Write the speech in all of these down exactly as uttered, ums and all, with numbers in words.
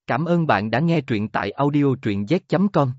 Cảm ơn bạn đã nghe truyện tại audio truyện z chấm com.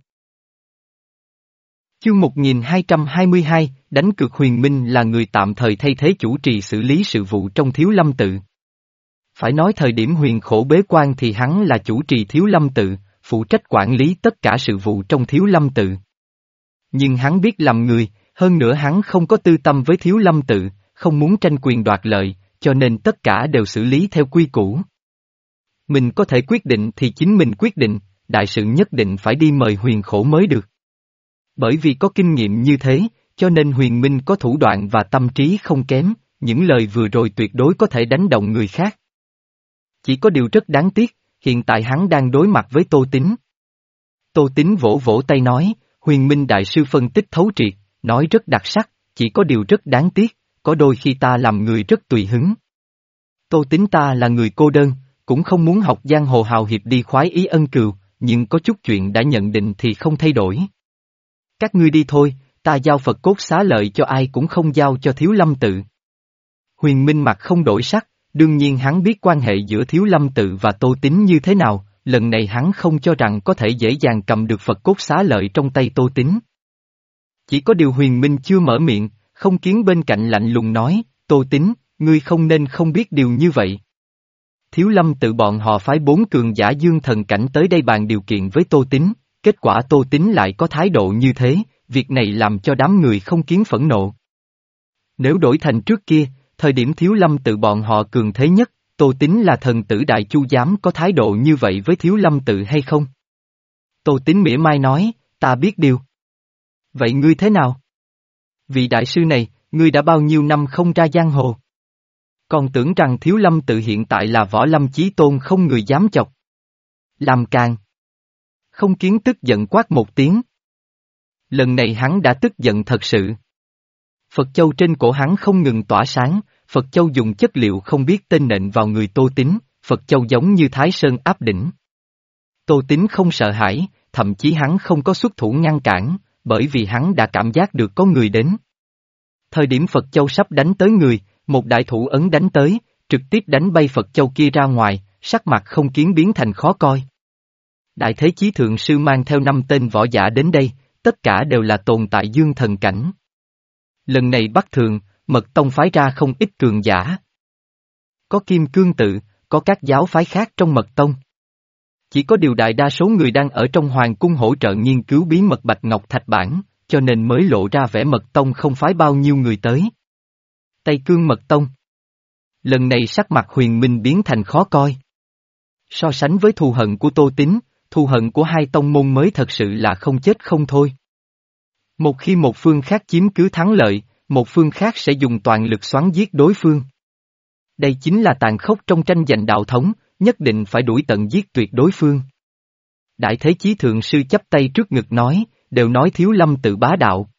Chương một nghìn hai trăm hai mươi hai, đánh cược Huyền Minh là người tạm thời thay thế chủ trì xử lý sự vụ trong Thiếu Lâm Tự. Phải nói thời điểm Huyền Khổ bế quan thì hắn là chủ trì Thiếu Lâm Tự, phụ trách quản lý tất cả sự vụ trong Thiếu Lâm Tự. Nhưng hắn biết làm người, hơn nữa hắn không có tư tâm với Thiếu Lâm Tự, không muốn tranh quyền đoạt lợi, cho nên tất cả đều xử lý theo quy củ. Mình có thể quyết định thì chính mình quyết định, đại sự nhất định phải đi mời Huyền Khổ mới được. Bởi vì có kinh nghiệm như thế, cho nên Huyền Minh có thủ đoạn và tâm trí không kém, những lời vừa rồi tuyệt đối có thể đánh động người khác. Chỉ có điều rất đáng tiếc, hiện tại hắn đang đối mặt với Tô Tín. Tô Tín vỗ vỗ tay nói, Huyền Minh đại sư phân tích thấu triệt, nói rất đặc sắc, chỉ có điều rất đáng tiếc, có đôi khi ta làm người rất tùy hứng. Tô Tín ta là người cô đơn, cũng không muốn học giang hồ hào hiệp đi khoái ý ân cừu, nhưng có chút chuyện đã nhận định thì không thay đổi. Các ngươi đi thôi, ta giao Phật cốt xá lợi cho ai cũng không giao cho Thiếu Lâm Tự. Huyền Minh mặt không đổi sắc, đương nhiên hắn biết quan hệ giữa Thiếu Lâm Tự và Tô Tín như thế nào, lần này hắn không cho rằng có thể dễ dàng cầm được Phật cốt xá lợi trong tay Tô Tín. Chỉ có điều Huyền Minh chưa mở miệng, không kiến bên cạnh lạnh lùng nói, Tô Tín, ngươi không nên không biết điều như vậy. Thiếu Lâm Tự bọn họ phái bốn cường giả dương thần cảnh tới đây bàn điều kiện với Tô Tín, kết quả Tô Tín lại có thái độ như thế, việc này làm cho đám người không kiến phẫn nộ. Nếu đổi thành trước kia, thời điểm Thiếu Lâm Tự bọn họ cường thế nhất, Tô Tín là thần tử đại chu dám có thái độ như vậy với Thiếu Lâm Tự hay không? Tô Tín mỉa mai nói, ta biết điều. Vậy ngươi thế nào? Vị đại sư này, ngươi đã bao nhiêu năm không ra giang hồ? Còn tưởng rằng Thiếu Lâm Tự hiện tại là Võ Lâm Chí Tôn không người dám chọc. Làm càng. Không kiến tức giận quát một tiếng. Lần này hắn đã tức giận thật sự. Phật Châu trên cổ hắn không ngừng tỏa sáng, Phật Châu dùng chất liệu không biết tên nện vào người Tô Tín, Phật Châu giống như Thái Sơn áp đỉnh. Tô Tín không sợ hãi, thậm chí hắn không có xuất thủ ngăn cản, bởi vì hắn đã cảm giác được có người đến. Thời điểm Phật Châu sắp đánh tới người, một đại thủ ấn đánh tới, trực tiếp đánh bay Phật Châu kia ra ngoài, sắc mặt không kiến biến thành khó coi. Đại Thế Chí Thượng Sư mang theo năm tên võ giả đến đây, tất cả đều là tồn tại dương thần cảnh. Lần này Bắc Thường, Mật Tông phái ra không ít cường giả. Có Kim Cương Tự, có các giáo phái khác trong Mật Tông. Chỉ có điều đại đa số người đang ở trong Hoàng Cung hỗ trợ nghiên cứu bí mật Bạch Ngọc Thạch Bản, cho nên mới lộ ra vẻ Mật Tông không phái bao nhiêu người tới. Tây Cương Mật Tông. Lần này sắc mặt Huyền Minh biến thành khó coi. So sánh với thù hận của Tô Tín, thù hận của hai tông môn mới thật sự là không chết không thôi. Một khi một phương khác chiếm cứ thắng lợi, một phương khác sẽ dùng toàn lực xoắn giết đối phương. Đây chính là tàn khốc trong tranh giành đạo thống, nhất định phải đuổi tận giết tuyệt đối phương. Đại Thế Chí Thượng Sư chắp tay trước ngực nói, đều nói Thiếu Lâm Tự bá đạo.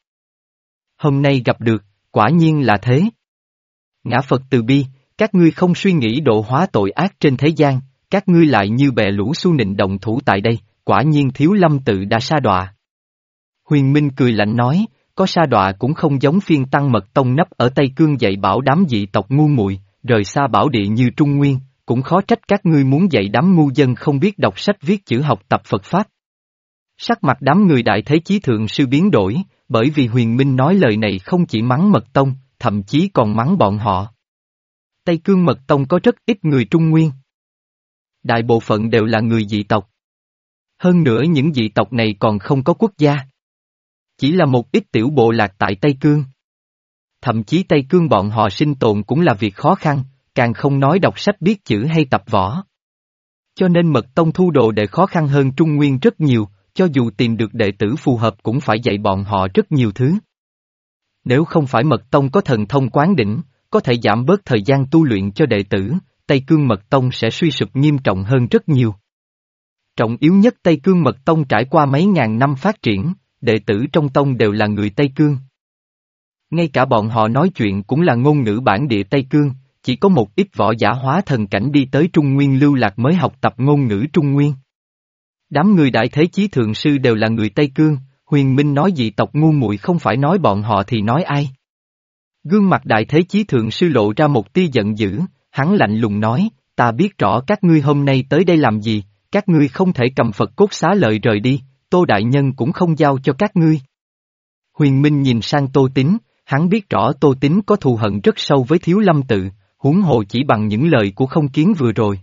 Hôm nay gặp được, quả nhiên là thế. Ngã Phật từ bi, các ngươi không suy nghĩ độ hóa tội ác trên thế gian, các ngươi lại như bè lũ xu nịnh động thủ tại đây, quả nhiên Thiếu Lâm Tự đã sa đọa. Huyền Minh cười lạnh nói, có sa đọa cũng không giống phiên tăng Mật Tông nấp ở Tây Cương dạy bảo đám dị tộc ngu muội, rời xa bảo địa như Trung Nguyên, cũng khó trách các ngươi muốn dạy đám ngu dân không biết đọc sách viết chữ học tập Phật Pháp. Sắc mặt đám người Đại Thế Chí Thượng Sư biến đổi, bởi vì Huyền Minh nói lời này không chỉ mắng Mật Tông, thậm chí còn mắng bọn họ. Tây Cương Mật Tông có rất ít người Trung Nguyên. Đại bộ phận đều là người dị tộc. Hơn nữa những dị tộc này còn không có quốc gia. Chỉ là một ít tiểu bộ lạc tại Tây Cương. Thậm chí Tây Cương bọn họ sinh tồn cũng là việc khó khăn, càng không nói đọc sách biết chữ hay tập võ. Cho nên Mật Tông thu đồ đệ khó khăn hơn Trung Nguyên rất nhiều, cho dù tìm được đệ tử phù hợp cũng phải dạy bọn họ rất nhiều thứ. Nếu không phải Mật Tông có thần thông quán đỉnh, có thể giảm bớt thời gian tu luyện cho đệ tử, Tây Cương Mật Tông sẽ suy sụp nghiêm trọng hơn rất nhiều. Trọng yếu nhất Tây Cương Mật Tông trải qua mấy ngàn năm phát triển, đệ tử trong tông đều là người Tây Cương. Ngay cả bọn họ nói chuyện cũng là ngôn ngữ bản địa Tây Cương, chỉ có một ít võ giả hóa thần cảnh đi tới Trung Nguyên lưu lạc mới học tập ngôn ngữ Trung Nguyên. Đám người Đại Thế Chí Thượng Sư đều là người Tây Cương, Huyền Minh nói dị tộc ngu muội không phải nói bọn họ thì nói ai. Gương mặt Đại Thế Chí Thượng Sư lộ ra một tia giận dữ, hắn lạnh lùng nói, ta biết rõ các ngươi hôm nay tới đây làm gì, các ngươi không thể cầm Phật cốt xá lợi rời đi, Tô Đại Nhân cũng không giao cho các ngươi. Huyền Minh nhìn sang Tô Tín, hắn biết rõ Tô Tín có thù hận rất sâu với Thiếu Lâm tự, huống hồ chỉ bằng những lời của Không Kiến vừa rồi.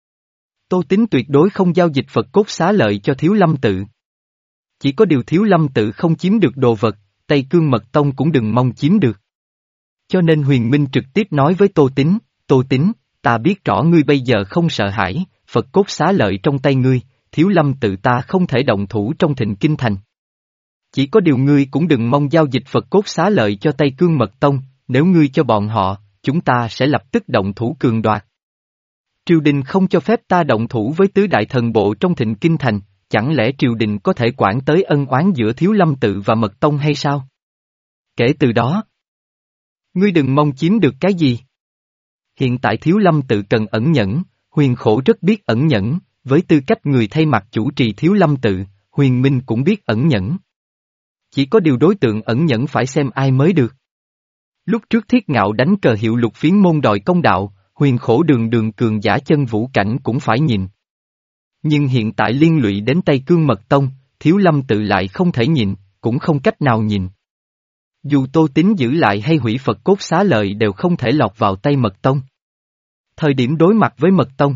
Tô Tín tuyệt đối không giao dịch Phật cốt xá lợi cho Thiếu Lâm tự. Chỉ có điều Thiếu Lâm tự không chiếm được đồ vật, Tây Cương Mật Tông cũng đừng mong chiếm được. Cho nên Huyền Minh trực tiếp nói với Tô Tín, Tô Tín, ta biết rõ ngươi bây giờ không sợ hãi, Phật cốt xá lợi trong tay ngươi, Thiếu Lâm tự ta không thể động thủ trong Thịnh Kinh Thành. Chỉ có điều ngươi cũng đừng mong giao dịch Phật cốt xá lợi cho Tây Cương Mật Tông, nếu ngươi cho bọn họ, chúng ta sẽ lập tức động thủ cường đoạt. Triều đình không cho phép ta động thủ với tứ đại thần bộ trong Thịnh Kinh Thành, chẳng lẽ triều đình có thể quản tới ân oán giữa Thiếu Lâm tự và Mật Tông hay sao? Kể từ đó, ngươi đừng mong chiếm được cái gì. Hiện tại Thiếu Lâm tự cần ẩn nhẫn, Huyền Khổ rất biết ẩn nhẫn, với tư cách người thay mặt chủ trì Thiếu Lâm tự, Huyền Minh cũng biết ẩn nhẫn. Chỉ có điều đối tượng ẩn nhẫn phải xem ai mới được. Lúc trước Thiết Ngạo đánh cờ hiệu lục phiến môn đòi công đạo, Huyền Khổ đường đường cường giả chân vũ cảnh cũng phải nhìn. Nhưng hiện tại liên lụy đến Tây Cương Mật Tông, Thiếu Lâm tự lại không thể nhìn, cũng không cách nào nhìn. Dù Tô Tín giữ lại hay hủy Phật cốt xá lợi đều không thể lọt vào tay Mật Tông. Thời điểm đối mặt với Mật Tông,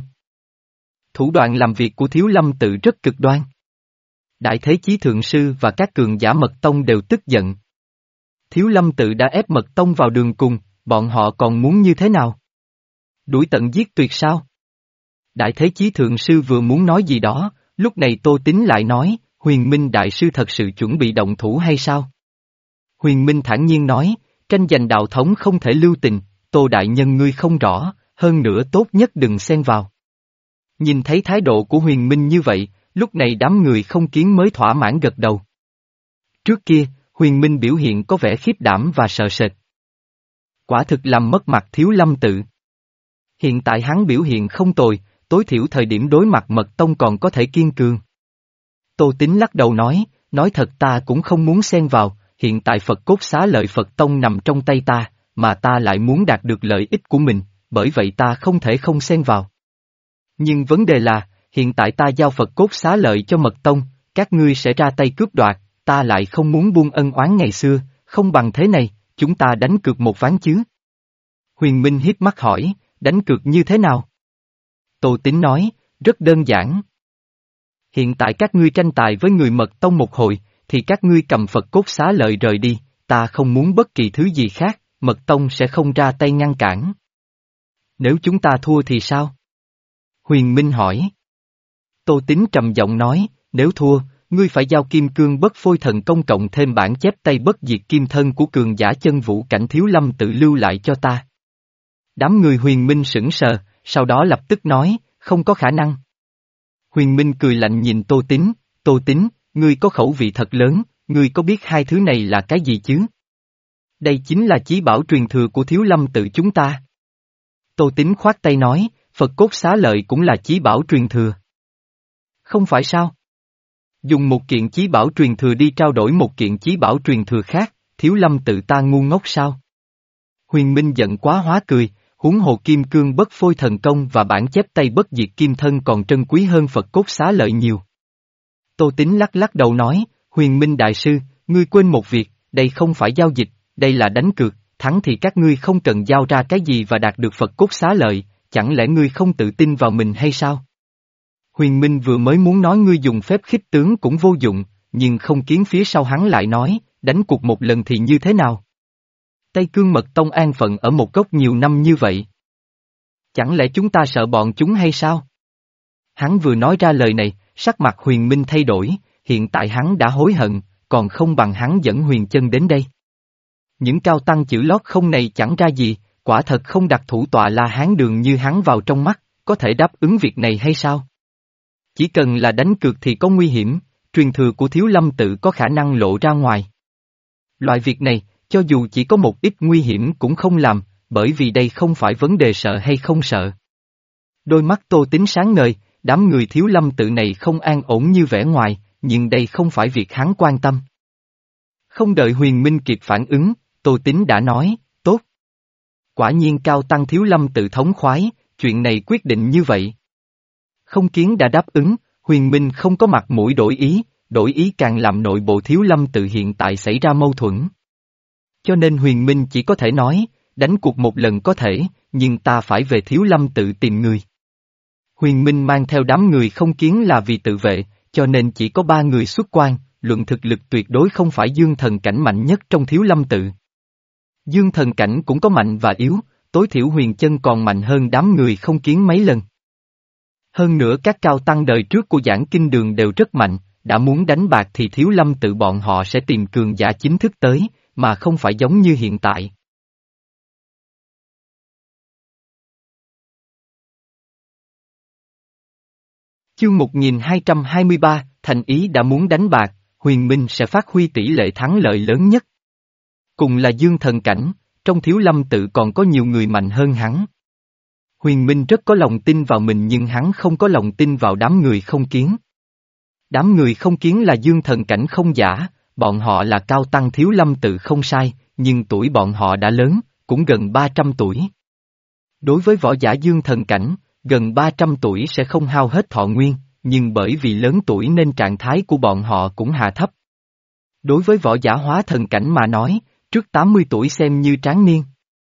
thủ đoạn làm việc của Thiếu Lâm tự rất cực đoan. Đại Thế Chí Thượng Sư và các cường giả Mật Tông đều tức giận. Thiếu Lâm tự đã ép Mật Tông vào đường cùng, bọn họ còn muốn như thế nào? Đuổi tận giết tuyệt sao? Đại Thế Chí Thượng Sư vừa muốn nói gì đó, lúc này Tô Tín lại nói, Huyền Minh Đại Sư thật sự chuẩn bị động thủ hay sao? Huyền Minh thản nhiên nói, tranh giành đạo thống không thể lưu tình, Tô Đại Nhân ngươi không rõ, hơn nữa tốt nhất đừng xen vào. Nhìn thấy thái độ của Huyền Minh như vậy, lúc này đám người Không Kiến mới thỏa mãn gật đầu. Trước kia, Huyền Minh biểu hiện có vẻ khiếp đảm và sợ sệt. Quả thực làm mất mặt Thiếu Lâm tự. Hiện tại hắn biểu hiện không tồi, tối thiểu thời điểm đối mặt Mật Tông còn có thể kiên cường. Tô Tín lắc đầu nói, nói thật ta cũng không muốn xen vào, hiện tại Phật cốt xá lợi Phật Tông nằm trong tay ta, mà ta lại muốn đạt được lợi ích của mình, bởi vậy ta không thể không xen vào. Nhưng vấn đề là, hiện tại ta giao Phật cốt xá lợi cho Mật Tông, các ngươi sẽ ra tay cướp đoạt, ta lại không muốn buông ân oán ngày xưa, không bằng thế này, chúng ta đánh cược một ván chứ. Huyền Minh hiếp mắt hỏi, đánh cược như thế nào? Tô Tín nói, rất đơn giản. Hiện tại các ngươi tranh tài với người Mật Tông một hồi, thì các ngươi cầm Phật cốt xá lợi rời đi, ta không muốn bất kỳ thứ gì khác, Mật Tông sẽ không ra tay ngăn cản. Nếu chúng ta thua thì sao? Huyền Minh hỏi. Tô Tín trầm giọng nói, nếu thua, ngươi phải giao Kim Cương Bất Phôi Thần Công cộng thêm bản chép tay bất diệt kim thân của cường giả chân vũ cảnh Thiếu Lâm tự lưu lại cho ta. Đám người Huyền Minh sững sờ, sau đó lập tức nói, không có khả năng. Huyền Minh cười lạnh nhìn Tô Tín, Tô Tín, ngươi có khẩu vị thật lớn, ngươi có biết hai thứ này là cái gì chứ? Đây chính là chí bảo truyền thừa của Thiếu Lâm tự chúng ta. Tô Tín khoát tay nói, Phật cốt xá lợi cũng là chí bảo truyền thừa. Không phải sao? Dùng một kiện chí bảo truyền thừa đi trao đổi một kiện chí bảo truyền thừa khác, Thiếu Lâm tự ta ngu ngốc sao? Huyền Minh giận quá hóa cười, huống hồ Kim Cương Bất Phôi Thần Công và bản chép tay bất diệt kim thân còn trân quý hơn Phật cốt xá lợi nhiều. Tô Tín lắc lắc đầu nói, Huyền Minh Đại Sư, ngươi quên một việc, đây không phải giao dịch, đây là đánh cược, thắng thì các ngươi không cần giao ra cái gì và đạt được Phật cốt xá lợi, chẳng lẽ ngươi không tự tin vào mình hay sao? Huyền Minh vừa mới muốn nói ngươi dùng phép khích tướng cũng vô dụng, nhưng Không Kiến phía sau hắn lại nói, đánh cuộc một lần thì như thế nào? Tây Cương Mật Tông an phận ở một góc nhiều năm như vậy. Chẳng lẽ chúng ta sợ bọn chúng hay sao? Hắn vừa nói ra lời này, sắc mặt Huyền Minh thay đổi, hiện tại hắn đã hối hận, còn không bằng hắn dẫn Huyền Chân đến đây. Những cao tăng chữ lót không này chẳng ra gì, quả thật không đặt thủ tọa La Hán Đường như hắn vào trong mắt, có thể đáp ứng việc này hay sao? Chỉ cần là đánh cược thì có nguy hiểm, truyền thừa của Thiếu Lâm tự có khả năng lộ ra ngoài. Loại việc này, cho dù chỉ có một ít nguy hiểm cũng không làm, bởi vì đây không phải vấn đề sợ hay không sợ. Đôi mắt Tô Tín sáng ngời, đám người Thiếu Lâm tự này không an ổn như vẻ ngoài, nhưng đây không phải việc hắn quan tâm. Không đợi Huyền Minh kịp phản ứng, Tô Tín đã nói, tốt. Quả nhiên cao tăng Thiếu Lâm tự thống khoái, chuyện này quyết định như vậy. Không Kiến đã đáp ứng, Huyền Minh không có mặt mũi đổi ý, đổi ý càng làm nội bộ Thiếu Lâm Tự hiện tại xảy ra mâu thuẫn. Cho nên Huyền Minh chỉ có thể nói, đánh cuộc một lần có thể, nhưng ta phải về Thiếu Lâm Tự tìm người. Huyền Minh mang theo đám người không kiến là vì tự vệ, cho nên chỉ có ba người xuất quan, luận thực lực tuyệt đối không phải Dương Thần Cảnh mạnh nhất trong Thiếu Lâm Tự. Dương Thần Cảnh cũng có mạnh và yếu, tối thiểu Huyền Chân còn mạnh hơn đám người không kiến mấy lần. Hơn nữa các cao tăng đời trước của Giảng Kinh Đường đều rất mạnh, đã muốn đánh bạc thì Thiếu Lâm Tự bọn họ sẽ tìm cường giả chính thức tới, mà không phải giống như hiện tại. Chương một nghìn hai trăm hai mươi ba, thành ý đã muốn đánh bạc, Huyền Minh sẽ phát huy tỷ lệ thắng lợi lớn nhất. Cùng là Dương Thần Cảnh, trong Thiếu Lâm Tự còn có nhiều người mạnh hơn hắn. Huyền Minh rất có lòng tin vào mình nhưng hắn không có lòng tin vào đám người không kiến. Đám người không kiến là Dương Thần Cảnh không giả, bọn họ là cao tăng Thiếu Lâm Tự không sai, nhưng tuổi bọn họ đã lớn, cũng gần ba trăm tuổi. Đối với võ giả Dương Thần Cảnh, gần ba trăm tuổi sẽ không hao hết thọ nguyên, nhưng bởi vì lớn tuổi nên trạng thái của bọn họ cũng hạ thấp. Đối với võ giả Hóa Thần Cảnh mà nói, trước tám mươi tuổi xem như tráng niên.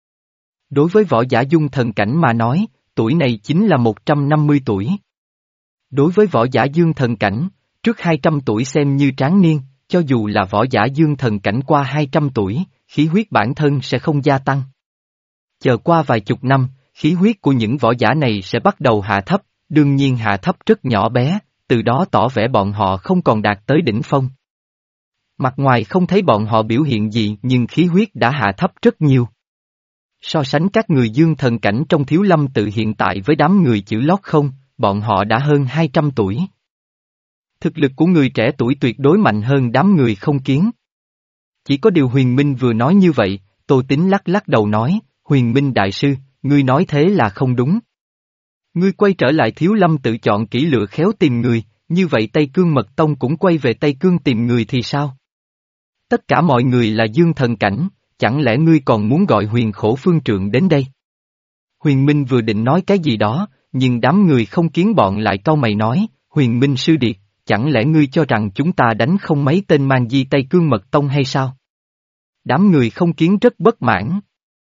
Đối với võ giả Dung Thần Cảnh mà nói, tuổi này chính là một trăm năm mươi tuổi. Đối với võ giả Dương Thần Cảnh, trước hai trăm tuổi xem như tráng niên, cho dù là võ giả Dương Thần Cảnh qua hai trăm tuổi, khí huyết bản thân sẽ không gia tăng. Chờ qua vài chục năm, khí huyết của những võ giả này sẽ bắt đầu hạ thấp, đương nhiên hạ thấp rất nhỏ bé, từ đó tỏ vẻ bọn họ không còn đạt tới đỉnh phong. Mặt ngoài không thấy bọn họ biểu hiện gì nhưng khí huyết đã hạ thấp rất nhiều. So sánh các người Dương Thần Cảnh trong Thiếu Lâm Tự hiện tại với đám người chữ lót không, bọn họ đã hơn hai trăm tuổi. Thực lực của người trẻ tuổi tuyệt đối mạnh hơn đám người không kiến. Chỉ có điều Huyền Minh vừa nói như vậy, Tô Tín lắc lắc đầu nói, Huyền Minh đại sư, ngươi nói thế là không đúng. Ngươi quay trở lại Thiếu Lâm Tự chọn kỹ lựa khéo tìm người, như vậy Tây Cương Mật Tông cũng quay về Tây Cương tìm người thì sao? Tất cả mọi người là Dương Thần Cảnh, chẳng lẽ ngươi còn muốn gọi Huyền Khổ Phương Trượng đến đây? Huyền Minh vừa định nói cái gì đó, nhưng đám người không kiến bọn lại cau mày nói, Huyền Minh sư điệt, chẳng lẽ ngươi cho rằng chúng ta đánh không mấy tên mang di Tây Cương Mật Tông hay sao? Đám người không kiến rất bất mãn.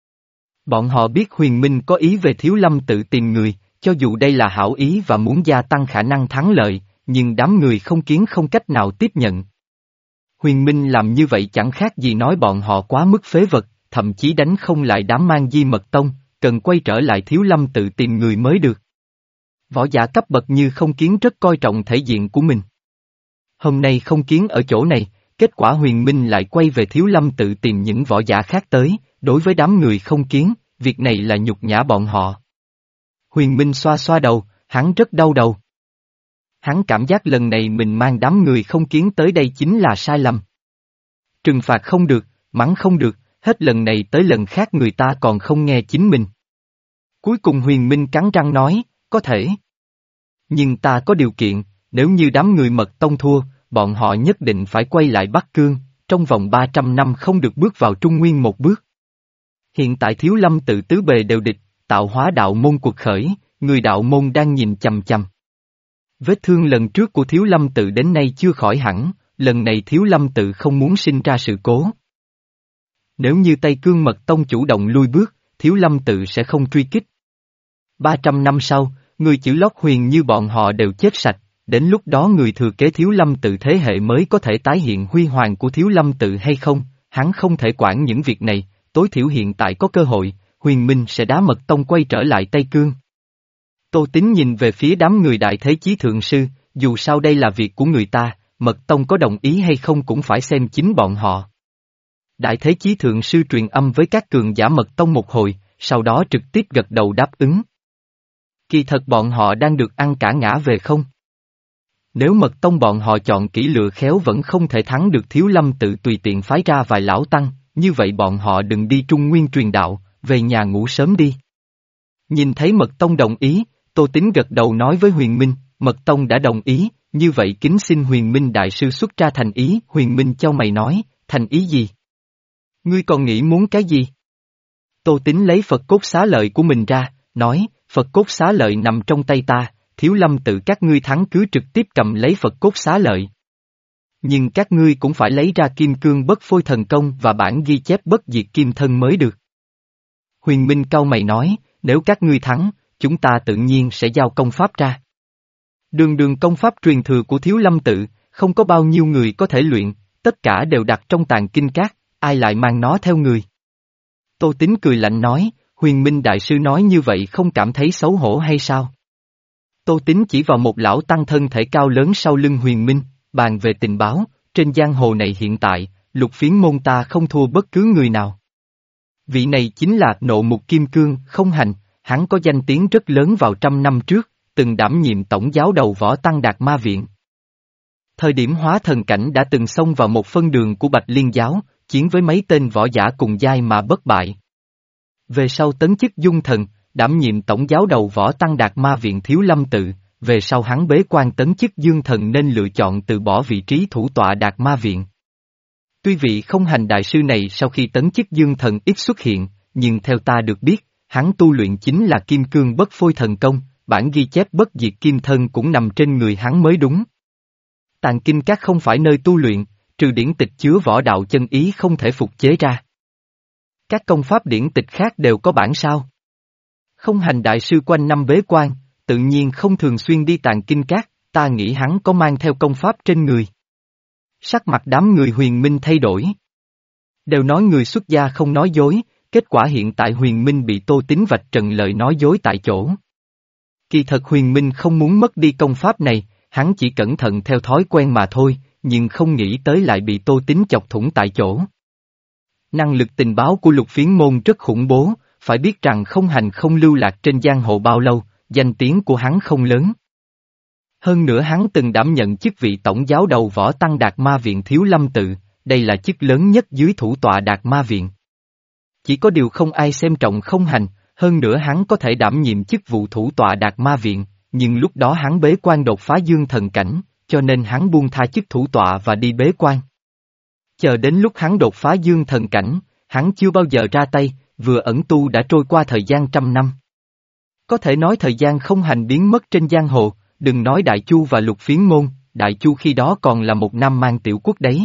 Bọn họ biết Huyền Minh có ý về Thiếu Lâm Tự tìm người, cho dù đây là hảo ý và muốn gia tăng khả năng thắng lợi, nhưng đám người không kiến không cách nào tiếp nhận. Huyền Minh làm như vậy chẳng khác gì nói bọn họ quá mức phế vật, thậm chí đánh không lại đám mang di mật tông, cần quay trở lại Thiếu Lâm Tự tìm người mới được. Võ giả cấp bậc như không kiến rất coi trọng thể diện của mình. Hôm nay không kiến ở chỗ này, kết quả Huyền Minh lại quay về Thiếu Lâm Tự tìm những võ giả khác tới, đối với đám người không kiến, việc này là nhục nhã bọn họ. Huyền Minh xoa xoa đầu, hắn rất đau đầu. Hắn cảm giác lần này mình mang đám người không kiến tới đây chính là sai lầm. Trừng phạt không được, mắng không được, hết lần này tới lần khác người ta còn không nghe chính mình. Cuối cùng Huyền Minh cắn răng nói, có thể. Nhưng ta có điều kiện, nếu như đám người Mật Tông thua, bọn họ nhất định phải quay lại Bắc Cương, trong vòng ba trăm năm không được bước vào Trung Nguyên một bước. Hiện tại Thiếu Lâm Tự tứ bề đều địch, tạo hóa đạo môn cuộc khởi, người đạo môn đang nhìn chằm chằm. Vết thương lần trước của Thiếu Lâm Tự đến nay chưa khỏi hẳn, lần này Thiếu Lâm Tự không muốn sinh ra sự cố. Nếu như Tây Cương Mật Tông chủ động lui bước, Thiếu Lâm Tự sẽ không truy kích. ba trăm năm sau, người chữ lót huyền như bọn họ đều chết sạch, đến lúc đó người thừa kế Thiếu Lâm Tự thế hệ mới có thể tái hiện huy hoàng của Thiếu Lâm Tự hay không, hắn không thể quản những việc này, tối thiểu hiện tại có cơ hội, Huyền Minh sẽ đá Mật Tông quay trở lại Tây Cương. Tô Tín nhìn về phía đám người Đại Thế Chí Thượng Sư, dù sao đây là việc của người ta, Mật Tông có đồng ý hay không cũng phải xem chính bọn họ. Đại Thế Chí Thượng Sư truyền âm với các cường giả Mật Tông một hồi, sau đó trực tiếp gật đầu đáp ứng. Kỳ thật bọn họ đang được ăn cả ngã về không? Nếu Mật Tông bọn họ chọn kỹ lựa khéo vẫn không thể thắng được Thiếu Lâm Tự tùy tiện phái ra vài lão tăng, như vậy bọn họ đừng đi Trung Nguyên truyền đạo, về nhà ngủ sớm đi. Nhìn thấy Mật Tông đồng ý, Tô Tín gật đầu nói với Huyền Minh, Mật Tông đã đồng ý, như vậy kính xin Huyền Minh đại sư xuất ra thành ý. Huyền Minh chau mày nói, thành ý gì? Ngươi còn nghĩ muốn cái gì? Tô Tín lấy Phật cốt xá lợi của mình ra, nói, Phật cốt xá lợi nằm trong tay ta, Thiếu Lâm tự các ngươi thắng cứ trực tiếp cầm lấy Phật cốt xá lợi. Nhưng các ngươi cũng phải lấy ra kim cương bất phôi thần công và bản ghi chép bất diệt kim thân mới được. Huyền Minh cau mày nói, nếu các ngươi thắng, chúng ta tự nhiên sẽ giao công pháp ra. Đường đường công pháp truyền thừa của Thiếu Lâm tự, không có bao nhiêu người có thể luyện, tất cả đều đặt trong tàng kinh các, ai lại mang nó theo người. Tô Tín cười lạnh nói, Huyền Minh đại sư nói như vậy không cảm thấy xấu hổ hay sao? Tô Tín chỉ vào một lão tăng thân thể cao lớn sau lưng Huyền Minh, bàn về tình báo, trên giang hồ này hiện tại, Lục Phiến môn ta không thua bất cứ người nào. Vị này chính là Nộ Mục Kim Cương, không hành, hắn có danh tiếng rất lớn vào trăm năm trước, từng đảm nhiệm tổng giáo đầu Võ Tăng Đạt Ma Viện. Thời điểm hóa thần cảnh đã từng xông vào một phân đường của Bạch Liên giáo, chiến với mấy tên võ giả cùng giai mà bất bại. Về sau tấn chức dung thần, đảm nhiệm tổng giáo đầu Võ Tăng Đạt Ma Viện Thiếu Lâm tự, về sau hắn bế quan tấn chức dương thần nên lựa chọn từ bỏ vị trí thủ tọa Đạt Ma Viện. Tuy vị không hành đại sư này sau khi tấn chức dương thần ít xuất hiện, nhưng theo ta được biết, hắn tu luyện chính là kim cương bất phôi thần công, bản ghi chép bất diệt kim thân cũng nằm trên người hắn mới đúng. Tàng kinh các không phải nơi tu luyện, trừ điển tịch chứa võ đạo chân ý không thể phục chế ra. Các công pháp điển tịch khác đều có bản sao. Không hành đại sư quanh năm bế quan, tự nhiên không thường xuyên đi tàng kinh các, ta nghĩ hắn có mang theo công pháp trên người. Sắc mặt đám người Huyền Minh thay đổi. Đều nói người xuất gia không nói dối, kết quả hiện tại Huyền Minh bị Tô Tín vạch trần lời nói dối tại chỗ. Kỳ thật Huyền Minh không muốn mất đi công pháp này, hắn chỉ cẩn thận theo thói quen mà thôi, nhưng không nghĩ tới lại bị Tô Tín chọc thủng tại chỗ. Năng lực tình báo của Lục Phiến môn rất khủng bố, phải biết rằng không hành không lưu lạc trên giang hồ bao lâu, danh tiếng của hắn không lớn. Hơn nữa hắn từng đảm nhận chức vị tổng giáo đầu Võ Tăng Đạt Ma Viện Thiếu Lâm tự, đây là chức lớn nhất dưới thủ tọa Đạt Ma Viện. Chỉ có điều không ai xem trọng không hành, hơn nữa hắn có thể đảm nhiệm chức vụ thủ tọa Đạt Ma Viện, nhưng lúc đó hắn bế quan đột phá dương thần cảnh, cho nên hắn buông tha chức thủ tọa và đi bế quan. Chờ đến lúc hắn đột phá dương thần cảnh, hắn chưa bao giờ ra tay, vừa ẩn tu đã trôi qua thời gian trăm năm. Có thể nói thời gian không hành biến mất trên giang hồ, đừng nói Đại Chu và Lục Phiến môn, Đại Chu khi đó còn là một nam mang tiểu quốc đấy.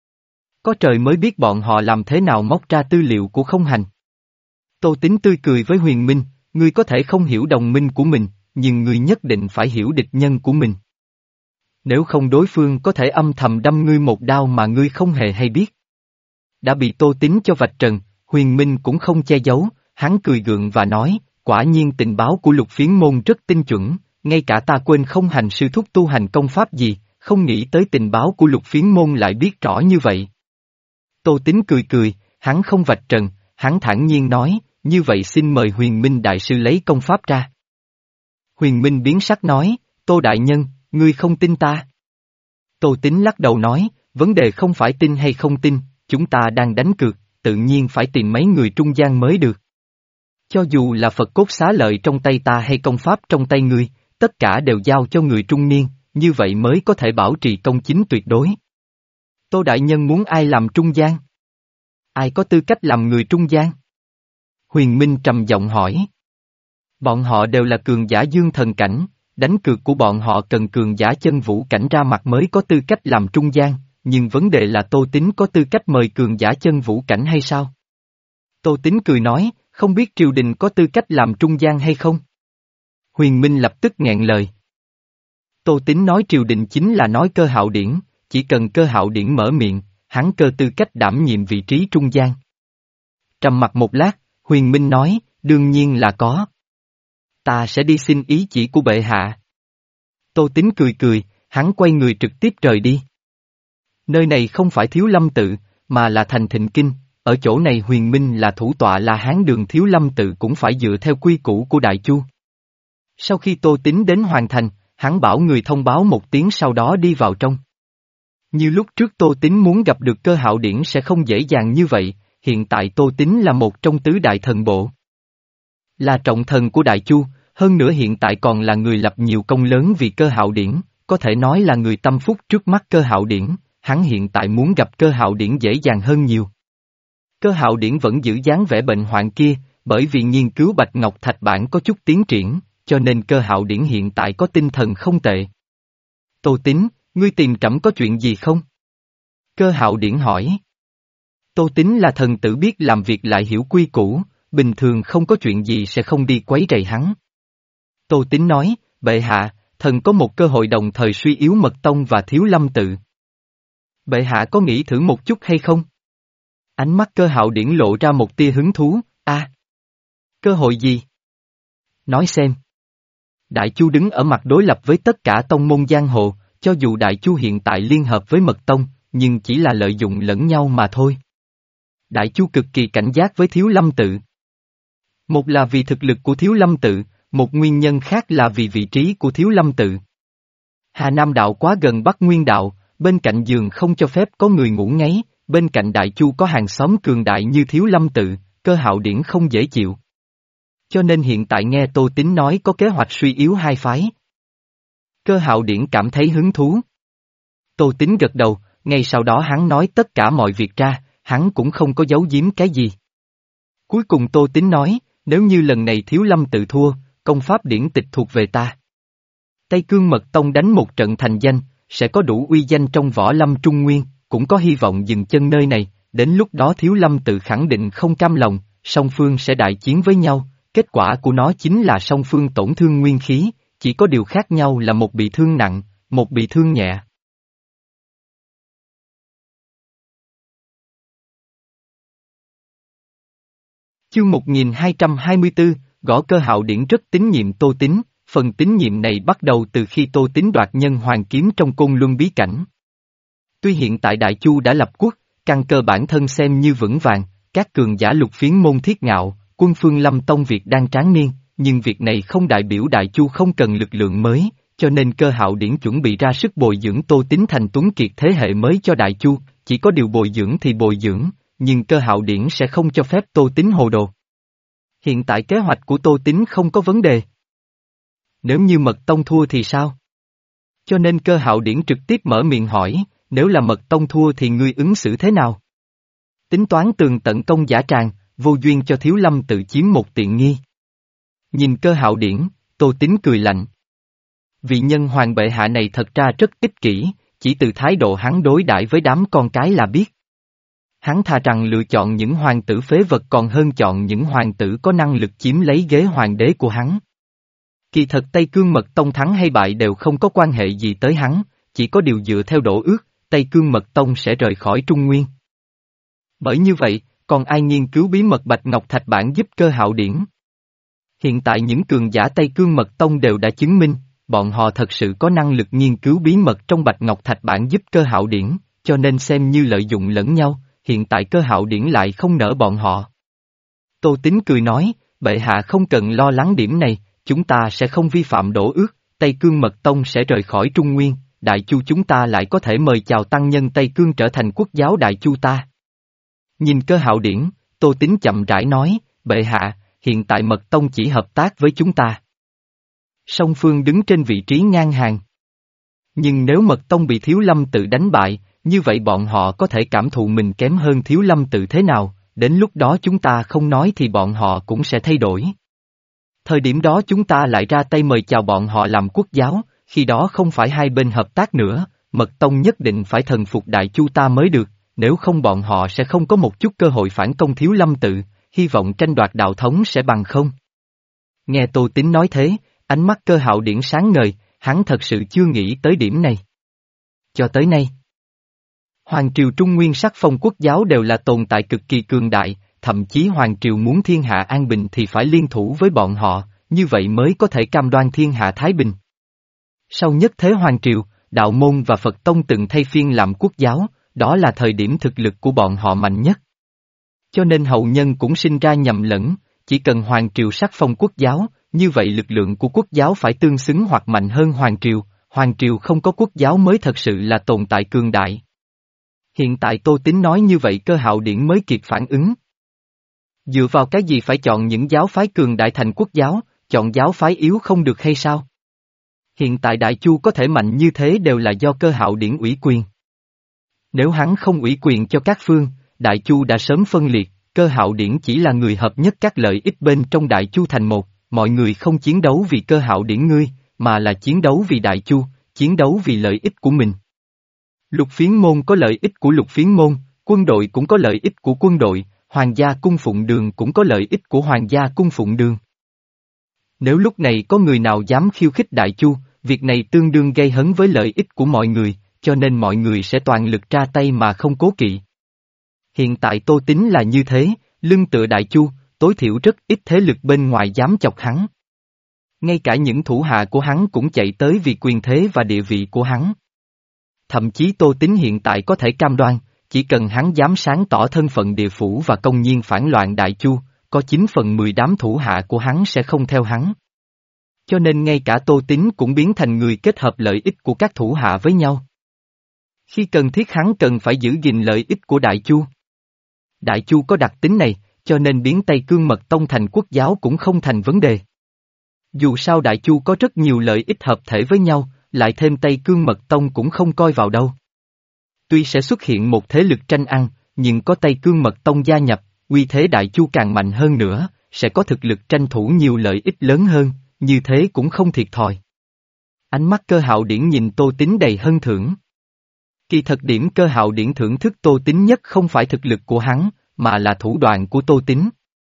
Có trời mới biết bọn họ làm thế nào móc ra tư liệu của không hành. Tô Tín tươi cười với Huyền Minh, ngươi có thể không hiểu đồng minh của mình, nhưng ngươi nhất định phải hiểu địch nhân của mình. Nếu không đối phương có thể âm thầm đâm ngươi một đao mà ngươi không hề hay biết. Đã bị Tô Tín cho vạch trần, Huyền Minh cũng không che giấu, hắn cười gượng và nói, quả nhiên tình báo của Lục Phiến môn rất tinh chuẩn, ngay cả ta quên không hành sư thúc tu hành công pháp gì, không nghĩ tới tình báo của Lục Phiến môn lại biết rõ như vậy. Tô Tín cười cười, hắn không vạch trần, hắn thản nhiên nói, như vậy xin mời Huyền Minh đại sư lấy công pháp ra. Huyền Minh biến sắc nói, Tô đại nhân, ngươi không tin ta. Tô Tín lắc đầu nói, vấn đề không phải tin hay không tin, chúng ta đang đánh cược, tự nhiên phải tìm mấy người trung gian mới được. Cho dù là Phật cốt xá lợi trong tay ta hay công pháp trong tay ngươi, tất cả đều giao cho người trung niên, như vậy mới có thể bảo trì công chính tuyệt đối. Tô đại nhân muốn ai làm trung gian? Ai có tư cách làm người trung gian? Huyền Minh trầm giọng hỏi. Bọn họ đều là cường giả dương thần cảnh, đánh cược của bọn họ cần cường giả chân vũ cảnh ra mặt mới có tư cách làm trung gian, nhưng vấn đề là Tô Tín có tư cách mời cường giả chân vũ cảnh hay sao? Tô Tín cười nói, không biết triều đình có tư cách làm trung gian hay không? Huyền Minh lập tức nghẹn lời. Tô Tín nói triều đình chính là nói Cơ Hạo Điển, chỉ cần Cơ Hạo Điển mở miệng, hắn cơ tư cách đảm nhiệm vị trí trung gian. Trầm mặt một lát, Huyền Minh nói, đương nhiên là có. Ta sẽ đi xin ý chỉ của bệ hạ. Tô Tín cười cười, hắn quay người trực tiếp rời đi. Nơi này không phải Thiếu Lâm tự, mà là thành Thịnh Kinh, ở chỗ này Huyền Minh là thủ tọa là Hán đường Thiếu Lâm tự cũng phải dựa theo quy củ của Đại Chu. Sau khi Tô Tín đến hoàn thành, hắn bảo người thông báo một tiếng sau đó đi vào trong. Như lúc trước Tô Tín muốn gặp được Cơ Hạo Điển sẽ không dễ dàng như vậy, hiện tại Tô Tín là một trong tứ đại thần bộ. Là trọng thần của Đại Chu, hơn nữa hiện tại còn là người lập nhiều công lớn vì Cơ Hạo Điển, có thể nói là người tâm phúc trước mắt Cơ Hạo Điển, hắn hiện tại muốn gặp Cơ Hạo Điển dễ dàng hơn nhiều. Cơ Hạo Điển vẫn giữ dáng vẻ bệnh hoạn kia, bởi vì nghiên cứu Bạch Ngọc Thạch Bản có chút tiến triển, cho nên Cơ Hạo Điển hiện tại có tinh thần không tệ. Tô Tín, ngươi tìm trẫm có chuyện gì không? Cơ Hạo Điển hỏi. Tô Tín là thần tử biết làm việc lại hiểu quy củ, bình thường không có chuyện gì sẽ không đi quấy rầy hắn. Tô Tín nói, bệ hạ, thần có một cơ hội đồng thời suy yếu Mật Tông và Thiếu Lâm Tự. Bệ hạ có nghĩ thử một chút hay không? Ánh mắt Cơ Hạo Điển lộ ra một tia hứng thú, a, à, cơ hội gì? Nói xem. Đại Chu đứng ở mặt đối lập với tất cả tông môn giang hồ, cho dù Đại Chu hiện tại liên hợp với Mật Tông, nhưng chỉ là lợi dụng lẫn nhau mà thôi. Đại Chu cực kỳ cảnh giác với Thiếu Lâm Tự. Một là vì thực lực của Thiếu Lâm Tự, một nguyên nhân khác là vì vị trí của Thiếu Lâm Tự. Hà Nam đạo quá gần Bắc Nguyên đạo, bên cạnh giường không cho phép có người ngủ ngáy, bên cạnh Đại Chu có hàng xóm cường đại như Thiếu Lâm Tự, Cơ Hạo Điển không dễ chịu. Cho nên hiện tại nghe Tô Tín nói có kế hoạch suy yếu hai phái. Cơ Hạo Điển cảm thấy hứng thú. Tô Tín gật đầu, ngay sau đó hắn nói tất cả mọi việc ra, hắn cũng không có giấu giếm cái gì. Cuối cùng Tô Tín nói, nếu như lần này Thiếu Lâm Tự thua, công pháp điển tịch thuộc về ta. Tây Cương Mật Tông đánh một trận thành danh, sẽ có đủ uy danh trong võ lâm Trung Nguyên, cũng có hy vọng dừng chân nơi này, đến lúc đó Thiếu Lâm Tự khẳng định không cam lòng, song phương sẽ đại chiến với nhau, kết quả của nó chính là song phương tổn thương nguyên khí, chỉ có điều khác nhau là một bị thương nặng, một bị thương nhẹ. Chương một nghìn hai trăm hai mươi tư, Gõ Cơ Hạo Điển rất tín nhiệm Tô Tín, phần tín nhiệm này bắt đầu từ khi Tô Tín đoạt nhân hoàng kiếm trong Côn Luân bí cảnh. Tuy hiện tại Đại Chu đã lập quốc, căn cơ bản thân xem như vững vàng, các cường giả lục phiến môn thiết ngạo, quân Phương Lâm Tông Việt đang tráng niên, nhưng việc này không đại biểu Đại Chu không cần lực lượng mới, cho nên Cơ Hạo Điển chuẩn bị ra sức bồi dưỡng Tô Tín thành tuấn kiệt thế hệ mới cho Đại Chu, chỉ có điều bồi dưỡng thì bồi dưỡng, nhưng Cơ Hạo Điển sẽ không cho phép Tô Tín hồ đồ. Hiện tại kế hoạch của Tô Tín không có vấn đề. Nếu như Mật Tông thua thì sao? Cho nên Cơ Hạo Điển trực tiếp mở miệng hỏi, nếu là Mật Tông thua thì ngươi ứng xử thế nào? Tính toán tường tận công giả tràng, vô duyên cho Thiếu Lâm Tự chiếm một tiện nghi. Nhìn Cơ Hạo Điển, Tô Tín cười lạnh. Vị nhân hoàng bệ hạ này thật ra rất ích kỷ, chỉ từ thái độ hắn đối đãi với đám con cái là biết. Hắn thà rằng lựa chọn những hoàng tử phế vật còn hơn chọn những hoàng tử có năng lực chiếm lấy ghế hoàng đế của hắn. Kỳ thật Tây Cương Mật Tông thắng hay bại đều không có quan hệ gì tới hắn, chỉ có điều dựa theo đổ ước, Tây Cương Mật Tông sẽ rời khỏi Trung Nguyên. Bởi như vậy, còn ai nghiên cứu bí mật Bạch Ngọc Thạch Bản giúp Cơ Hạo Điển? Hiện tại những cường giả Tây Cương Mật Tông đều đã chứng minh, bọn họ thật sự có năng lực nghiên cứu bí mật trong Bạch Ngọc Thạch Bản giúp Cơ Hạo Điển, cho nên xem như lợi dụng lẫn nhau, hiện tại Cơ Hạo Điển lại không nỡ bọn họ. Tô Tín cười nói, bệ hạ không cần lo lắng điểm này, chúng ta sẽ không vi phạm đổ ước, Tây Cương Mật Tông sẽ rời khỏi Trung Nguyên, Đại Chu chúng ta lại có thể mời chào tăng nhân Tây Cương trở thành quốc giáo Đại Chu ta. Nhìn Cơ Hạo Điển, Tô Tín chậm rãi nói, bệ hạ, hiện tại Mật Tông chỉ hợp tác với chúng ta. Song phương đứng trên vị trí ngang hàng. Nhưng nếu Mật Tông bị Thiếu Lâm Tự đánh bại, như vậy bọn họ có thể cảm thụ mình kém hơn Thiếu Lâm Tự thế nào, đến lúc đó chúng ta không nói thì bọn họ cũng sẽ thay đổi. Thời điểm đó chúng ta lại ra tay mời chào bọn họ làm quốc giáo, khi đó không phải hai bên hợp tác nữa, Mật Tông nhất định phải thần phục Đại Chu ta mới được, nếu không bọn họ sẽ không có một chút cơ hội phản công Thiếu Lâm Tự, hy vọng tranh đoạt đạo thống sẽ bằng không. Nghe Tô Tín nói thế, ánh mắt Cơ Hạo Điển sáng ngời, hắn thật sự chưa nghĩ tới điểm này. Cho tới nay, Hoàng triều Trung Nguyên sắc phong quốc giáo đều là tồn tại cực kỳ cường đại, thậm chí Hoàng triều muốn thiên hạ an bình thì phải liên thủ với bọn họ, như vậy mới có thể cam đoan thiên hạ thái bình. Sau nhất thế Hoàng triều, Đạo Môn và Phật Tông từng thay phiên làm quốc giáo, đó là thời điểm thực lực của bọn họ mạnh nhất. Cho nên hậu nhân cũng sinh ra nhầm lẫn, chỉ cần Hoàng triều sắc phong quốc giáo, như vậy lực lượng của quốc giáo phải tương xứng hoặc mạnh hơn Hoàng triều, Hoàng triều không có quốc giáo mới thật sự là tồn tại cường đại. Hiện tại Tô Tín nói như vậy Cơ Hạo Điển mới kịp phản ứng. Dựa vào cái gì phải chọn những giáo phái cường đại thành quốc giáo, chọn giáo phái yếu không được hay sao? Hiện tại Đại Chu có thể mạnh như thế đều là do Cơ Hạo Điển ủy quyền. Nếu hắn không ủy quyền cho các phương, Đại Chu đã sớm phân liệt, Cơ Hạo Điển chỉ là người hợp nhất các lợi ích bên trong Đại Chu thành một, mọi người không chiến đấu vì Cơ Hạo Điển ngươi, mà là chiến đấu vì Đại Chu, chiến đấu vì lợi ích của mình. Lục Phiến môn có lợi ích của Lục Phiến môn, quân đội cũng có lợi ích của quân đội, Hoàng gia cung phụng đường cũng có lợi ích của Hoàng gia cung phụng đường. Nếu lúc này có người nào dám khiêu khích Đại Chu, việc này tương đương gây hấn với lợi ích của mọi người, cho nên mọi người sẽ toàn lực ra tay mà không cố kỵ. Hiện tại Tô Tín là như thế, lưng tựa Đại Chu, tối thiểu rất ít thế lực bên ngoài dám chọc hắn. Ngay cả những thủ hạ của hắn cũng chạy tới vì quyền thế và địa vị của hắn. Thậm chí Tô Tín hiện tại có thể cam đoan, chỉ cần hắn dám sáng tỏ thân phận địa phủ và công nhiên phản loạn Đại Chu, có chín phần mười đám thủ hạ của hắn sẽ không theo hắn. Cho nên ngay cả Tô Tín cũng biến thành người kết hợp lợi ích của các thủ hạ với nhau. Khi cần thiết hắn cần phải giữ gìn lợi ích của Đại Chu. Đại Chu có đặc tính này, cho nên biến Tây Cương Mật Tông thành quốc giáo cũng không thành vấn đề. Dù sao Đại Chu có rất nhiều lợi ích hợp thể với nhau, lại thêm Tây Cương Mật Tông cũng không coi vào đâu. Tuy sẽ xuất hiện một thế lực tranh ăn, nhưng có Tây Cương Mật Tông gia nhập, uy thế Đại Chu càng mạnh hơn nữa, sẽ có thực lực tranh thủ nhiều lợi ích lớn hơn, như thế cũng không thiệt thòi. Ánh mắt Cơ Hạo Điển nhìn Tô Tín đầy hân thưởng. Kỳ thật điểm Cơ Hạo Điển thưởng thức Tô Tín nhất không phải thực lực của hắn, mà là thủ đoạn của Tô Tín.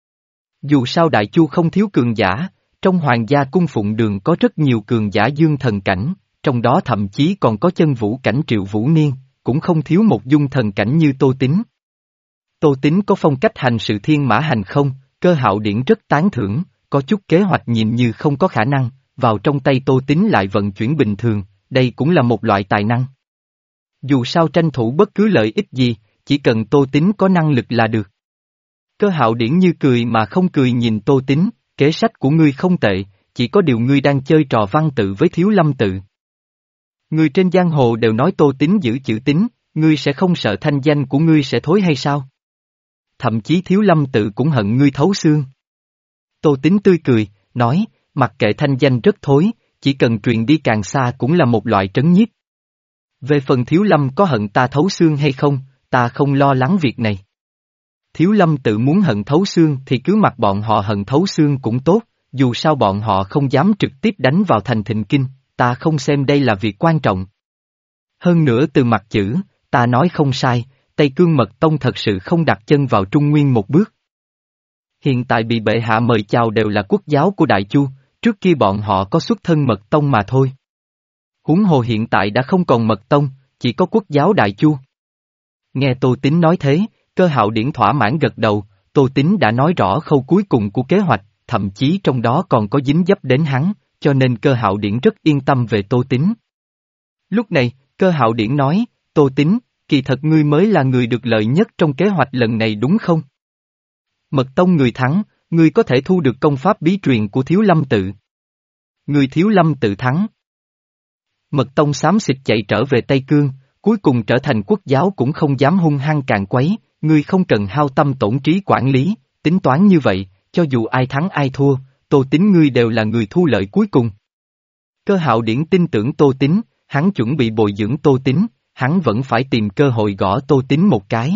Dù sao Đại Chu không thiếu cường giả, trong Hoàng gia cung phụng đường có rất nhiều cường giả dương thần cảnh, trong đó thậm chí còn có chân vũ cảnh Triệu Vũ Niên, cũng không thiếu một dung thần cảnh như Tô Tín. Tô Tín có phong cách hành sự thiên mã hành không, Cơ Hạo Điển rất tán thưởng, có chút kế hoạch nhìn như không có khả năng, vào trong tay Tô Tín lại vận chuyển bình thường, đây cũng là một loại tài năng. Dù sao tranh thủ bất cứ lợi ích gì, chỉ cần Tô Tín có năng lực là được. Cơ Hạo Điển như cười mà không cười nhìn Tô Tín, kế sách của ngươi không tệ, chỉ có điều ngươi đang chơi trò văn tự với Thiếu Lâm tự. Người trên giang hồ đều nói Tô Tín giữ chữ tín, ngươi sẽ không sợ thanh danh của ngươi sẽ thối hay sao? Thậm chí Thiếu Lâm tự cũng hận ngươi thấu xương. Tô Tín tươi cười, nói, mặc kệ thanh danh rất thối, chỉ cần truyền đi càng xa cũng là một loại trấn nhiếp. Về phần Thiếu Lâm có hận ta thấu xương hay không, ta không lo lắng việc này. Thiếu Lâm tự muốn hận thấu xương thì cứ mặc bọn họ hận thấu xương cũng tốt, dù sao bọn họ không dám trực tiếp đánh vào thành Thịnh Kinh, ta không xem đây là việc quan trọng. Hơn nữa từ mặt chữ, ta nói không sai, Tây Cương Mật Tông thật sự không đặt chân vào Trung Nguyên một bước. Hiện tại bị bệ hạ mời chào đều là quốc giáo của Đại Chu, trước kia bọn họ có xuất thân Mật Tông mà thôi. Huống hồ hiện tại đã không còn Mật Tông, chỉ có quốc giáo Đại Chu. Nghe Tô Tín nói thế, Cơ Hạo Điển thỏa mãn gật đầu, Tô Tín đã nói rõ khâu cuối cùng của kế hoạch, thậm chí trong đó còn có dính dấp đến hắn, cho nên Cơ Hạo Điển rất yên tâm về Tô Tín. Lúc này, Cơ Hạo Điển nói, Tô Tín, kỳ thật ngươi mới là người được lợi nhất trong kế hoạch lần này đúng không? Mật Tông người thắng, ngươi có thể thu được công pháp bí truyền của Thiếu Lâm tự. Người Thiếu Lâm tự thắng. Mật Tông xám xịt chạy trở về Tây Cương, cuối cùng trở thành quốc giáo cũng không dám hung hăng càn quấy, ngươi không cần hao tâm tổn trí quản lý, tính toán như vậy, cho dù ai thắng ai thua, Tô Tín ngươi đều là người thu lợi cuối cùng. Cơ Hạo Điển tin tưởng Tô Tín, hắn chuẩn bị bồi dưỡng Tô Tín, hắn vẫn phải tìm cơ hội gõ Tô Tín một cái.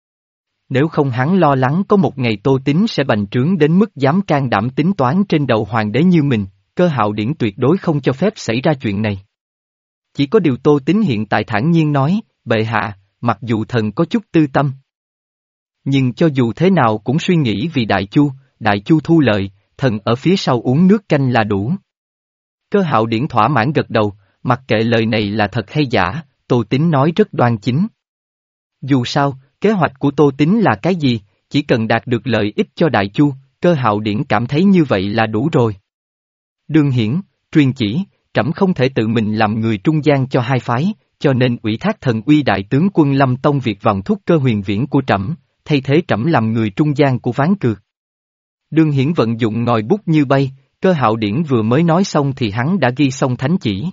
Nếu không hắn lo lắng có một ngày Tô Tín sẽ bành trướng đến mức dám can đảm tính toán trên đầu hoàng đế như mình, Cơ Hạo Điển tuyệt đối không cho phép xảy ra chuyện này. Chỉ có điều Tô Tín hiện tại thản nhiên nói, bệ hạ, mặc dù thần có chút tư tâm. Nhưng cho dù thế nào cũng suy nghĩ vì Đại Chu, Đại Chu thu lợi, thần ở phía sau uống nước canh là đủ. Cơ Hạo Điển thỏa mãn gật đầu, mặc kệ lời này là thật hay giả, Tô Tín nói rất đoan chính. Dù sao, kế hoạch của Tô Tín là cái gì, chỉ cần đạt được lợi ích cho Đại Chu, Cơ Hạo Điển cảm thấy như vậy là đủ rồi. Đương Hiển, truyền chỉ, trẫm không thể tự mình làm người trung gian cho hai phái, cho nên ủy thác thần uy đại tướng quân Lâm Tông việc vòng thúc Cơ Huyền Viễn của trẫm, thay thế trẫm làm người trung gian của ván cược. Đương Hiển vận dụng ngòi bút như bay, Cơ Hạo Điển vừa mới nói xong thì hắn đã ghi xong thánh chỉ.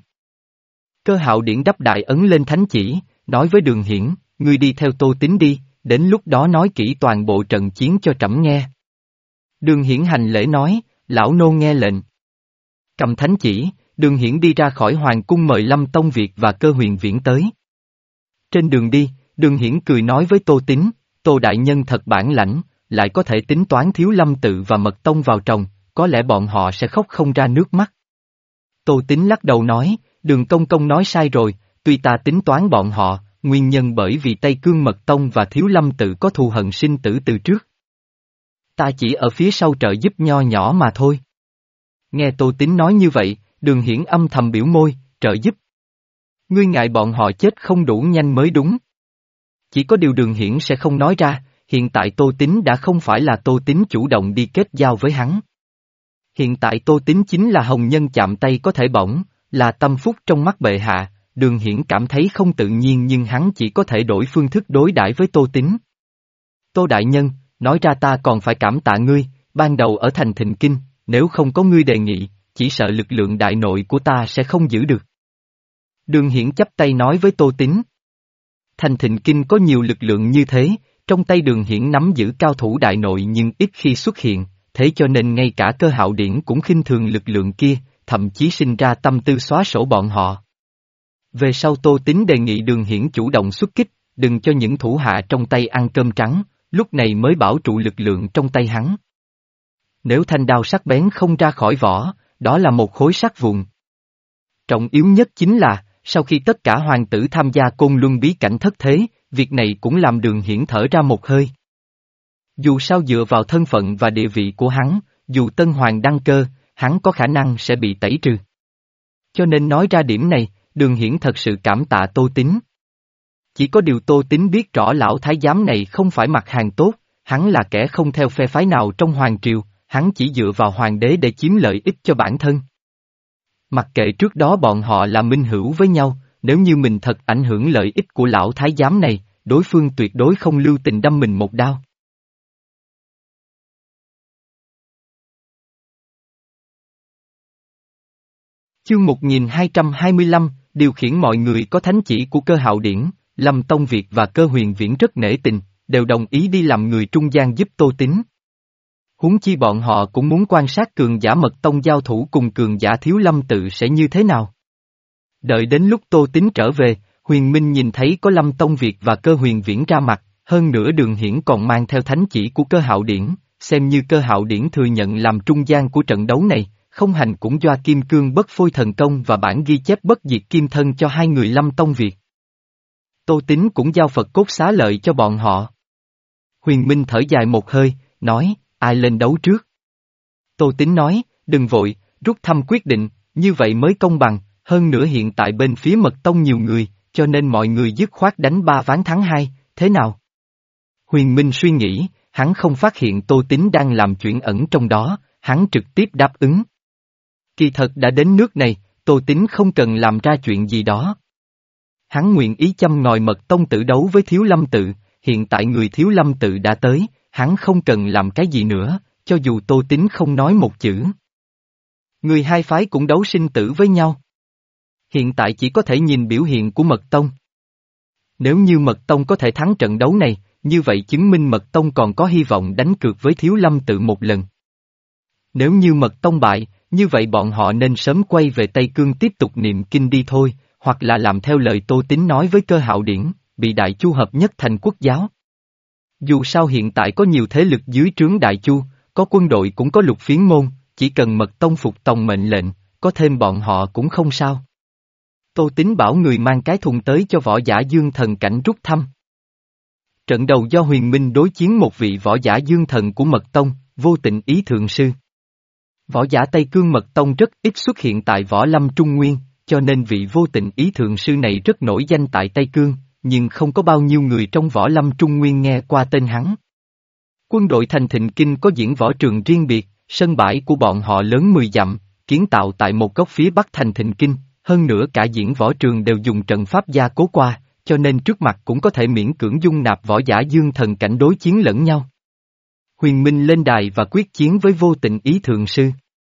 Cơ Hạo Điển đắp đại ấn lên thánh chỉ, nói với Đường Hiển, ngươi đi theo Tô Tín đi, đến lúc đó nói kỹ toàn bộ trận chiến cho trẫm nghe. Đường Hiển hành lễ nói, lão nô nghe lệnh. Cầm thánh chỉ, Đường Hiển đi ra khỏi hoàng cung mời Lâm Tông Việt và Cơ Huyền Viễn tới. Trên đường đi, Đường Hiển cười nói với Tô Tín, Tô đại nhân thật bản lãnh, lại có thể tính toán Thiếu Lâm tự và Mật Tông vào trong, có lẽ bọn họ sẽ khóc không ra nước mắt. Tô Tín lắc đầu nói, Đường Công Công nói sai rồi, tuy ta tính toán bọn họ, nguyên nhân bởi vì Tây Cương Mật Tông và Thiếu Lâm Tự có thù hận sinh tử từ trước. Ta chỉ ở phía sau trợ giúp nho nhỏ mà thôi. Nghe Tô Tín nói như vậy, Đường Hiển âm thầm biểu môi, trợ giúp. Ngươi ngại bọn họ chết không đủ nhanh mới đúng. Chỉ có điều Đường Hiển sẽ không nói ra, hiện tại Tô Tín đã không phải là Tô Tín chủ động đi kết giao với hắn. Hiện tại Tô Tín chính là hồng nhân chạm tay có thể bỏng, là tâm phúc trong mắt bệ hạ, Đường Hiển cảm thấy không tự nhiên nhưng hắn chỉ có thể đổi phương thức đối đãi với Tô Tín. Tô Đại Nhân, nói ra ta còn phải cảm tạ ngươi, ban đầu ở thành Thịnh Kinh, nếu không có ngươi đề nghị, chỉ sợ lực lượng đại nội của ta sẽ không giữ được. Đường Hiển chắp tay nói với Tô Tín. Thành Thịnh Kinh có nhiều lực lượng như thế, trong tay Đường Hiển nắm giữ cao thủ đại nội nhưng ít khi xuất hiện, thế cho nên ngay cả Cơ Hạo Điển cũng khinh thường lực lượng kia, thậm chí sinh ra tâm tư xóa sổ bọn họ. Về sau Tô Tín đề nghị Đường Hiển chủ động xuất kích, đừng cho những thủ hạ trong tay ăn cơm trắng, lúc này mới bảo trụ lực lượng trong tay hắn. Nếu thanh đao sắc bén không ra khỏi vỏ, đó là một khối sắt vụn. Trọng yếu nhất chính là, sau khi tất cả hoàng tử tham gia Côn Luân bí cảnh thất thế, việc này cũng làm Đường Hiển thở ra một hơi. Dù sao dựa vào thân phận và địa vị của hắn, dù Tân Hoàng đăng cơ, hắn có khả năng sẽ bị tẩy trừ. Cho nên nói ra điểm này, Đường Hiển thật sự cảm tạ Tô Tín. Chỉ có điều Tô Tín biết rõ lão thái giám này không phải mặt hàng tốt, hắn là kẻ không theo phe phái nào trong hoàng triều, hắn chỉ dựa vào hoàng đế để chiếm lợi ích cho bản thân. Mặc kệ trước đó bọn họ là minh hữu với nhau, nếu như mình thật ảnh hưởng lợi ích của lão thái giám này, đối phương tuyệt đối không lưu tình đâm mình một đao. Chương một nghìn hai trăm hai mươi lăm, điều khiển mọi người có thánh chỉ của Cơ Hạo Điển, Lâm Tông Việt và Cơ Huyền Viễn rất nể tình, đều đồng ý đi làm người trung gian giúp Tô Tín. Huống chi bọn họ cũng muốn quan sát cường giả Mật Tông giao thủ cùng cường giả Thiếu Lâm Tự sẽ như thế nào. Đợi đến lúc Tô Tín trở về, Huyền Minh nhìn thấy có Lâm Tông Việt và Cơ Huyền Viễn ra mặt, hơn nữa Đường Hiển còn mang theo thánh chỉ của Cơ Hạo Điển, xem như Cơ Hạo Điển thừa nhận làm trung gian của trận đấu này, không hành cũng doa kim cương bất phôi thần công và bản ghi chép bất diệt kim thân cho hai người Lâm Tông Việt. Tô Tín cũng giao Phật cốt xá lợi cho bọn họ. Huyền Minh thở dài một hơi, nói, ai lên đấu trước? Tô Tín nói, đừng vội, rút thăm quyết định, như vậy mới công bằng, hơn nữa hiện tại bên phía Mật Tông nhiều người, cho nên mọi người dứt khoát đánh ba ván thắng hai, thế nào? Huyền Minh suy nghĩ, hắn không phát hiện Tô Tín đang làm chuyện ẩn trong đó, hắn trực tiếp đáp ứng. Kỳ thật đã đến nước này, Tô Tín không cần làm ra chuyện gì đó. Hắn nguyện ý châm ngòi Mật Tông tự đấu với Thiếu Lâm Tự, hiện tại người Thiếu Lâm Tự đã tới, hắn không cần làm cái gì nữa, cho dù Tô Tín không nói một chữ. Người hai phái cũng đấu sinh tử với nhau. Hiện tại chỉ có thể nhìn biểu hiện của Mật Tông. Nếu như Mật Tông có thể thắng trận đấu này, như vậy chứng minh Mật Tông còn có hy vọng đánh cược với Thiếu Lâm Tự một lần. Nếu như Mật Tông bại, như vậy bọn họ nên sớm quay về Tây Cương tiếp tục niệm kinh đi thôi, hoặc là làm theo lời Tô Tín nói với Cơ Hạo Điển, bị Đại Chu hợp nhất thành quốc giáo. Dù sao hiện tại có nhiều thế lực dưới trướng Đại Chu, có quân đội cũng có Lục Phiến môn, chỉ cần Mật Tông phục tòng mệnh lệnh, có thêm bọn họ cũng không sao. Tô Tín bảo người mang cái thùng tới cho võ giả Dương Thần Cảnh rút thăm. Trận đầu do Huyền Minh đối chiến một vị võ giả Dương Thần của Mật Tông, Vô Tịnh Ý Thượng Sư. Võ giả Tây Cương Mật Tông rất ít xuất hiện tại Võ Lâm Trung Nguyên, cho nên vị Vô Tịnh Ý Thượng Sư này rất nổi danh tại Tây Cương, nhưng không có bao nhiêu người trong Võ Lâm Trung Nguyên nghe qua tên hắn. Quân đội thành Thịnh Kinh có diễn võ trường riêng biệt, sân bãi của bọn họ lớn mười dặm, kiến tạo tại một góc phía bắc thành Thịnh Kinh, hơn nữa cả diễn võ trường đều dùng trận pháp gia cố qua, cho nên trước mặt cũng có thể miễn cưỡng dung nạp võ giả Dương Thần Cảnh đối chiến lẫn nhau. Huyền Minh lên đài và quyết chiến với Vô Tịnh Ý Thượng Sư.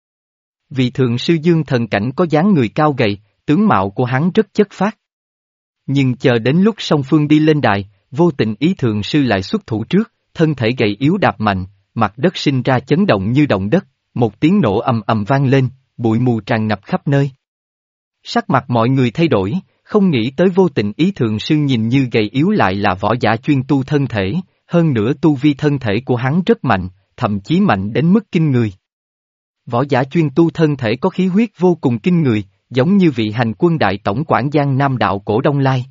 Vị Thượng Sư Dương Thần Cảnh có dáng người cao gầy, tướng mạo của hắn rất chất phác. Nhưng chờ đến lúc song phương đi lên đài, Vô Tịnh Ý Thượng Sư lại xuất thủ trước, thân thể gầy yếu đạp mạnh, mặt đất sinh ra chấn động như động đất, một tiếng nổ ầm ầm vang lên, bụi mù tràn ngập khắp nơi. Sắc mặt mọi người thay đổi, không nghĩ tới Vô Tịnh Ý Thượng Sư nhìn như gầy yếu lại là võ giả chuyên tu thân thể, hơn nữa tu vi thân thể của hắn rất mạnh, thậm chí mạnh đến mức kinh người. Võ giả chuyên tu thân thể có khí huyết vô cùng kinh người, giống như vị hành quân đại tổng quản Giang Nam đạo cổ Đông Lai.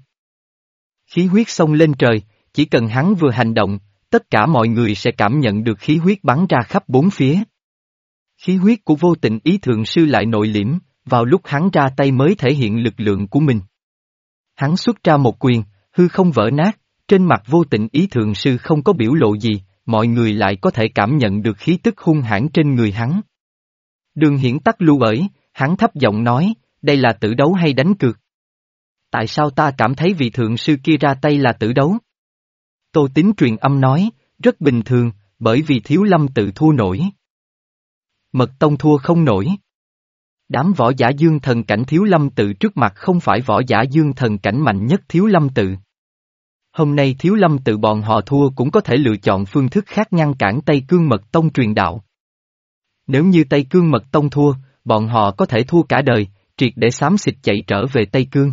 Khí huyết xông lên trời, chỉ cần hắn vừa hành động, tất cả mọi người sẽ cảm nhận được khí huyết bắn ra khắp bốn phía. Khí huyết của Vô Tình Ý Thượng Sư lại nội liễm, vào lúc hắn ra tay mới thể hiện lực lượng của mình. Hắn xuất ra một quyền, hư không vỡ nát, trên mặt Vô Tình Ý Thượng Sư không có biểu lộ gì, mọi người lại có thể cảm nhận được khí tức hung hãn trên người hắn. Đường Hiển tắc lưu ởi, hắn thấp giọng nói, đây là tử đấu hay đánh cược? Tại sao ta cảm thấy vị thượng sư kia ra tay là tử đấu? Tô Tín truyền âm nói, rất bình thường, bởi vì Thiếu Lâm tự thua nổi. Mật Tông thua không nổi. Đám võ giả dương thần cảnh Thiếu Lâm tự trước mặt không phải võ giả dương thần cảnh mạnh nhất Thiếu Lâm tự. Hôm nay Thiếu Lâm tự bọn họ thua cũng có thể lựa chọn phương thức khác ngăn cản Tây Cương Mật Tông truyền đạo. Nếu như Tây Cương Mật Tông thua, bọn họ có thể thua cả đời, triệt để xám xịt chạy trở về Tây Cương.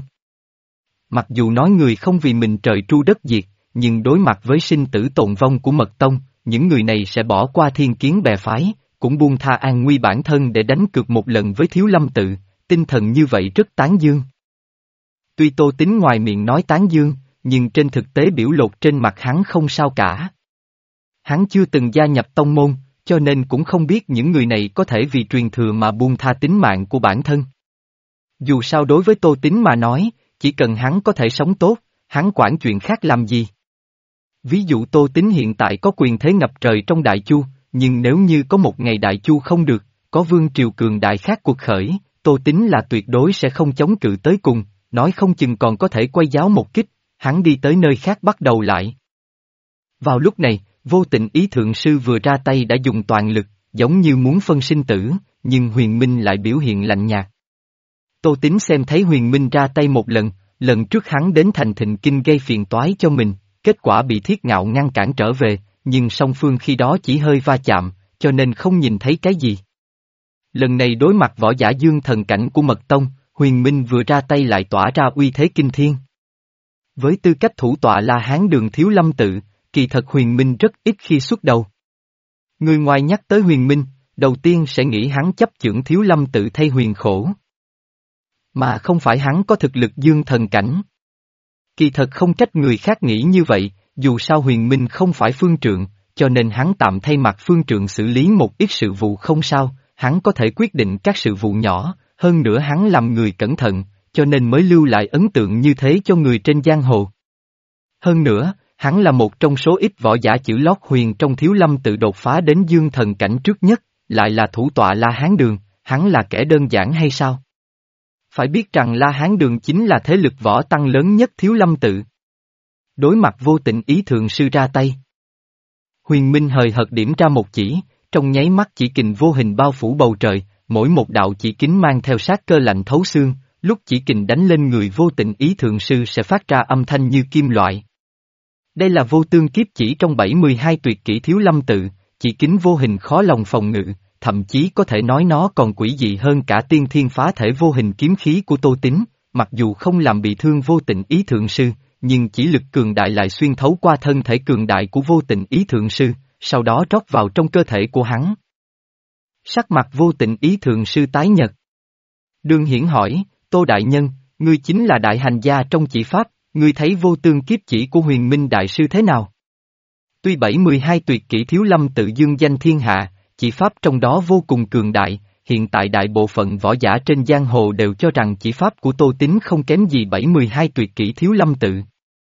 Mặc dù nói người không vì mình trời tru đất diệt, nhưng đối mặt với sinh tử tồn vong của Mật Tông, những người này sẽ bỏ qua thiên kiến bè phái, cũng buông tha an nguy bản thân để đánh cược một lần với Thiếu Lâm tự, tinh thần như vậy rất tán dương. Tuy Tô Tín ngoài miệng nói tán dương, nhưng trên thực tế biểu lột trên mặt hắn không sao cả. Hắn chưa từng gia nhập tông môn, cho nên cũng không biết những người này có thể vì truyền thừa mà buông tha tính mạng của bản thân. Dù sao đối với Tô Tín mà nói, chỉ cần hắn có thể sống tốt, hắn quản chuyện khác làm gì. Ví dụ Tô Tín hiện tại có quyền thế ngập trời trong Đại Chu, nhưng nếu như có một ngày Đại Chu không được, có vương triều cường đại khác cuộc khởi, Tô Tín là tuyệt đối sẽ không chống cự tới cùng, nói không chừng còn có thể quay giáo một kích, hắn đi tới nơi khác bắt đầu lại. Vào lúc này, Vô Tình Ý Thượng Sư vừa ra tay đã dùng toàn lực, giống như muốn phân sinh tử, nhưng Huyền Minh lại biểu hiện lạnh nhạt. Tô Tín xem thấy Huyền Minh ra tay một lần, lần trước hắn đến thành Thịnh Kinh gây phiền toái cho mình, kết quả bị Thiết Ngạo ngăn cản trở về, nhưng song phương khi đó chỉ hơi va chạm, cho nên không nhìn thấy cái gì. Lần này đối mặt võ giả dương thần cảnh của Mật Tông, Huyền Minh vừa ra tay lại tỏa ra uy thế kinh thiên. Với tư cách thủ tọa La Hán đường Thiếu Lâm tự, kỳ thật Huyền Minh rất ít khi xuất đầu. Người ngoài nhắc tới Huyền Minh, đầu tiên sẽ nghĩ hắn chấp chưởng Thiếu Lâm tự thay Huyền Khổ. Mà không phải hắn có thực lực dương thần cảnh. Kỳ thật không trách người khác nghĩ như vậy, dù sao Huyền Minh không phải phương trượng, cho nên hắn tạm thay mặt phương trượng xử lý một ít sự vụ không sao, hắn có thể quyết định các sự vụ nhỏ, hơn nữa hắn làm người cẩn thận, cho nên mới lưu lại ấn tượng như thế cho người trên giang hồ. Hơn nữa, hắn là một trong số ít võ giả chữ lót huyền trong Thiếu Lâm tự đột phá đến dương thần cảnh trước nhất, lại là thủ tọa La Hán đường, hắn là kẻ đơn giản hay sao? Phải biết rằng La Hán đường chính là thế lực võ tăng lớn nhất Thiếu Lâm tự. Đối mặt Vô Tình Ý Thượng Sư ra tay. Huyền Minh hời hợt điểm ra một chỉ, trong nháy mắt chỉ kình vô hình bao phủ bầu trời, mỗi một đạo chỉ kính mang theo sát cơ lạnh thấu xương, lúc chỉ kình đánh lên người Vô Tình Ý Thượng Sư sẽ phát ra âm thanh như kim loại. Đây là vô tương kiếp chỉ trong bảy mươi hai tuyệt kỹ Thiếu Lâm tự, chỉ kính vô hình khó lòng phòng ngự, thậm chí có thể nói nó còn quỷ dị hơn cả tiên thiên phá thể vô hình kiếm khí của Tô Tín, mặc dù không làm bị thương Vô Tình Ý Thượng Sư, nhưng chỉ lực cường đại lại xuyên thấu qua thân thể cường đại của Vô Tình Ý Thượng Sư, sau đó rót vào trong cơ thể của hắn. Sắc mặt Vô Tình Ý Thượng Sư tái nhợt. Đường Hiển hỏi, Tô Đại Nhân, ngươi chính là đại hành gia trong chỉ pháp, ngươi thấy vô tương kiếp chỉ của Huyền Minh Đại Sư thế nào? Tuy bảy mươi hai tuyệt kỹ Thiếu Lâm tự dương danh thiên hạ, chỉ pháp trong đó vô cùng cường đại, hiện tại đại bộ phận võ giả trên giang hồ đều cho rằng chỉ pháp của Tô Tín không kém gì bảy mươi hai tuyệt kỹ Thiếu Lâm tự.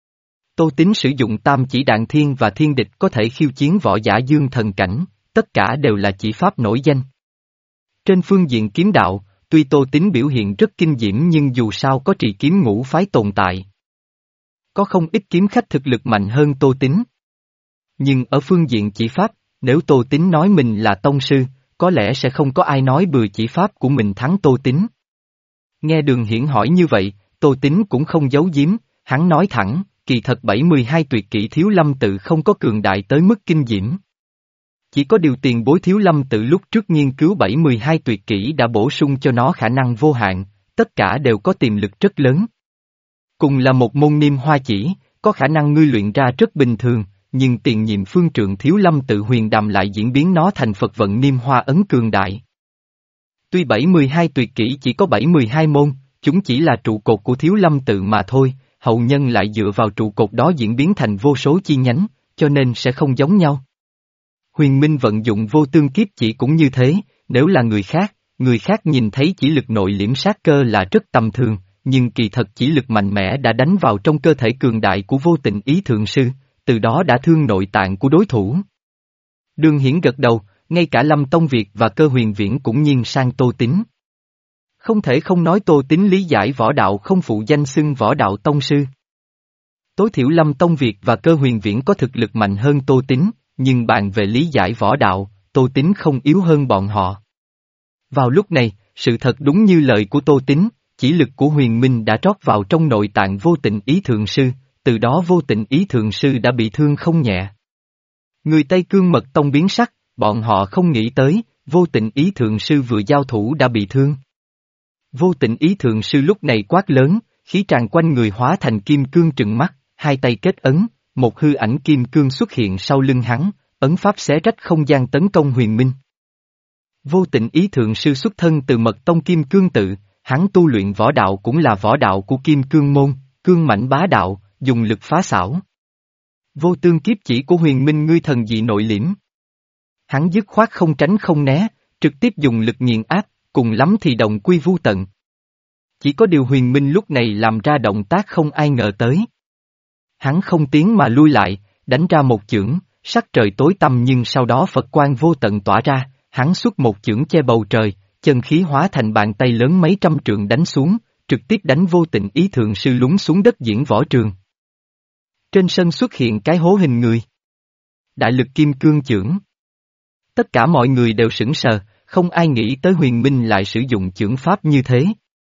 Tô Tín sử dụng tam chỉ đạn thiên và thiên địch có thể khiêu chiến võ giả dương thần cảnh, tất cả đều là chỉ pháp nổi danh. Trên phương diện kiếm đạo, tuy Tô Tín biểu hiện rất kinh diễm nhưng dù sao có trì kiếm ngũ phái tồn tại. Có không ít kiếm khách thực lực mạnh hơn Tô Tín. Nhưng ở phương diện chỉ pháp, nếu Tô Tín nói mình là tông sư, có lẽ sẽ không có ai nói bừa chỉ pháp của mình thắng Tô Tín. Nghe Đường Hiển hỏi như vậy, Tô Tín cũng không giấu giếm, hắn nói thẳng, kỳ thật bảy mươi hai tuyệt kỹ Thiếu Lâm tự không có cường đại tới mức kinh diễm. Chỉ có điều tiền bối Thiếu Lâm tự lúc trước nghiên cứu bảy mươi hai tuyệt kỹ đã bổ sung cho nó khả năng vô hạn, tất cả đều có tiềm lực rất lớn. Cùng là một môn niêm hoa chỉ, có khả năng ngươi luyện ra rất bình thường, nhưng tiền nhiệm phương trượng Thiếu Lâm tự Huyền Đàm lại diễn biến nó thành Phật vận niêm hoa ấn cường đại. Tuy bảy mươi hai tuyệt kỹ chỉ có bảy mươi hai môn, chúng chỉ là trụ cột của Thiếu Lâm tự mà thôi, hậu nhân lại dựa vào trụ cột đó diễn biến thành vô số chi nhánh, cho nên sẽ không giống nhau. Huyền Minh vận dụng vô tương kiếp chỉ cũng như thế, nếu là người khác, người khác nhìn thấy chỉ lực nội liễm sát cơ là rất tầm thường, nhưng kỳ thật chỉ lực mạnh mẽ đã đánh vào trong cơ thể cường đại của vô tình ý thượng sư, từ đó đã thương nội tạng của đối thủ. Đường Hiển gật đầu, ngay cả Lâm Tông Việt và Cơ Huyền Viễn cũng nhìn sang Tô Tín. Không thể không nói Tô Tín lý giải võ đạo không phụ danh xưng võ đạo tông sư. Tối thiểu Lâm Tông Việt và Cơ Huyền Viễn có thực lực mạnh hơn Tô Tín, nhưng bàn về lý giải võ đạo, Tô Tín không yếu hơn bọn họ. Vào lúc này, sự thật đúng như lời của Tô Tín, chỉ lực của Huyền Minh đã trót vào trong nội tạng vô tình ý thượng sư, từ đó vô tình ý thượng sư đã bị thương không nhẹ. Người Tây Cương Mật Tông biến sắc, bọn họ không nghĩ tới, vô tình ý thượng sư vừa giao thủ đã bị thương. Vô tình ý thượng sư lúc này quát lớn, khí tràn quanh người hóa thành kim cương trừng mắt, hai tay kết ấn, một hư ảnh kim cương xuất hiện sau lưng hắn, ấn pháp xé rách không gian tấn công Huyền Minh. Vô tình ý thượng sư xuất thân từ Mật Tông Kim Cương tự, hắn tu luyện võ đạo cũng là võ đạo của Kim Cương môn, cương mãnh bá đạo, dùng lực phá xảo. Vô tương kiếp chỉ của Huyền Minh ngươi thần dị nội liễm. Hắn dứt khoát không tránh không né, trực tiếp dùng lực nghiền áp, cùng lắm thì đồng quy vu tận. Chỉ có điều Huyền Minh lúc này làm ra động tác không ai ngờ tới. Hắn không tiến mà lui lại, đánh ra một chưởng, sắc trời tối tăm nhưng sau đó Phật quang vô tận tỏa ra, hắn xuất một chưởng che bầu trời, chân khí hóa thành bàn tay lớn mấy trăm trượng đánh xuống, trực tiếp đánh vô tình ý thượng sư lún xuống đất diễn võ trường. Trên sân xuất hiện cái hố hình người. Đại lực kim cương chưởng. Tất cả mọi người đều sững sờ, không ai nghĩ tới Huyền Minh lại sử dụng chưởng pháp như thế.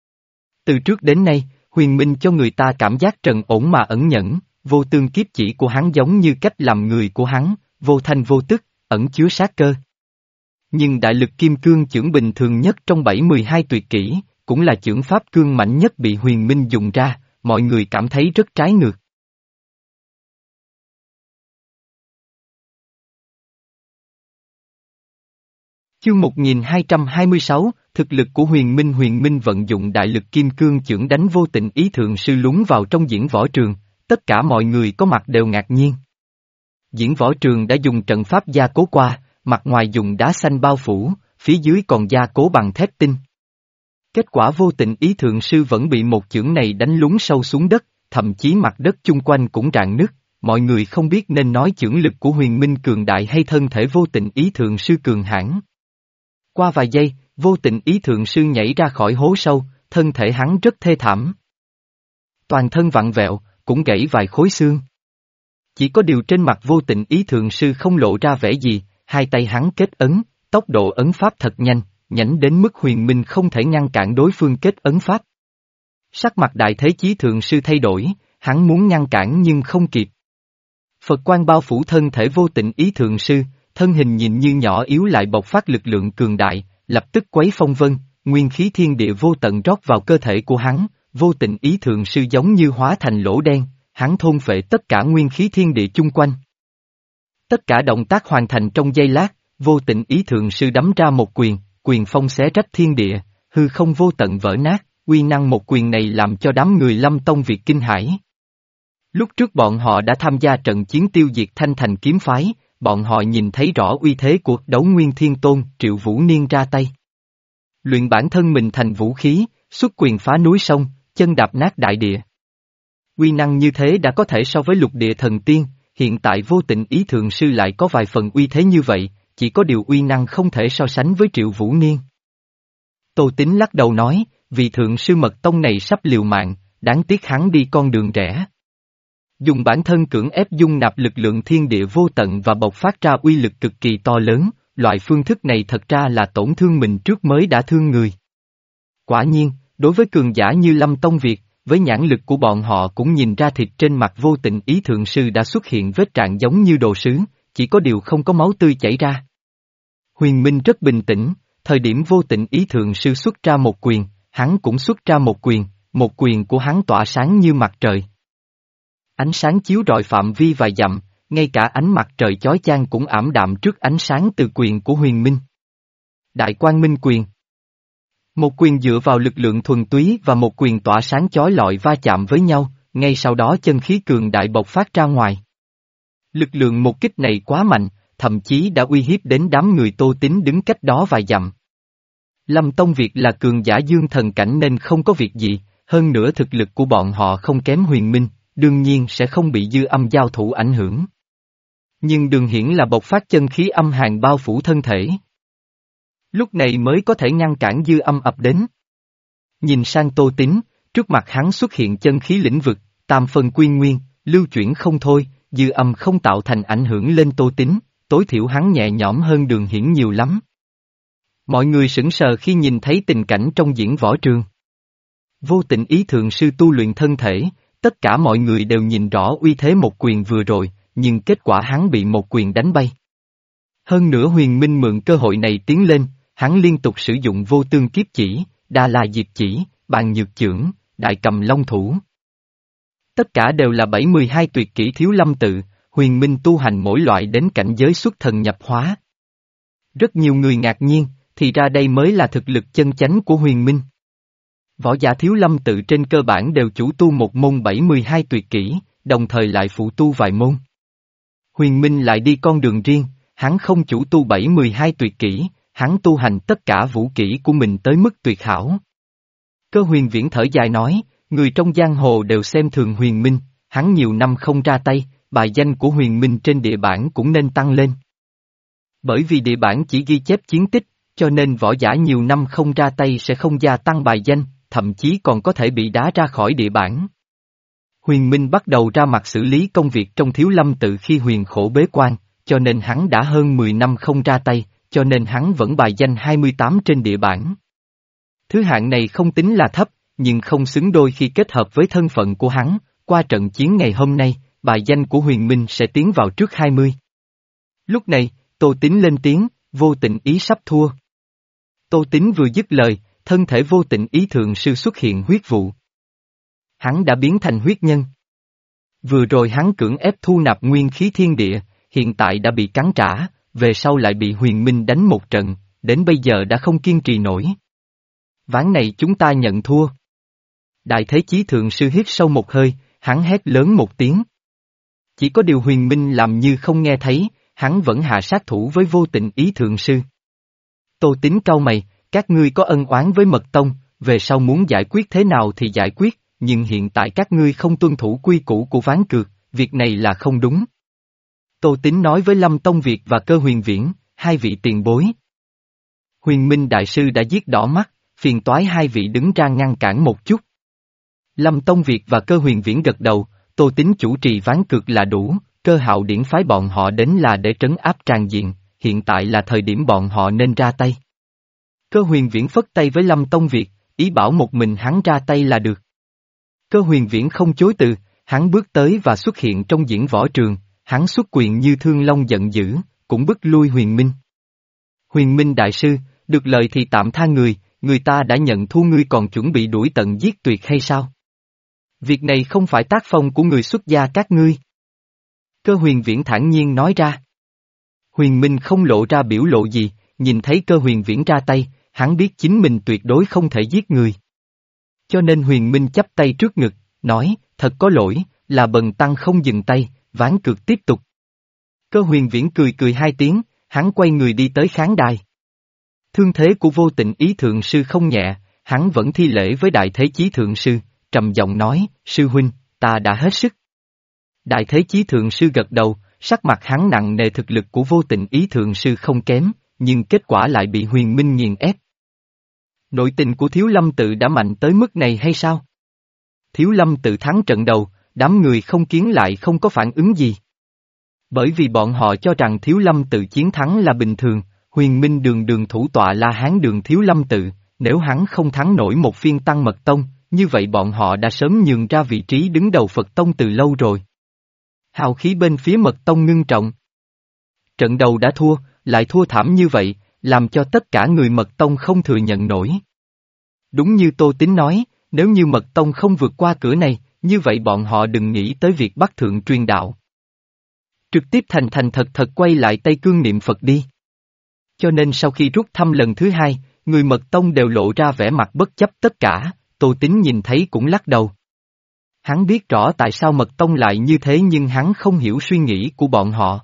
Từ trước đến nay, Huyền Minh cho người ta cảm giác trần ổn mà ẩn nhẫn, vô tương kiếp chỉ của hắn giống như cách làm người của hắn, vô thanh vô tức, ẩn chứa sát cơ. Nhưng đại lực kim cương chưởng bình thường nhất trong bảy mươi hai tuyệt kỹ, cũng là chưởng pháp cương mạnh nhất bị Huyền Minh dùng ra, mọi người cảm thấy rất trái ngược. Chương một nghìn hai trăm hai mươi sáu, thực lực của Huyền Minh Huyền Minh vận dụng đại lực kim cương chưởng đánh vô tình ý thượng sư lún vào trong diễn võ trường, tất cả mọi người có mặt đều ngạc nhiên. Diễn võ trường đã dùng trận pháp gia cố qua, mặt ngoài dùng đá xanh bao phủ, phía dưới còn gia cố bằng thép tinh. Kết quả vô tình ý thượng sư vẫn bị một chưởng này đánh lún sâu xuống đất, thậm chí mặt đất chung quanh cũng rạn nứt, mọi người không biết nên nói chưởng lực của Huyền Minh cường đại hay thân thể vô tình ý thượng sư cường hãn. Qua vài giây, vô tình ý thượng sư nhảy ra khỏi hố sâu, thân thể hắn rất thê thảm. Toàn thân vặn vẹo, cũng gãy vài khối xương. Chỉ có điều trên mặt vô tình ý thượng sư không lộ ra vẻ gì, hai tay hắn kết ấn, tốc độ ấn pháp thật nhanh, nhảnh đến mức Huyền Minh không thể ngăn cản đối phương kết ấn pháp. Sắc mặt đại thế chí thượng sư thay đổi, hắn muốn ngăn cản nhưng không kịp. Phật quang bao phủ thân thể vô tình ý thượng sư, thân hình nhìn như nhỏ yếu lại bộc phát lực lượng cường đại, lập tức quấy phong vân, nguyên khí thiên địa vô tận rót vào cơ thể của hắn, vô tình ý thượng sư giống như hóa thành lỗ đen, hắn thôn phệ tất cả nguyên khí thiên địa chung quanh. Tất cả động tác hoàn thành trong giây lát, vô tình ý thượng sư đấm ra một quyền, quyền phong xé rách thiên địa, hư không vô tận vỡ nát, uy năng một quyền này làm cho đám người Lâm Tông Việt kinh hãi. Lúc trước bọn họ đã tham gia trận chiến tiêu diệt Thanh Thành kiếm phái, bọn họ nhìn thấy rõ uy thế của Đấu Nguyên Thiên Tôn Triệu Vũ Niên ra tay. Luyện bản thân mình thành vũ khí, xuất quyền phá núi sông, chân đạp nát đại địa. Uy năng như thế đã có thể so với lục địa thần tiên, hiện tại vô tình ý thượng sư lại có vài phần uy thế như vậy, chỉ có điều uy năng không thể so sánh với Triệu Vũ Niên. Tô Tín lắc đầu nói, vì thượng sư Mật Tông này sắp liều mạng, đáng tiếc hắn đi con đường rẽ. Dùng bản thân cưỡng ép dung nạp lực lượng thiên địa vô tận và bộc phát ra uy lực cực kỳ to lớn, loại phương thức này thật ra là tổn thương mình trước mới đã thương người. Quả nhiên, đối với cường giả như Lâm Tông Việt, với nhãn lực của bọn họ cũng nhìn ra thịt trên mặt vô tình ý thượng sư đã xuất hiện vết rạn giống như đồ sứ, chỉ có điều không có máu tươi chảy ra. Huyền Minh rất bình tĩnh, thời điểm vô tình ý thượng sư xuất ra một quyền, hắn cũng xuất ra một quyền, một quyền của hắn tỏa sáng như mặt trời. Ánh sáng chiếu rọi phạm vi vài dặm, ngay cả ánh mặt trời chói chang cũng ảm đạm trước ánh sáng từ quyền của Huyền Minh. Đại Quang Minh quyền. Một quyền dựa vào lực lượng thuần túy và một quyền tỏa sáng chói lọi va chạm với nhau, ngay sau đó chân khí cường đại bộc phát ra ngoài. Lực lượng một kích này quá mạnh, thậm chí đã uy hiếp đến đám người Tô Tín đứng cách đó vài dặm. Lâm Tông Việt là cường giả dương thần cảnh nên không có việc gì, hơn nữa thực lực của bọn họ không kém Huyền Minh, đương nhiên sẽ không bị dư âm giao thủ ảnh hưởng. Nhưng Đường Hiển là bộc phát chân khí âm hàn bao phủ thân thể. Lúc này mới có thể ngăn cản dư âm ập đến. Nhìn sang Tô Tín, trước mặt hắn xuất hiện chân khí lĩnh vực, tam phân quy nguyên, lưu chuyển không thôi, dư âm không tạo thành ảnh hưởng lên Tô Tín, tối thiểu hắn nhẹ nhõm hơn Đường Hiển nhiều lắm. Mọi người sững sờ khi nhìn thấy tình cảnh trong diễn võ trường. Vô Tình Ý thượng sư tu luyện thân thể, tất cả mọi người đều nhìn rõ uy thế một quyền vừa rồi, nhưng kết quả hắn bị một quyền đánh bay. Hơn nữa Huyền Minh mượn cơ hội này tiến lên, hắn liên tục sử dụng vô tương kiếp chỉ, Đa La Diệp chỉ, Bàn Nhược Chưởng, Đại Cầm Long Thủ. Tất cả đều là bảy mươi hai tuyệt kỹ Thiếu Lâm tự, Huyền Minh tu hành mỗi loại đến cảnh giới xuất thần nhập hóa. Rất nhiều người ngạc nhiên, thì ra đây mới là thực lực chân chánh của Huyền Minh. Võ giả Thiếu Lâm tự trên cơ bản đều chủ tu một môn bảy mươi hai tuyệt kỹ, đồng thời lại phụ tu vài môn. Huyền Minh lại đi con đường riêng, hắn không chủ tu bảy mươi hai tuyệt kỹ, hắn tu hành tất cả vũ kỹ của mình tới mức tuyệt hảo. Cơ Huyền Viễn thở dài nói, người trong giang hồ đều xem thường Huyền Minh, hắn nhiều năm không ra tay, bài danh của Huyền Minh trên địa bản cũng nên tăng lên. Bởi vì địa bản chỉ ghi chép chiến tích, cho nên võ giả nhiều năm không ra tay sẽ không gia tăng bài danh, thậm chí còn có thể bị đá ra khỏi địa bản. Huyền Minh bắt đầu ra mặt xử lý công việc trong Thiếu Lâm tự khi Huyền Khổ bế quan, cho nên hắn đã hơn mười năm không ra tay, cho nên hắn vẫn bài danh hai mươi tám trên địa bản. Thứ hạng này không tính là thấp, nhưng không xứng đôi khi kết hợp với thân phận của hắn, qua trận chiến ngày hôm nay, bài danh của Huyền Minh sẽ tiến vào trước hai mươi. Lúc này, Tô Tín lên tiếng, Vô Tình Ý sắp thua. Tô Tín vừa dứt lời, thân thể Vô Tình Ý thượng sư xuất hiện huyết vụ. Hắn đã biến thành huyết nhân. Vừa rồi hắn cưỡng ép thu nạp nguyên khí thiên địa, hiện tại đã bị cắn trả, về sau lại bị Huyền Minh đánh một trận, đến bây giờ đã không kiên trì nổi. Ván này chúng ta nhận thua. Đại Thế Chí thượng sư hít sâu một hơi, hắn hét lớn một tiếng. Chỉ có điều Huyền Minh làm như không nghe thấy, hắn vẫn hạ sát thủ với Vô Tình Ý thượng sư. Tô Tín cau mày, các ngươi có ân oán với Mật Tông, về sau muốn giải quyết thế nào thì giải quyết, nhưng hiện tại các ngươi không tuân thủ quy củ của ván cược, việc này là không đúng. Tô Tín nói với Lâm Tông Việt và Cơ Huyền Viễn, hai vị tiền bối. Huyền Minh đại sư đã giết đỏ mắt, phiền toái hai vị đứng ra ngăn cản một chút. Lâm Tông Việt và Cơ Huyền Viễn gật đầu, Tô Tín chủ trì ván cược là đủ, Cơ Hạo Điển phái bọn họ đến là để trấn áp tràn diện, hiện tại là thời điểm bọn họ nên ra tay. Cơ Huyền Viễn phất tay với Lâm Tông Việt, ý bảo một mình hắn ra tay là được. Cơ Huyền Viễn không chối từ, hắn bước tới và xuất hiện trong diễn võ trường, hắn xuất quyền như thương long giận dữ, cũng bức lui Huyền Minh. Huyền Minh đại sư, được lời thì tạm tha người, người ta đã nhận thua ngươi còn chuẩn bị đuổi tận giết tuyệt hay sao? Việc này không phải tác phong của người xuất gia các ngươi. Cơ Huyền Viễn thản nhiên nói ra. Huyền Minh không lộ ra biểu lộ gì, nhìn thấy Cơ Huyền Viễn ra tay, hắn biết chính mình tuyệt đối không thể giết người. Cho nên Huyền Minh chắp tay trước ngực, nói, thật có lỗi, là bần tăng không dừng tay, ván cược tiếp tục. Cơ Huyền Viễn cười cười hai tiếng, hắn quay người đi tới khán đài. Thương thế của Vô Tình Ý thượng sư không nhẹ, hắn vẫn thi lễ với Đại Thế Chí thượng sư, trầm giọng nói, sư huynh, ta đã hết sức. Đại Thế Chí thượng sư gật đầu, sắc mặt hắn nặng nề thực lực của Vô Tình Ý thượng sư không kém, nhưng kết quả lại bị Huyền Minh nghiền ép. Nội tình của Thiếu Lâm tự đã mạnh tới mức này hay sao? Thiếu Lâm tự thắng trận đầu, đám người không kiến lại không có phản ứng gì. Bởi vì bọn họ cho rằng Thiếu Lâm tự chiến thắng là bình thường, Huyền Minh đường đường thủ tọa La Hán đường Thiếu Lâm tự, nếu hắn không thắng nổi một phiên tăng mật tông, như vậy bọn họ đã sớm nhường ra vị trí đứng đầu Phật tông từ lâu rồi. Hào khí bên phía mật tông ngưng trọng. Trận đầu đã thua, lại thua thảm như vậy, làm cho tất cả người mật tông không thừa nhận nổi. Đúng như Tô Tín nói, nếu như mật tông không vượt qua cửa này, như vậy bọn họ đừng nghĩ tới việc bắt thượng truyền đạo. Trực tiếp thành thành thật thật quay lại Tây Cương niệm Phật đi. Cho nên sau khi rút thăm lần thứ hai, người mật tông đều lộ ra vẻ mặt bất chấp tất cả, Tô Tín nhìn thấy cũng lắc đầu. Hắn biết rõ tại sao mật tông lại như thế nhưng hắn không hiểu suy nghĩ của bọn họ.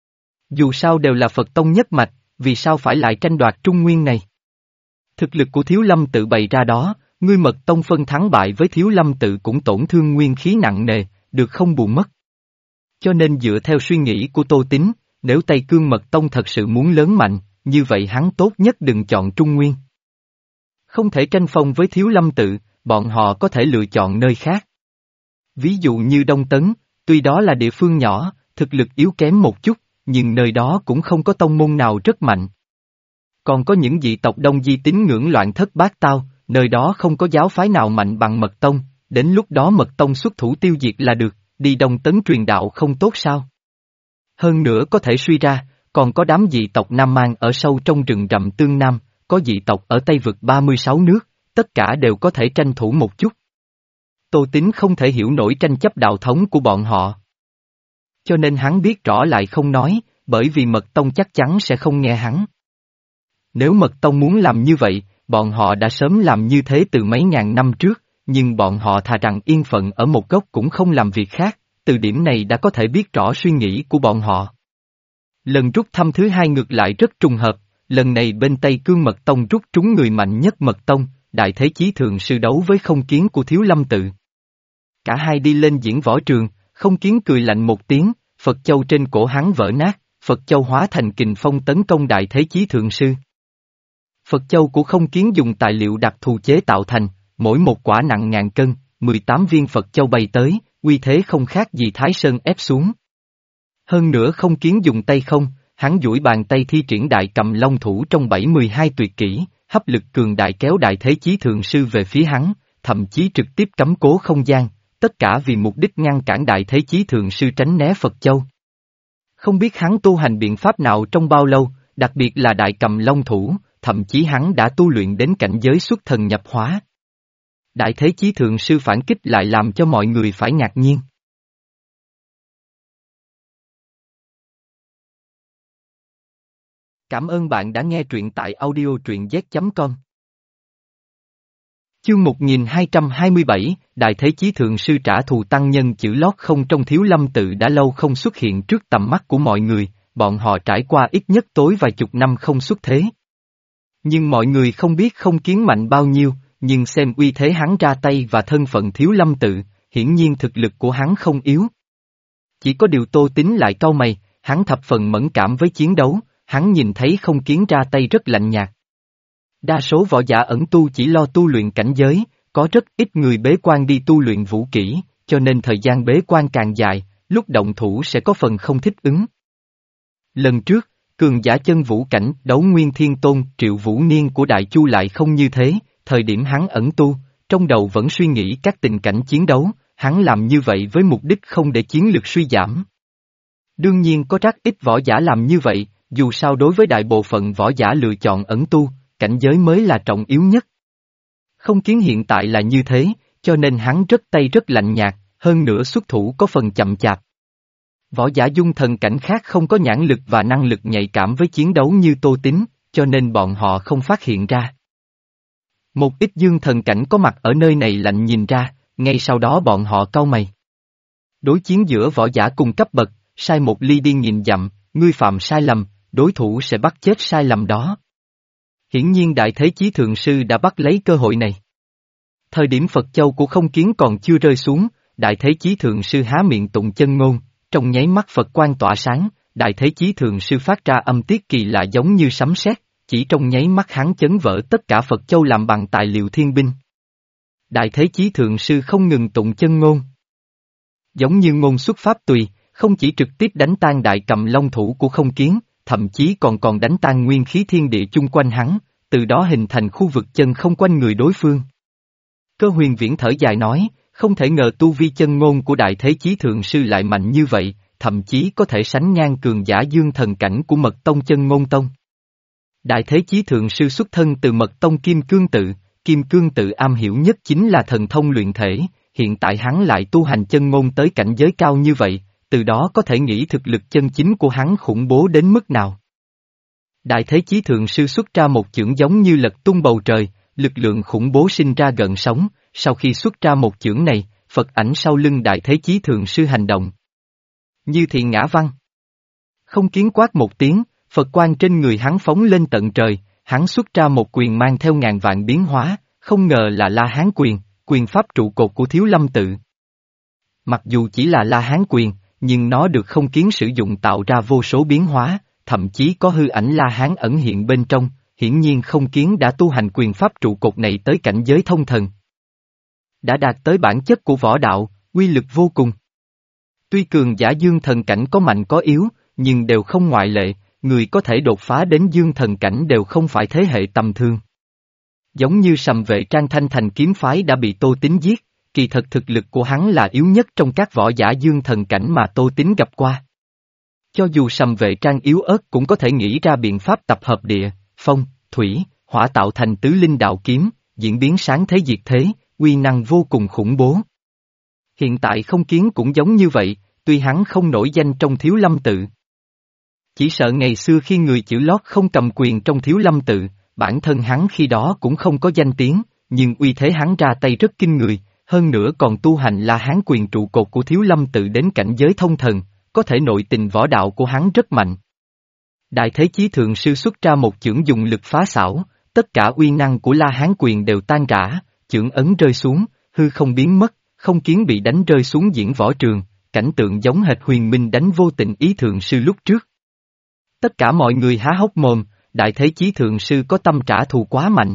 Dù sao đều là Phật tông nhất mạch, vì sao phải lại tranh đoạt Trung Nguyên này? Thực lực của Thiếu Lâm tự bày ra đó, ngươi mật tông phân thắng bại với Thiếu Lâm tự cũng tổn thương nguyên khí nặng nề, được không bù mất. Cho nên dựa theo suy nghĩ của Tô Tín, nếu Tây Cương mật tông thật sự muốn lớn mạnh, như vậy hắn tốt nhất đừng chọn Trung Nguyên. Không thể tranh phong với Thiếu Lâm tự, bọn họ có thể lựa chọn nơi khác. Ví dụ như Đông Tấn, tuy đó là địa phương nhỏ, thực lực yếu kém một chút, nhưng nơi đó cũng không có tông môn nào rất mạnh. Còn có những dị tộc Đông Di tín ngưỡng loạn thất bát tao, nơi đó không có giáo phái nào mạnh bằng mật tông, đến lúc đó mật tông xuất thủ tiêu diệt là được, đi Đông Tấn truyền đạo không tốt sao? Hơn nữa có thể suy ra, còn có đám dị tộc Nam Mang ở sâu trong rừng rậm Tương Nam, có dị tộc ở Tây vực ba mươi sáu nước, tất cả đều có thể tranh thủ một chút. Tô Tín không thể hiểu nổi tranh chấp đạo thống của bọn họ. Cho nên hắn biết rõ lại không nói, bởi vì mật tông chắc chắn sẽ không nghe hắn. Nếu mật tông muốn làm như vậy, bọn họ đã sớm làm như thế từ mấy ngàn năm trước, nhưng bọn họ thà rằng yên phận ở một góc cũng không làm việc khác, từ điểm này đã có thể biết rõ suy nghĩ của bọn họ. Lần rút thăm thứ hai ngược lại rất trùng hợp, lần này bên Tây Cương mật tông rút trúng người mạnh nhất mật tông, Đại Thế Chí Thượng Sư đấu với Không Kiến của Thiếu Lâm tự. Cả hai đi lên diễn võ trường, Không Kiến cười lạnh một tiếng, Phật Châu trên cổ hắn vỡ nát, Phật Châu hóa thành kình phong tấn công Đại Thế Chí Thượng Sư. Phật Châu của Không Kiến dùng tài liệu đặc thù chế tạo thành, mỗi một quả nặng ngàn cân, mười tám viên Phật Châu bay tới, uy thế không khác gì Thái Sơn ép xuống. Hơn nữa Không Kiến dùng tay không, hắn duỗi bàn tay thi triển đại cầm long thủ trong bảy mươi hai tuyệt kỹ, hấp lực cường đại kéo Đại Thế Chí Thượng Sư về phía hắn, thậm chí trực tiếp cấm cố không gian, tất cả vì mục đích ngăn cản Đại Thế Chí Thượng Sư tránh né Phật Châu. Không biết hắn tu hành biện pháp nào trong bao lâu, đặc biệt là đại cầm long thủ, thậm chí hắn đã tu luyện đến cảnh giới xuất thần nhập hóa. Đại Thế Chí Thượng Sư phản kích lại làm cho mọi người phải ngạc nhiên. Cảm ơn bạn đã nghe truyện tại audio truyện z chấm com. Chương một nghìn hai trăm hai mươi bảy, Đại Thế Chí Thượng Sư trả thù tăng nhân chữ lót không trong Thiếu Lâm tự đã lâu không xuất hiện trước tầm mắt của mọi người, bọn họ trải qua ít nhất tối vài chục năm không xuất thế. Nhưng mọi người không biết Không Kiến mạnh bao nhiêu, nhưng xem uy thế hắn ra tay và thân phận Thiếu Lâm tự, hiển nhiên thực lực của hắn không yếu. Chỉ có điều Tô Tín lại cau mày, hắn thập phần mẫn cảm với chiến đấu, hắn nhìn thấy Không Kiến ra tay rất lạnh nhạt. Đa số võ giả ẩn tu chỉ lo tu luyện cảnh giới, có rất ít người bế quan đi tu luyện vũ kỹ, cho nên thời gian bế quan càng dài, lúc động thủ sẽ có phần không thích ứng. Lần trước, cường giả chân vũ cảnh đấu Nguyên Thiên Tôn Triệu Vũ Niên của Đại Chu lại không như thế, thời điểm hắn ẩn tu, trong đầu vẫn suy nghĩ các tình cảnh chiến đấu, hắn làm như vậy với mục đích không để chiến lực suy giảm. Đương nhiên có rất ít võ giả làm như vậy, dù sao đối với đại bộ phận võ giả lựa chọn ẩn tu, cảnh giới mới là trọng yếu nhất. Không Kiến hiện tại là như thế, cho nên hắn rất tay rất lạnh nhạt, hơn nữa xuất thủ có phần chậm chạp. Võ giả dung thần cảnh khác không có nhãn lực và năng lực nhạy cảm với chiến đấu như Tô Tín, cho nên bọn họ không phát hiện ra. Một ít dương thần cảnh có mặt ở nơi này lạnh nhìn ra, ngay sau đó bọn họ cau mày. Đối chiến giữa võ giả cùng cấp bậc, sai một ly đi nghìn dặm, ngươi phạm sai lầm, đối thủ sẽ bắt chết sai lầm đó. Hiển nhiên Đại Thế Chí Thượng Sư đã bắt lấy cơ hội này. Thời điểm Phật Châu của Không Kiến còn chưa rơi xuống, Đại Thế Chí Thượng Sư há miệng tụng chân ngôn, trong nháy mắt Phật quang tỏa sáng, Đại Thế Chí Thượng Sư phát ra âm tiết kỳ lạ giống như sấm sét, chỉ trong nháy mắt hắn chấn vỡ tất cả Phật Châu làm bằng tài liệu thiên binh. Đại Thế Chí Thượng Sư không ngừng tụng chân ngôn. Giống như ngôn xuất pháp tùy, không chỉ trực tiếp đánh tan đại cầm long thủ của Không Kiến, thậm chí còn còn đánh tan nguyên khí thiên địa chung quanh hắn, từ đó hình thành khu vực chân không quanh người đối phương. Cơ Huyền Viễn thở dài nói, không thể ngờ tu vi chân ngôn của Đại Thế Chí Thượng Sư lại mạnh như vậy, thậm chí có thể sánh ngang cường giả dương thần cảnh của Mật Tông Chân Ngôn Tông. Đại Thế Chí Thượng Sư xuất thân từ Mật Tông Kim Cương Tự, Kim Cương Tự am hiểu nhất chính là thần thông luyện thể, hiện tại hắn lại tu hành chân ngôn tới cảnh giới cao như vậy, từ đó có thể nghĩ thực lực chân chính của hắn khủng bố đến mức nào. Đại Thế Chí Thượng Sư xuất ra một chưởng giống như lật tung bầu trời, lực lượng khủng bố sinh ra gợn sóng, sau khi xuất ra một chưởng này, Phật ảnh sau lưng Đại Thế Chí Thượng Sư hành động. Như thì ngã văn. Không kiến quát một tiếng, Phật quang trên người hắn phóng lên tận trời, hắn xuất ra một quyền mang theo ngàn vạn biến hóa, không ngờ là La Hán quyền, quyền pháp trụ cột của Thiếu Lâm tự. Mặc dù chỉ là La Hán quyền, nhưng nó được không kiến sử dụng tạo ra vô số biến hóa, thậm chí có hư ảnh La Hán ẩn hiện bên trong, hiển nhiên không kiến đã tu hành quyền pháp trụ cột này tới cảnh giới thông thần. Đã đạt tới bản chất của võ đạo, uy lực vô cùng. Tuy cường giả dương thần cảnh có mạnh có yếu, nhưng đều không ngoại lệ, người có thể đột phá đến dương thần cảnh đều không phải thế hệ tầm thường. Giống như Sầm Vệ Trang Thanh Thành kiếm phái đã bị Tô Tín giết, kỳ thật thực lực của hắn là yếu nhất trong các võ giả dương thần cảnh mà Tô Tín gặp qua. Cho dù Sầm Vệ Trang yếu ớt cũng có thể nghĩ ra biện pháp tập hợp địa, phong, thủy, hỏa tạo thành tứ linh đạo kiếm, diễn biến sáng thế diệt thế, uy năng vô cùng khủng bố. Hiện tại không kiến cũng giống như vậy, tuy hắn không nổi danh trong Thiếu Lâm tự. Chỉ sợ ngày xưa khi người chữ lót không cầm quyền trong Thiếu Lâm tự, bản thân hắn khi đó cũng không có danh tiếng, nhưng uy thế hắn ra tay rất kinh người, hơn nữa còn tu hành La Hán quyền trụ cột của Thiếu Lâm tự đến cảnh giới thông thần, có thể nội tình võ đạo của hắn rất mạnh. Đại Thế Chí Thượng Sư xuất ra một chưởng dùng lực phá xảo, tất cả uy năng của La Hán quyền đều tan rã, chưởng ấn rơi xuống, hư không biến mất, không kiến bị đánh rơi xuống diễn võ trường, cảnh tượng giống hệt Huyền Minh đánh vô tình ý Thượng Sư lúc trước. Tất cả mọi người há hốc mồm, Đại Thế Chí Thượng Sư có tâm trả thù quá mạnh.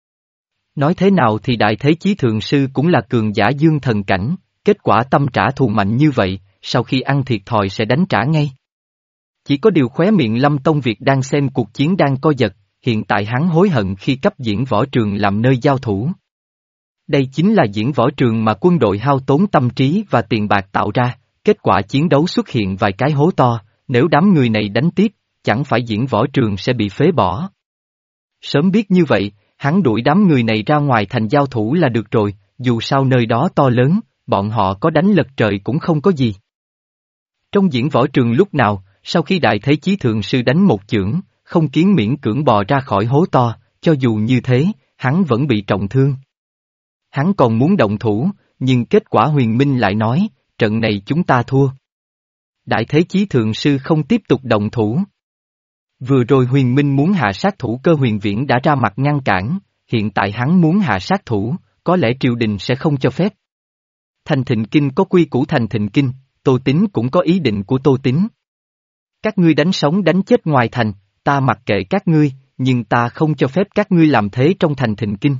Nói thế nào thì Đại Thế Chí Thượng Sư cũng là cường giả dương thần cảnh, kết quả tâm trả thù mạnh như vậy, sau khi ăn thiệt thòi sẽ đánh trả ngay. Chỉ có điều khóe miệng Lâm Tông Việt đang xem cuộc chiến đang co giật, hiện tại hắn hối hận khi cấp diễn võ trường làm nơi giao thủ. Đây chính là diễn võ trường mà quân đội hao tốn tâm trí và tiền bạc tạo ra, kết quả chiến đấu xuất hiện vài cái hố to, nếu đám người này đánh tiếp, chẳng phải diễn võ trường sẽ bị phế bỏ. Sớm biết như vậy, hắn đuổi đám người này ra ngoài thành giao thủ là được rồi, dù sao nơi đó to lớn, bọn họ có đánh lật trời cũng không có gì. Trong diễn võ trường lúc nào, sau khi Đại Thế Chí Thượng Sư đánh một chưởng, không kiến miễn cưỡng bò ra khỏi hố to, cho dù như thế, hắn vẫn bị trọng thương. Hắn còn muốn động thủ, nhưng kết quả Huyền Minh lại nói, trận này chúng ta thua. Đại Thế Chí Thượng Sư không tiếp tục động thủ. Vừa rồi Huyền Minh muốn hạ sát thủ Cơ Huyền Viễn đã ra mặt ngăn cản, hiện tại hắn muốn hạ sát thủ, có lẽ triều đình sẽ không cho phép. Thành Thịnh Kinh có quy củ Thành Thịnh Kinh, Tô Tín cũng có ý định của Tô Tín. Các ngươi đánh sống đánh chết ngoài thành, ta mặc kệ các ngươi, nhưng ta không cho phép các ngươi làm thế trong Thành Thịnh Kinh.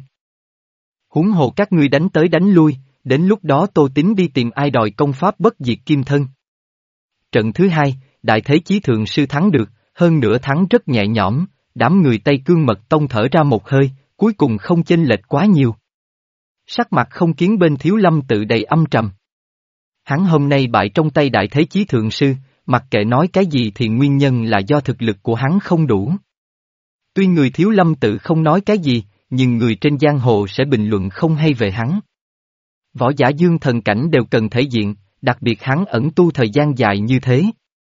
Huống hồ các ngươi đánh tới đánh lui, đến lúc đó Tô Tín đi tìm ai đòi công pháp bất diệt kim thân. Trận thứ hai, Đại Thế Chí Thượng Sư thắng được, hơn nữa thắng rất nhẹ nhõm, đám người Tây Cương Mật Tông thở ra một hơi, cuối cùng không chênh lệch quá nhiều. Sắc mặt không kiến bên Thiếu Lâm tự đầy âm trầm. Hắn hôm nay bại trong tay Đại Thế Chí Thượng Sư, mặc kệ nói cái gì thì nguyên nhân là do thực lực của hắn không đủ. Tuy người Thiếu Lâm tự không nói cái gì, nhưng người trên giang hồ sẽ bình luận không hay về hắn. Võ giả dương thần cảnh đều cần thể diện, đặc biệt hắn ẩn tu thời gian dài như thế.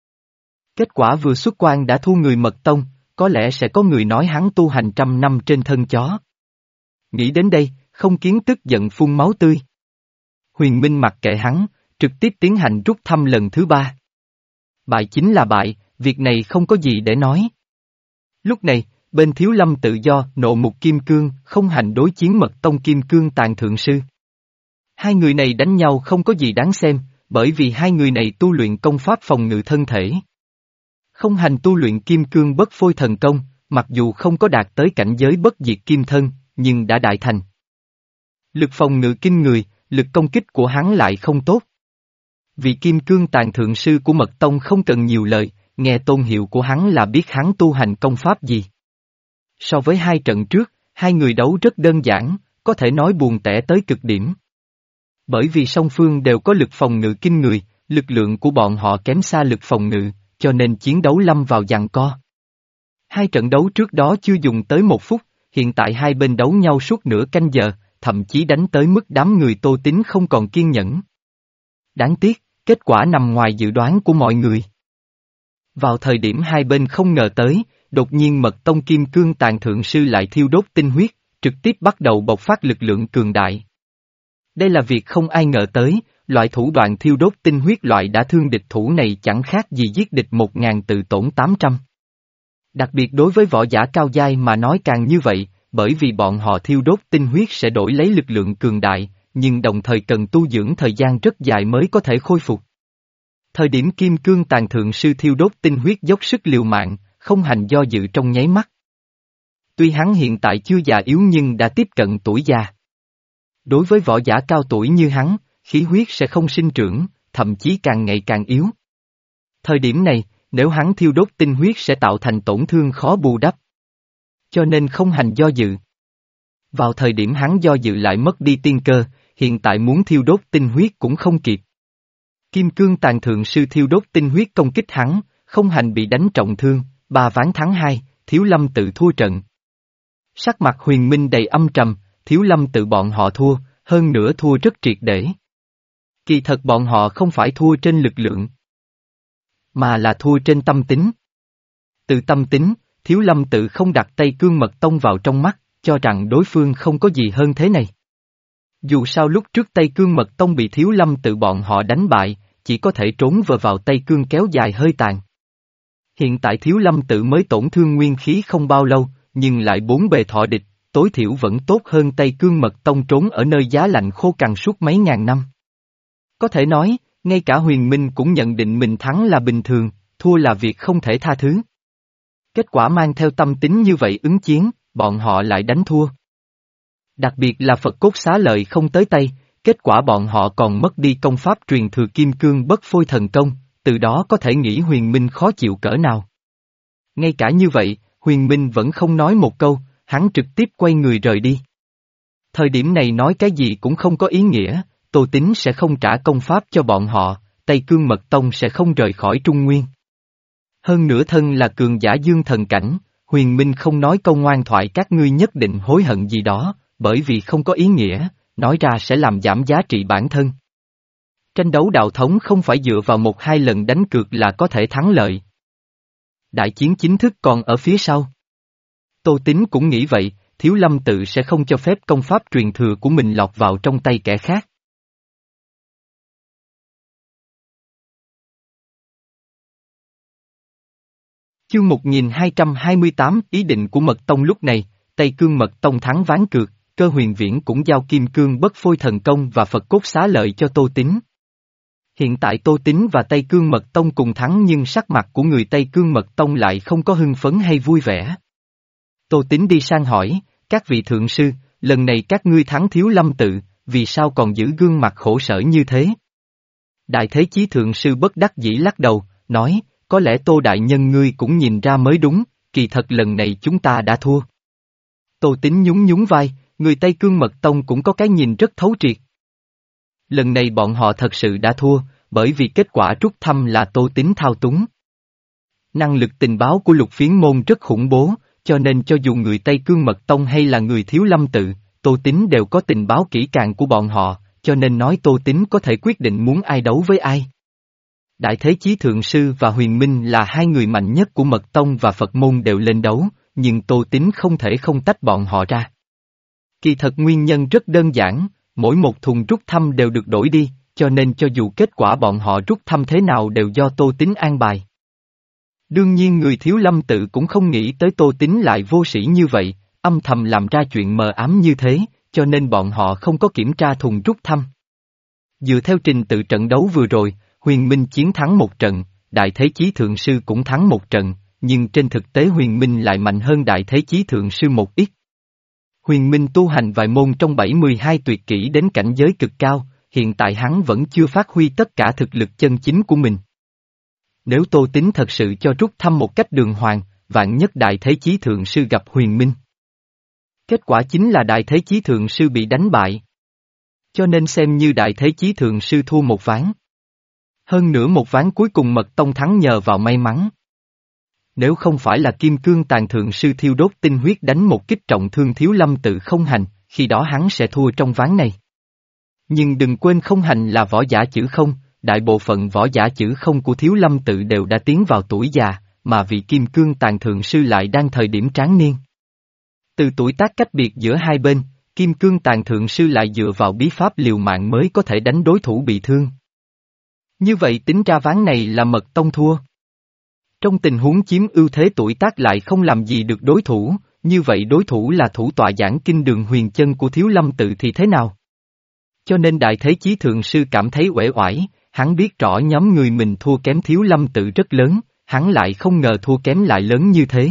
Kết quả vừa xuất quan đã thu người Mật Tông, có lẽ sẽ có người nói hắn tu hành trăm năm trên thân chó. Nghĩ đến đây, không kiến tức giận phun máu tươi. Huyền Minh mặc kệ hắn, trực tiếp tiến hành rút thăm lần thứ ba. Bại chính là bại, việc này không có gì để nói. Lúc này, bên Thiếu Lâm tự do nộ mục Kim Cương không hành đối chiến Mật Tông Kim Cương Tàn Thượng Sư. Hai người này đánh nhau không có gì đáng xem, bởi vì hai người này tu luyện công pháp phòng ngự thân thể. Không hành tu luyện Kim Cương Bất Phôi thần công, mặc dù không có đạt tới cảnh giới bất diệt kim thân, nhưng đã đại thành. Lực phòng ngự kinh người, lực công kích của hắn lại không tốt. Vì Kim Cương Tàn Thượng Sư của Mật Tông không cần nhiều lời, nghe tôn hiệu của hắn là biết hắn tu hành công pháp gì. So với hai trận trước, hai người đấu rất đơn giản, có thể nói buồn tẻ tới cực điểm. Bởi vì song phương đều có lực phòng ngự kinh người, lực lượng của bọn họ kém xa lực phòng ngự, cho nên chiến đấu lâm vào giằng co. Hai trận đấu trước đó chưa dùng tới một phút, hiện tại hai bên đấu nhau suốt nửa canh giờ, thậm chí đánh tới mức đám người Tô Tín không còn kiên nhẫn. Đáng tiếc, kết quả nằm ngoài dự đoán của mọi người. Vào thời điểm hai bên không ngờ tới, đột nhiên Mật Tông Kim Cương Tàn Thượng Sư lại thiêu đốt tinh huyết, trực tiếp bắt đầu bộc phát lực lượng cường đại. Đây là việc không ai ngờ tới, loại thủ đoạn thiêu đốt tinh huyết loại đã thương địch thủ này chẳng khác gì giết địch một ngàn tự tổn tám trăm. Đặc biệt đối với võ giả cao giai mà nói càng như vậy, bởi vì bọn họ thiêu đốt tinh huyết sẽ đổi lấy lực lượng cường đại, nhưng đồng thời cần tu dưỡng thời gian rất dài mới có thể khôi phục. Thời điểm Kim Cương Tàn Thượng Sư thiêu đốt tinh huyết dốc sức liều mạng, không hành do dự trong nháy mắt. Tuy hắn hiện tại chưa già yếu nhưng đã tiếp cận tuổi già. Đối với võ giả cao tuổi như hắn, khí huyết sẽ không sinh trưởng, thậm chí càng ngày càng yếu. Thời điểm này, nếu hắn thiêu đốt tinh huyết sẽ tạo thành tổn thương khó bù đắp. Cho nên không hành do dự. Vào thời điểm hắn do dự lại mất đi tiên cơ, hiện tại muốn thiêu đốt tinh huyết cũng không kịp. Kim Cương Tàn Thượng Sư thiêu đốt tinh huyết công kích hắn, không hành bị đánh trọng thương, ba ván thắng hai, Thiếu Lâm Tự thua trận. Sắc mặt Huyền Minh đầy âm trầm, Thiếu Lâm Tự bọn họ thua, hơn nữa thua rất triệt để. Kỳ thật bọn họ không phải thua trên lực lượng, mà là thua trên tâm tính. Từ tâm tính, Thiếu Lâm Tự không đặt Tây Cương Mật Tông vào trong mắt, cho rằng đối phương không có gì hơn thế này. Dù sao lúc trước Tây Cương Mật Tông bị Thiếu Lâm Tự bọn họ đánh bại, chỉ có thể trốn vờ vào Tây Cương kéo dài hơi tàn. Hiện tại Thiếu Lâm Tự mới tổn thương nguyên khí không bao lâu, nhưng lại bốn bề thọ địch, tối thiểu vẫn tốt hơn Tây Cương Mật Tông trốn ở nơi giá lạnh khô cằn suốt mấy ngàn năm. Có thể nói, ngay cả Huyền Minh cũng nhận định mình thắng là bình thường, thua là việc không thể tha thứ. Kết quả mang theo tâm tính như vậy ứng chiến, bọn họ lại đánh thua. Đặc biệt là Phật Cốt Xá Lợi không tới tay, kết quả bọn họ còn mất đi công pháp truyền thừa Kim Cương Bất Phôi Thần Công, từ đó có thể nghĩ Huyền Minh khó chịu cỡ nào. Ngay cả như vậy, Huyền Minh vẫn không nói một câu, hắn trực tiếp quay người rời đi. Thời điểm này nói cái gì cũng không có ý nghĩa, Tô Tín sẽ không trả công pháp cho bọn họ, Tây Cương Mật Tông sẽ không rời khỏi Trung Nguyên. Hơn nữa thân là cường giả dương thần cảnh, Huyền Minh không nói câu ngoan thoại các ngươi nhất định hối hận gì đó, bởi vì không có ý nghĩa, nói ra sẽ làm giảm giá trị bản thân. Tranh đấu đạo thống không phải dựa vào một hai lần đánh cược là có thể thắng lợi. Đại chiến chính thức còn ở phía sau. Tô Tín cũng nghĩ vậy, Thiếu Lâm Tự sẽ không cho phép công pháp truyền thừa của mình lọt vào trong tay kẻ khác. Chương một nghìn hai trăm hai mươi tám Ý định của Mật Tông lúc này, Tây Cương Mật Tông thắng ván cược, Cơ Huyền Viễn cũng giao Kim Cương Bất Phôi Thần Công và Phật Cốt Xá Lợi cho Tô Tín. Hiện tại Tô Tín và Tây Cương Mật Tông cùng thắng nhưng sắc mặt của người Tây Cương Mật Tông lại không có hưng phấn hay vui vẻ. Tô Tín đi sang hỏi, các vị thượng sư, lần này các ngươi thắng Thiếu Lâm Tự, vì sao còn giữ gương mặt khổ sở như thế? Đại Thế Chí thượng sư bất đắc dĩ lắc đầu, nói, có lẽ Tô đại nhân ngươi cũng nhìn ra mới đúng, kỳ thật lần này chúng ta đã thua. Tô Tín nhún nhún vai, người Tây Cương Mật Tông cũng có cái nhìn rất thấu triệt. Lần này bọn họ thật sự đã thua, bởi vì kết quả rút thăm là Tô Tín thao túng. Năng lực tình báo của Lục Phiến Môn rất khủng bố, cho nên cho dù người Tây Cương Mật Tông hay là người Thiếu Lâm Tự, Tô Tín đều có tình báo kỹ càng của bọn họ, cho nên nói Tô Tín có thể quyết định muốn ai đấu với ai. Đại Thế Chí Thượng Sư và Huyền Minh là hai người mạnh nhất của Mật Tông và Phật Môn đều lên đấu, nhưng Tô Tín không thể không tách bọn họ ra. Kỳ thật nguyên nhân rất đơn giản, mỗi một thùng rút thăm đều được đổi đi, cho nên cho dù kết quả bọn họ rút thăm thế nào đều do Tô Tín an bài. Đương nhiên người Thiếu Lâm Tự cũng không nghĩ tới Tô Tín lại vô sĩ như vậy, âm thầm làm ra chuyện mờ ám như thế, cho nên bọn họ không có kiểm tra thùng rút thăm. Dựa theo trình tự trận đấu vừa rồi, Huyền Minh chiến thắng một trận, Đại Thế Chí Thượng Sư cũng thắng một trận, nhưng trên thực tế Huyền Minh lại mạnh hơn Đại Thế Chí Thượng Sư một ít. Huyền Minh tu hành vài môn trong bảy mươi hai tuyệt kỹ đến cảnh giới cực cao, hiện tại hắn vẫn chưa phát huy tất cả thực lực chân chính của mình. Nếu Tô Tín thật sự cho rút thăm một cách đường hoàng, vạn nhất Đại Thế Chí Thượng Sư gặp Huyền Minh. Kết quả chính là Đại Thế Chí Thượng Sư bị đánh bại. Cho nên xem như Đại Thế Chí Thượng Sư thua một ván. Hơn nữa một ván cuối cùng Mật Tông thắng nhờ vào may mắn. Nếu không phải là Kim Cương Tàn Thượng Sư thiêu đốt tinh huyết đánh một kích trọng thương Thiếu Lâm Tự không hành, khi đó hắn sẽ thua trong ván này. Nhưng đừng quên không hành là võ giả chữ không, đại bộ phận võ giả chữ không của Thiếu Lâm tự đều đã tiến vào tuổi già, mà vị Kim Cương Tàn Thượng Sư lại đang thời điểm tráng niên. Từ tuổi tác cách biệt giữa hai bên, Kim Cương Tàn Thượng Sư lại dựa vào bí pháp liều mạng mới có thể đánh đối thủ bị thương. Như vậy tính ra ván này là Mật Tông thua. Trong tình huống chiếm ưu thế tuổi tác lại không làm gì được đối thủ, như vậy đối thủ là thủ tọa giảng kinh đường huyền chân của Thiếu Lâm tự thì thế nào? Cho nên Đại Thế Chí Thượng Sư cảm thấy uể oải, hắn biết rõ nhóm người mình thua kém Thiếu Lâm tự rất lớn, hắn lại không ngờ thua kém lại lớn như thế.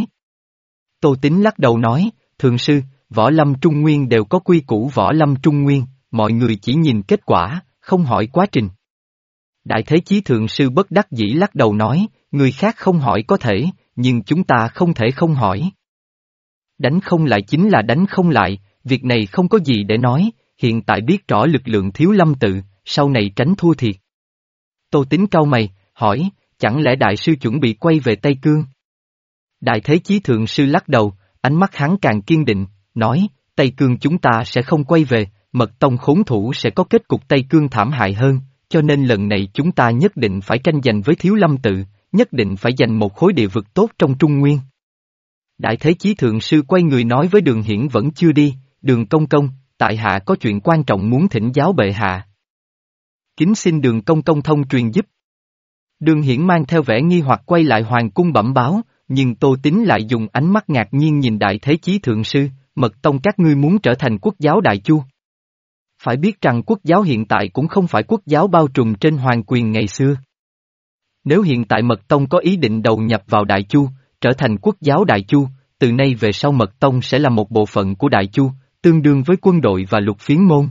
Tô Tín lắc đầu nói, Thượng Sư, Võ Lâm Trung Nguyên đều có quy củ Võ Lâm Trung Nguyên, mọi người chỉ nhìn kết quả, không hỏi quá trình. Đại Thế Chí Thượng Sư bất đắc dĩ lắc đầu nói, người khác không hỏi có thể, nhưng chúng ta không thể không hỏi. Đánh không lại chính là đánh không lại, việc này không có gì để nói, hiện tại biết rõ lực lượng Thiếu Lâm tự, sau này tránh thua thiệt. Tô Tín cau mày, hỏi, chẳng lẽ Đại Sư chuẩn bị quay về Tây Cương? Đại Thế Chí Thượng Sư lắc đầu, ánh mắt hắn càng kiên định, nói, Tây Cương chúng ta sẽ không quay về, Mật Tông khốn thủ sẽ có kết cục Tây Cương thảm hại hơn, cho nên lần này chúng ta nhất định phải tranh giành với Thiếu Lâm tự, nhất định phải giành một khối địa vực tốt trong Trung Nguyên. Đại Thế Chí Thượng Sư quay người nói với Đường Hiển vẫn chưa đi, Đường Công Công, tại hạ có chuyện quan trọng muốn thỉnh giáo bệ hạ. Kính xin Đường Công Công thông truyền giúp. Đường Hiển mang theo vẻ nghi hoặc quay lại hoàng cung bẩm báo, nhưng Tô Tín lại dùng ánh mắt ngạc nhiên nhìn Đại Thế Chí Thượng Sư, Mật Tông các ngươi muốn trở thành quốc giáo Đại Chu. Phải biết rằng quốc giáo hiện tại cũng không phải quốc giáo bao trùm trên hoàng quyền ngày xưa. Nếu hiện tại Mật Tông có ý định đầu nhập vào Đại Chu, trở thành quốc giáo Đại Chu, từ nay về sau Mật Tông sẽ là một bộ phận của Đại Chu, tương đương với quân đội và lục phiến môn.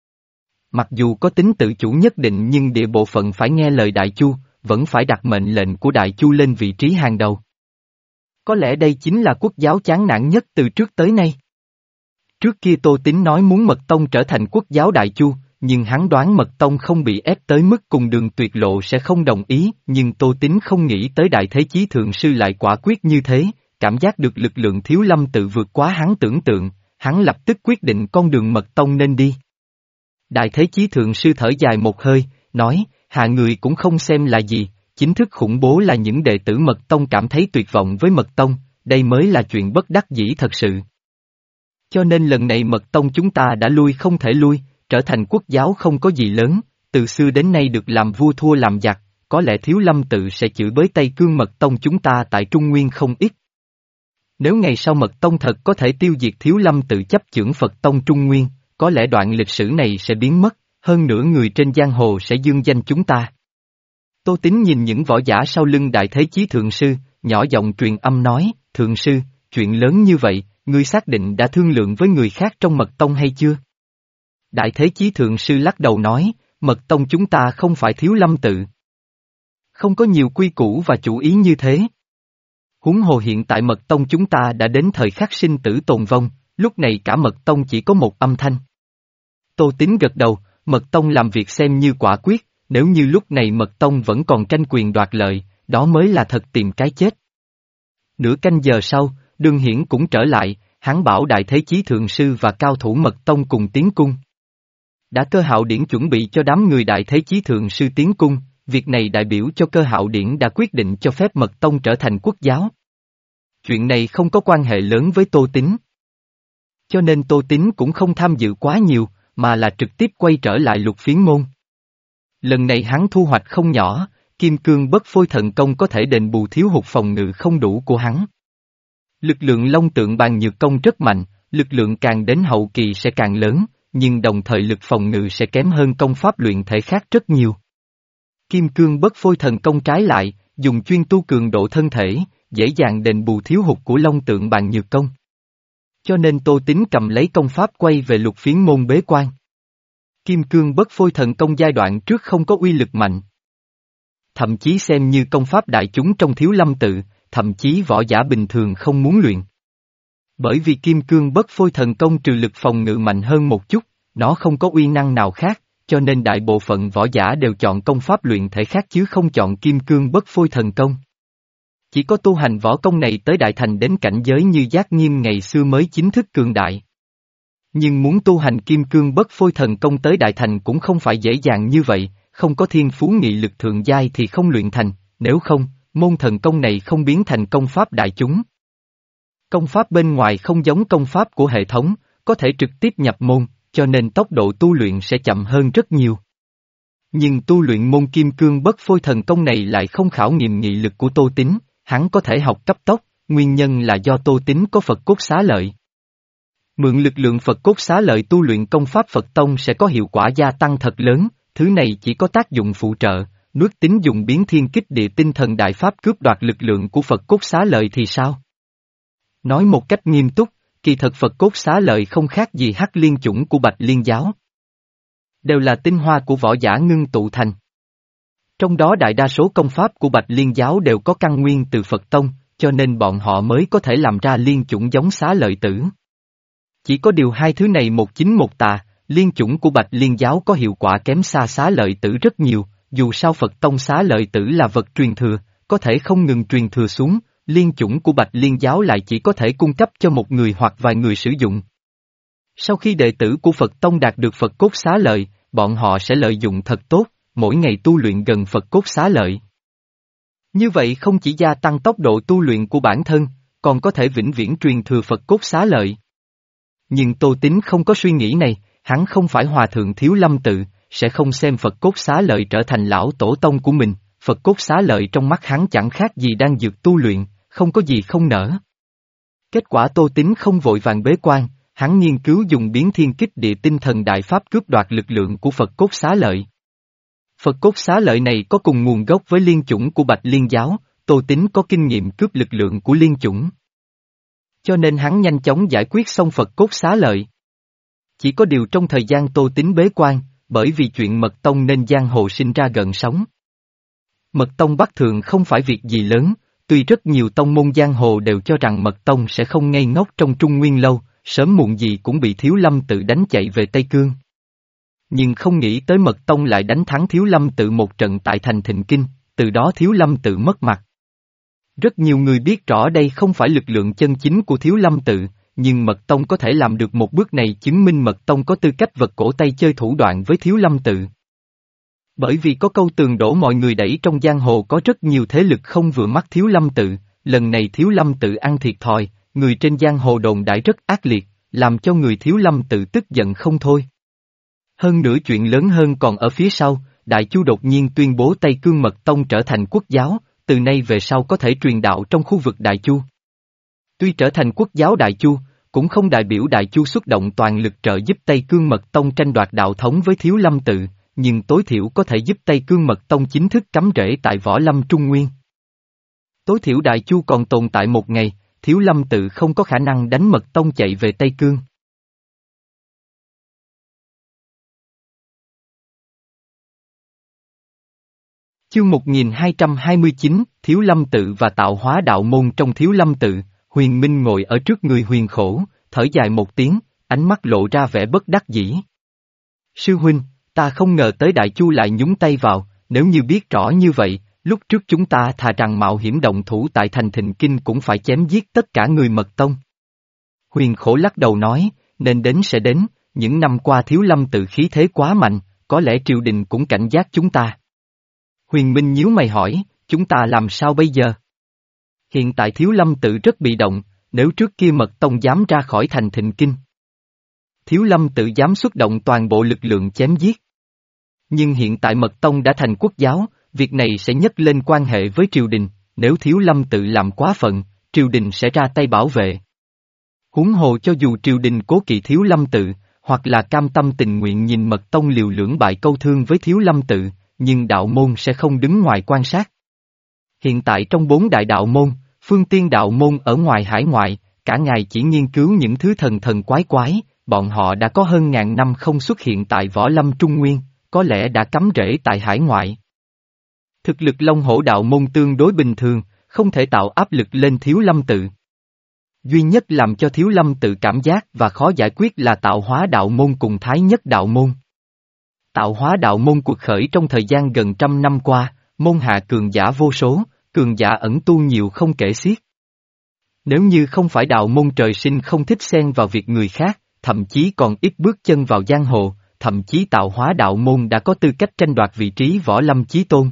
Mặc dù có tính tự chủ nhất định nhưng địa bộ phận phải nghe lời Đại Chu, vẫn phải đặt mệnh lệnh của Đại Chu lên vị trí hàng đầu. Có lẽ đây chính là quốc giáo chán nản nhất từ trước tới nay. Trước kia Tô Tín nói muốn Mật Tông trở thành quốc giáo Đại Chu, nhưng hắn đoán Mật Tông không bị ép tới mức cùng Đường Tuyệt Lộ sẽ không đồng ý, nhưng Tô Tín không nghĩ tới Đại Thế Chí Thượng Sư lại quả quyết như thế, cảm giác được lực lượng Thiếu Lâm tự vượt quá hắn tưởng tượng, hắn lập tức quyết định con đường Mật Tông nên đi. Đại Thế Chí Thượng Sư thở dài một hơi, nói, hạ người cũng không xem là gì, chính thức khủng bố là những đệ tử Mật Tông cảm thấy tuyệt vọng với Mật Tông, đây mới là chuyện bất đắc dĩ thật sự. Cho nên lần này Mật Tông chúng ta đã lui không thể lui, trở thành quốc giáo không có gì lớn, từ xưa đến nay được làm vua thua làm giặc, có lẽ Thiếu Lâm tự sẽ chửi bới Tây Cương Mật Tông chúng ta tại Trung Nguyên không ít. Nếu ngày sau Mật Tông thật có thể tiêu diệt Thiếu Lâm tự chấp chưởng Phật Tông Trung Nguyên, có lẽ đoạn lịch sử này sẽ biến mất, hơn nữa người trên giang hồ sẽ dương danh chúng ta. Tô Tín nhìn những võ giả sau lưng Đại Thế Chí Thượng Sư, nhỏ giọng truyền âm nói, Thượng Sư, chuyện lớn như vậy, ngươi xác định đã thương lượng với người khác trong Mật Tông hay chưa? Đại Thế Chí Thượng Sư lắc đầu nói, Mật Tông chúng ta không phải Thiếu Lâm tự. Không có nhiều quy củ và chủ ý như thế. Huống hồ hiện tại Mật Tông chúng ta đã đến thời khắc sinh tử tồn vong, lúc này cả Mật Tông chỉ có một âm thanh. Tô Tín gật đầu, Mật Tông làm việc xem như quả quyết, nếu như lúc này Mật Tông vẫn còn tranh quyền đoạt lợi, đó mới là thật tìm cái chết. Nửa canh giờ sau, Đường Hiển cũng trở lại, hắn bảo Đại Thế Chí Thượng Sư và cao thủ Mật Tông cùng tiến cung. Đã Cơ Hạo Điển chuẩn bị cho đám người Đại Thế Chí Thượng Sư tiến cung, việc này đại biểu cho Cơ Hạo Điển đã quyết định cho phép Mật Tông trở thành quốc giáo. Chuyện này không có quan hệ lớn với Tô Tín. Cho nên Tô Tín cũng không tham dự quá nhiều, mà là trực tiếp quay trở lại lục phiến môn. Lần này hắn thu hoạch không nhỏ, Kim Cương Bất Phôi Thần Công có thể đền bù thiếu hụt phòng ngự không đủ của hắn. Lực lượng Long Tượng Bàn Nhược Công rất mạnh, lực lượng càng đến hậu kỳ sẽ càng lớn, nhưng đồng thời lực phòng ngự sẽ kém hơn công pháp luyện thể khác rất nhiều. Kim Cương Bất Phôi Thần Công trái lại, dùng chuyên tu cường độ thân thể, dễ dàng đền bù thiếu hụt của Long Tượng Bàn Nhược Công. Cho nên Tô Tín cầm lấy công pháp quay về lục phiến môn bế quan. Kim Cương Bất Phôi Thần Công giai đoạn trước không có uy lực mạnh. Thậm chí xem như công pháp đại chúng trong Thiếu Lâm tự, thậm chí võ giả bình thường không muốn luyện. Bởi vì Kim Cương Bất Phôi Thần Công trừ lực phòng ngự mạnh hơn một chút, nó không có uy năng nào khác, cho nên đại bộ phận võ giả đều chọn công pháp luyện thể khác chứ không chọn Kim Cương Bất Phôi Thần Công. Chỉ có tu hành võ công này tới đại thành đến cảnh giới như Giác Nghiêm ngày xưa mới chính thức cường đại. Nhưng muốn tu hành Kim Cương Bất Phôi Thần Công tới đại thành cũng không phải dễ dàng như vậy, không có thiên phú nghị lực thượng giai thì không luyện thành, nếu không, môn thần công này không biến thành công pháp đại chúng. Công pháp bên ngoài không giống công pháp của hệ thống, có thể trực tiếp nhập môn, cho nên tốc độ tu luyện sẽ chậm hơn rất nhiều. Nhưng tu luyện môn kim cương bất phôi thần công này lại không khảo nghiệm nghị lực của Tô Tín, hắn có thể học cấp tốc, nguyên nhân là do Tô Tín có Phật cốt xá lợi. Mượn lực lượng Phật cốt xá lợi tu luyện công pháp Phật Tông sẽ có hiệu quả gia tăng thật lớn, thứ này chỉ có tác dụng phụ trợ, nuốt Tín dùng biến thiên kích địa tinh thần đại pháp cướp đoạt lực lượng của Phật cốt xá lợi thì sao? Nói một cách nghiêm túc, kỳ thật Phật cốt xá lợi không khác gì hắc liên chủng của Bạch Liên giáo. Đều là tinh hoa của võ giả ngưng tụ thành. Trong đó đại đa số công pháp của Bạch Liên giáo đều có căn nguyên từ Phật Tông, cho nên bọn họ mới có thể làm ra liên chủng giống xá lợi tử. Chỉ có điều hai thứ này một chính một tà, liên chủng của Bạch Liên giáo có hiệu quả kém xa xá lợi tử rất nhiều, dù sao Phật Tông xá lợi tử là vật truyền thừa, có thể không ngừng truyền thừa xuống, liên chủng của Bạch Liên giáo lại chỉ có thể cung cấp cho một người hoặc vài người sử dụng. Sau khi đệ tử của Phật Tông đạt được Phật cốt xá lợi, bọn họ sẽ lợi dụng thật tốt, mỗi ngày tu luyện gần Phật cốt xá lợi. Như vậy không chỉ gia tăng tốc độ tu luyện của bản thân, còn có thể vĩnh viễn truyền thừa Phật cốt xá lợi. Nhưng Tô Tín không có suy nghĩ này, hắn không phải hòa thượng Thiếu Lâm Tự, sẽ không xem Phật cốt xá lợi trở thành lão tổ tông của mình, Phật cốt xá lợi trong mắt hắn chẳng khác gì đang dược tu luyện, không có gì không nở. Kết quả Tô Tín không vội vàng bế quan, hắn nghiên cứu dùng biến thiên kích địa tinh thần đại pháp cướp đoạt lực lượng của Phật cốt xá lợi. Phật cốt xá lợi này có cùng nguồn gốc với liên chủng của Bạch Liên giáo, Tô Tín có kinh nghiệm cướp lực lượng của liên chủng. Cho nên hắn nhanh chóng giải quyết xong Phật cốt xá lợi. Chỉ có điều trong thời gian Tô Tín bế quan, bởi vì chuyện Mật Tông nên giang hồ sinh ra gợn sóng. Mật Tông Bắc Thượng không phải việc gì lớn, tuy rất nhiều tông môn giang hồ đều cho rằng Mật Tông sẽ không ngây ngốc trong Trung Nguyên lâu, sớm muộn gì cũng bị Thiếu Lâm Tự đánh chạy về Tây Cương. Nhưng không nghĩ tới Mật Tông lại đánh thắng Thiếu Lâm Tự một trận tại thành Thịnh Kinh, từ đó Thiếu Lâm Tự mất mặt. Rất nhiều người biết rõ đây không phải lực lượng chân chính của Thiếu Lâm Tự, nhưng Mật Tông có thể làm được một bước này chứng minh Mật Tông có tư cách vật cổ tay chơi thủ đoạn với Thiếu Lâm Tự. Bởi vì có câu tường đổ mọi người đẩy trong giang hồ có rất nhiều thế lực không vừa mắt Thiếu Lâm Tự, lần này Thiếu Lâm Tự ăn thiệt thòi, người trên giang hồ đồn đãi rất ác liệt, làm cho người Thiếu Lâm Tự tức giận không thôi. Hơn nữa chuyện lớn hơn còn ở phía sau, Đại Chu đột nhiên tuyên bố Tây Cương Mật Tông trở thành quốc giáo, từ nay về sau có thể truyền đạo trong khu vực Đại Chu. Tuy trở thành quốc giáo Đại Chu, cũng không đại biểu Đại Chu xuất động toàn lực trợ giúp Tây Cương Mật Tông tranh đoạt đạo thống với Thiếu Lâm Tự, nhưng tối thiểu có thể giúp Tây Cương Mật Tông chính thức cắm rễ tại Võ Lâm Trung Nguyên. Tối thiểu Đại Chu còn tồn tại một ngày, Thiếu Lâm Tự không có khả năng đánh Mật Tông chạy về Tây Cương. Chương một nghìn hai trăm hai mươi chín, Thiếu Lâm Tự và tạo hóa đạo môn. Trong Thiếu Lâm Tự, Huyền Minh ngồi ở trước người Huyền Khổ, thở dài một tiếng, ánh mắt lộ ra vẻ bất đắc dĩ. Sư huynh, ta không ngờ tới Đại Chu lại nhúng tay vào, nếu như biết rõ như vậy, lúc trước chúng ta thà rằng mạo hiểm động thủ tại thành Thịnh Kinh cũng phải chém giết tất cả người Mật Tông. Huyền Khổ lắc đầu nói, nên đến sẽ đến, những năm qua Thiếu Lâm Tự khí thế quá mạnh, có lẽ triều đình cũng cảnh giác chúng ta. Huyền Minh nhíu mày hỏi, chúng ta làm sao bây giờ? Hiện tại Thiếu Lâm Tự rất bị động, nếu trước kia Mật Tông dám ra khỏi thành Thịnh Kinh, Thiếu Lâm Tự dám xuất động toàn bộ lực lượng chém giết. Nhưng hiện tại Mật Tông đã thành quốc giáo, việc này sẽ nhấc lên quan hệ với triều đình, nếu Thiếu Lâm Tự làm quá phận, triều đình sẽ ra tay bảo vệ. Huống hồ cho dù triều đình cố kỵ Thiếu Lâm Tự, hoặc là cam tâm tình nguyện nhìn Mật Tông liều lưỡng bại câu thương với Thiếu Lâm Tự, nhưng đạo môn sẽ không đứng ngoài quan sát. Hiện tại trong bốn đại đạo môn, Phương Tiên đạo môn ở ngoài hải ngoại, cả ngày chỉ nghiên cứu những thứ thần thần quái quái, bọn họ đã có hơn ngàn năm không xuất hiện tại Võ Lâm Trung Nguyên, có lẽ đã cắm rễ tại hải ngoại. Thực lực Long Hổ đạo môn tương đối bình thường, không thể tạo áp lực lên Thiếu Lâm Tự. Duy nhất làm cho Thiếu Lâm Tự cảm giác và khó giải quyết là Tạo Hóa đạo môn cùng Thái Nhất đạo môn. Tạo Hóa đạo môn cuộc khởi trong thời gian gần trăm năm qua, môn hạ cường giả vô số, cường giả ẩn tu nhiều không kể xiết. Nếu như không phải đạo môn trời sinh không thích xen vào việc người khác, thậm chí còn ít bước chân vào giang hồ, thậm chí tạo hóa đạo môn đã có tư cách tranh đoạt vị trí võ lâm chí tôn.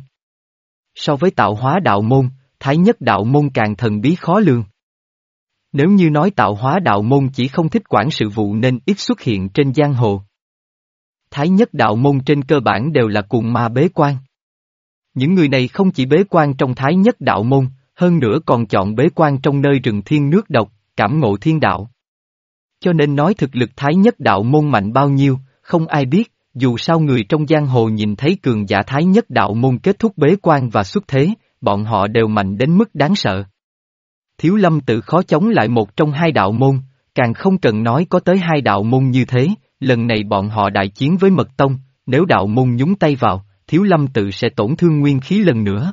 So với tạo hóa đạo môn, thái nhất đạo môn càng thần bí khó lường. Nếu như nói tạo hóa đạo môn chỉ không thích quản sự vụ nên ít xuất hiện trên giang hồ. Thái nhất đạo môn trên cơ bản đều là cuồng ma bế quan. Những người này không chỉ bế quan trong thái nhất đạo môn, hơn nữa còn chọn bế quan trong nơi rừng thiên nước độc, cảm ngộ thiên đạo. Cho nên nói thực lực thái nhất đạo môn mạnh bao nhiêu, không ai biết, dù sao người trong giang hồ nhìn thấy cường giả thái nhất đạo môn kết thúc bế quan và xuất thế, bọn họ đều mạnh đến mức đáng sợ. Thiếu lâm tự khó chống lại một trong hai đạo môn, càng không cần nói có tới hai đạo môn như thế, lần này bọn họ đại chiến với mật tông, nếu đạo môn nhúng tay vào, thiếu lâm tự sẽ tổn thương nguyên khí lần nữa.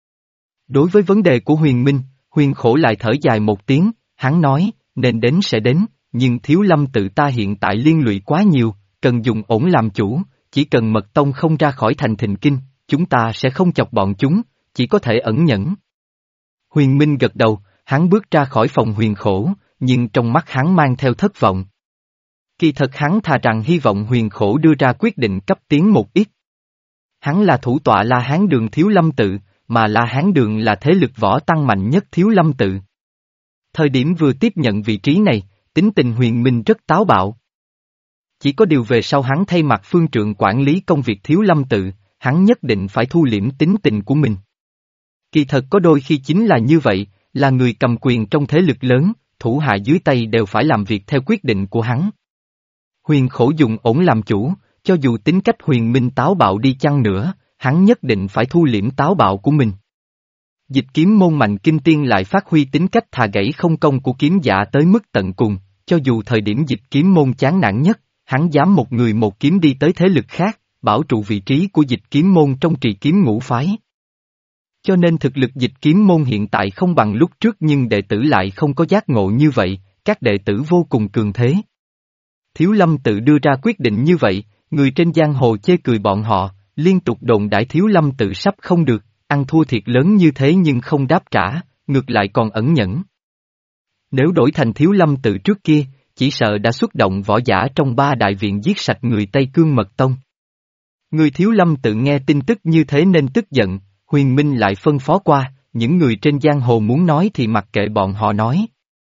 Đối với vấn đề của Huyền Minh, Huyền Khổ lại thở dài một tiếng, hắn nói, nên đến sẽ đến, nhưng thiếu lâm tự ta hiện tại liên lụy quá nhiều, cần dùng ổn làm chủ, chỉ cần mật tông không ra khỏi thành thịnh kinh, chúng ta sẽ không chọc bọn chúng, chỉ có thể ẩn nhẫn. Huyền Minh gật đầu, hắn bước ra khỏi phòng Huyền Khổ, nhưng trong mắt hắn mang theo thất vọng. Kỳ thật hắn thà rằng hy vọng Huyền Khổ đưa ra quyết định cấp tiến một ít. Hắn là thủ tọa La Hán Đường thiếu lâm tự, mà La Hán Đường là thế lực võ tăng mạnh nhất thiếu lâm tự. Thời điểm vừa tiếp nhận vị trí này, tính tình Huyền Minh rất táo bạo. Chỉ có điều về sau hắn thay mặt phương trượng quản lý công việc thiếu lâm tự, hắn nhất định phải thu liễm tính tình của mình. Kỳ thật có đôi khi chính là như vậy, là người cầm quyền trong thế lực lớn, thủ hạ dưới tay đều phải làm việc theo quyết định của hắn. Huyền Khổ dùng ổn làm chủ, cho dù tính cách Huyền Minh táo bạo đi chăng nữa, hắn nhất định phải thu liễm táo bạo của mình. Dịch kiếm môn Mạnh Kinh Tiên lại phát huy tính cách thà gãy không công của kiếm giả tới mức tận cùng, cho dù thời điểm dịch kiếm môn chán nản nhất, hắn dám một người một kiếm đi tới thế lực khác, bảo trụ vị trí của dịch kiếm môn trong trì kiếm ngũ phái. Cho nên thực lực dịch kiếm môn hiện tại không bằng lúc trước nhưng đệ tử lại không có giác ngộ như vậy, các đệ tử vô cùng cường thế. Thiếu lâm tự đưa ra quyết định như vậy, người trên giang hồ chê cười bọn họ, liên tục đồn đãi thiếu lâm tự sắp không được, ăn thua thiệt lớn như thế nhưng không đáp trả, ngược lại còn ẩn nhẫn. Nếu đổi thành thiếu lâm tự trước kia, chỉ sợ đã xuất động võ giả trong ba đại viện giết sạch người Tây Cương Mật Tông. Người thiếu lâm tự nghe tin tức như thế nên tức giận, Huyền Minh lại phân phó qua, những người trên giang hồ muốn nói thì mặc kệ bọn họ nói.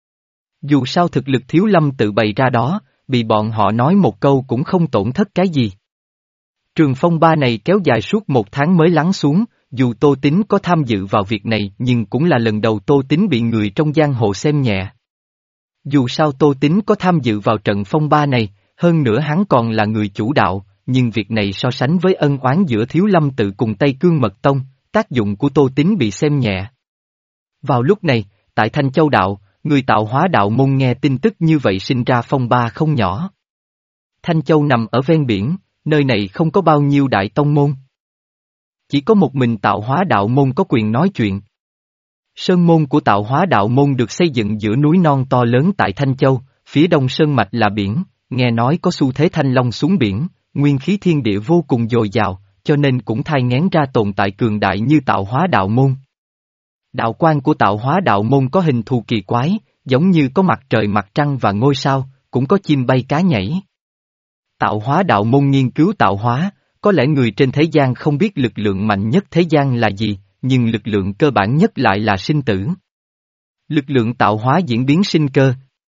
Dù sao thực lực thiếu lâm tự bày ra đó, bị bọn họ nói một câu cũng không tổn thất cái gì. Trường phong ba này kéo dài suốt một tháng mới lắng xuống, dù Tô Tín có tham dự vào việc này nhưng cũng là lần đầu Tô Tín bị người trong giang hồ xem nhẹ. Dù sao Tô Tín có tham dự vào trận phong ba này, hơn nữa hắn còn là người chủ đạo, nhưng việc này so sánh với ân oán giữa thiếu lâm tự cùng Tây Cương Mật Tông, tác dụng của Tô Tín bị xem nhẹ. Vào lúc này, tại Thanh Châu Đạo, người tạo hóa đạo môn nghe tin tức như vậy sinh ra phong ba không nhỏ. Thanh Châu nằm ở ven biển, nơi này không có bao nhiêu đại tông môn. Chỉ có một mình tạo hóa đạo môn có quyền nói chuyện. Sơn môn của tạo hóa đạo môn được xây dựng giữa núi non to lớn tại Thanh Châu, phía đông sơn mạch là biển, nghe nói có xu thế thanh long xuống biển, nguyên khí thiên địa vô cùng dồi dào, cho nên cũng thai nghén ra tồn tại cường đại như tạo hóa đạo môn. Đạo quan của tạo hóa đạo môn có hình thù kỳ quái, giống như có mặt trời mặt trăng và ngôi sao, cũng có chim bay cá nhảy. Tạo hóa đạo môn nghiên cứu tạo hóa, có lẽ người trên thế gian không biết lực lượng mạnh nhất thế gian là gì, nhưng lực lượng cơ bản nhất lại là sinh tử. Lực lượng tạo hóa diễn biến sinh cơ.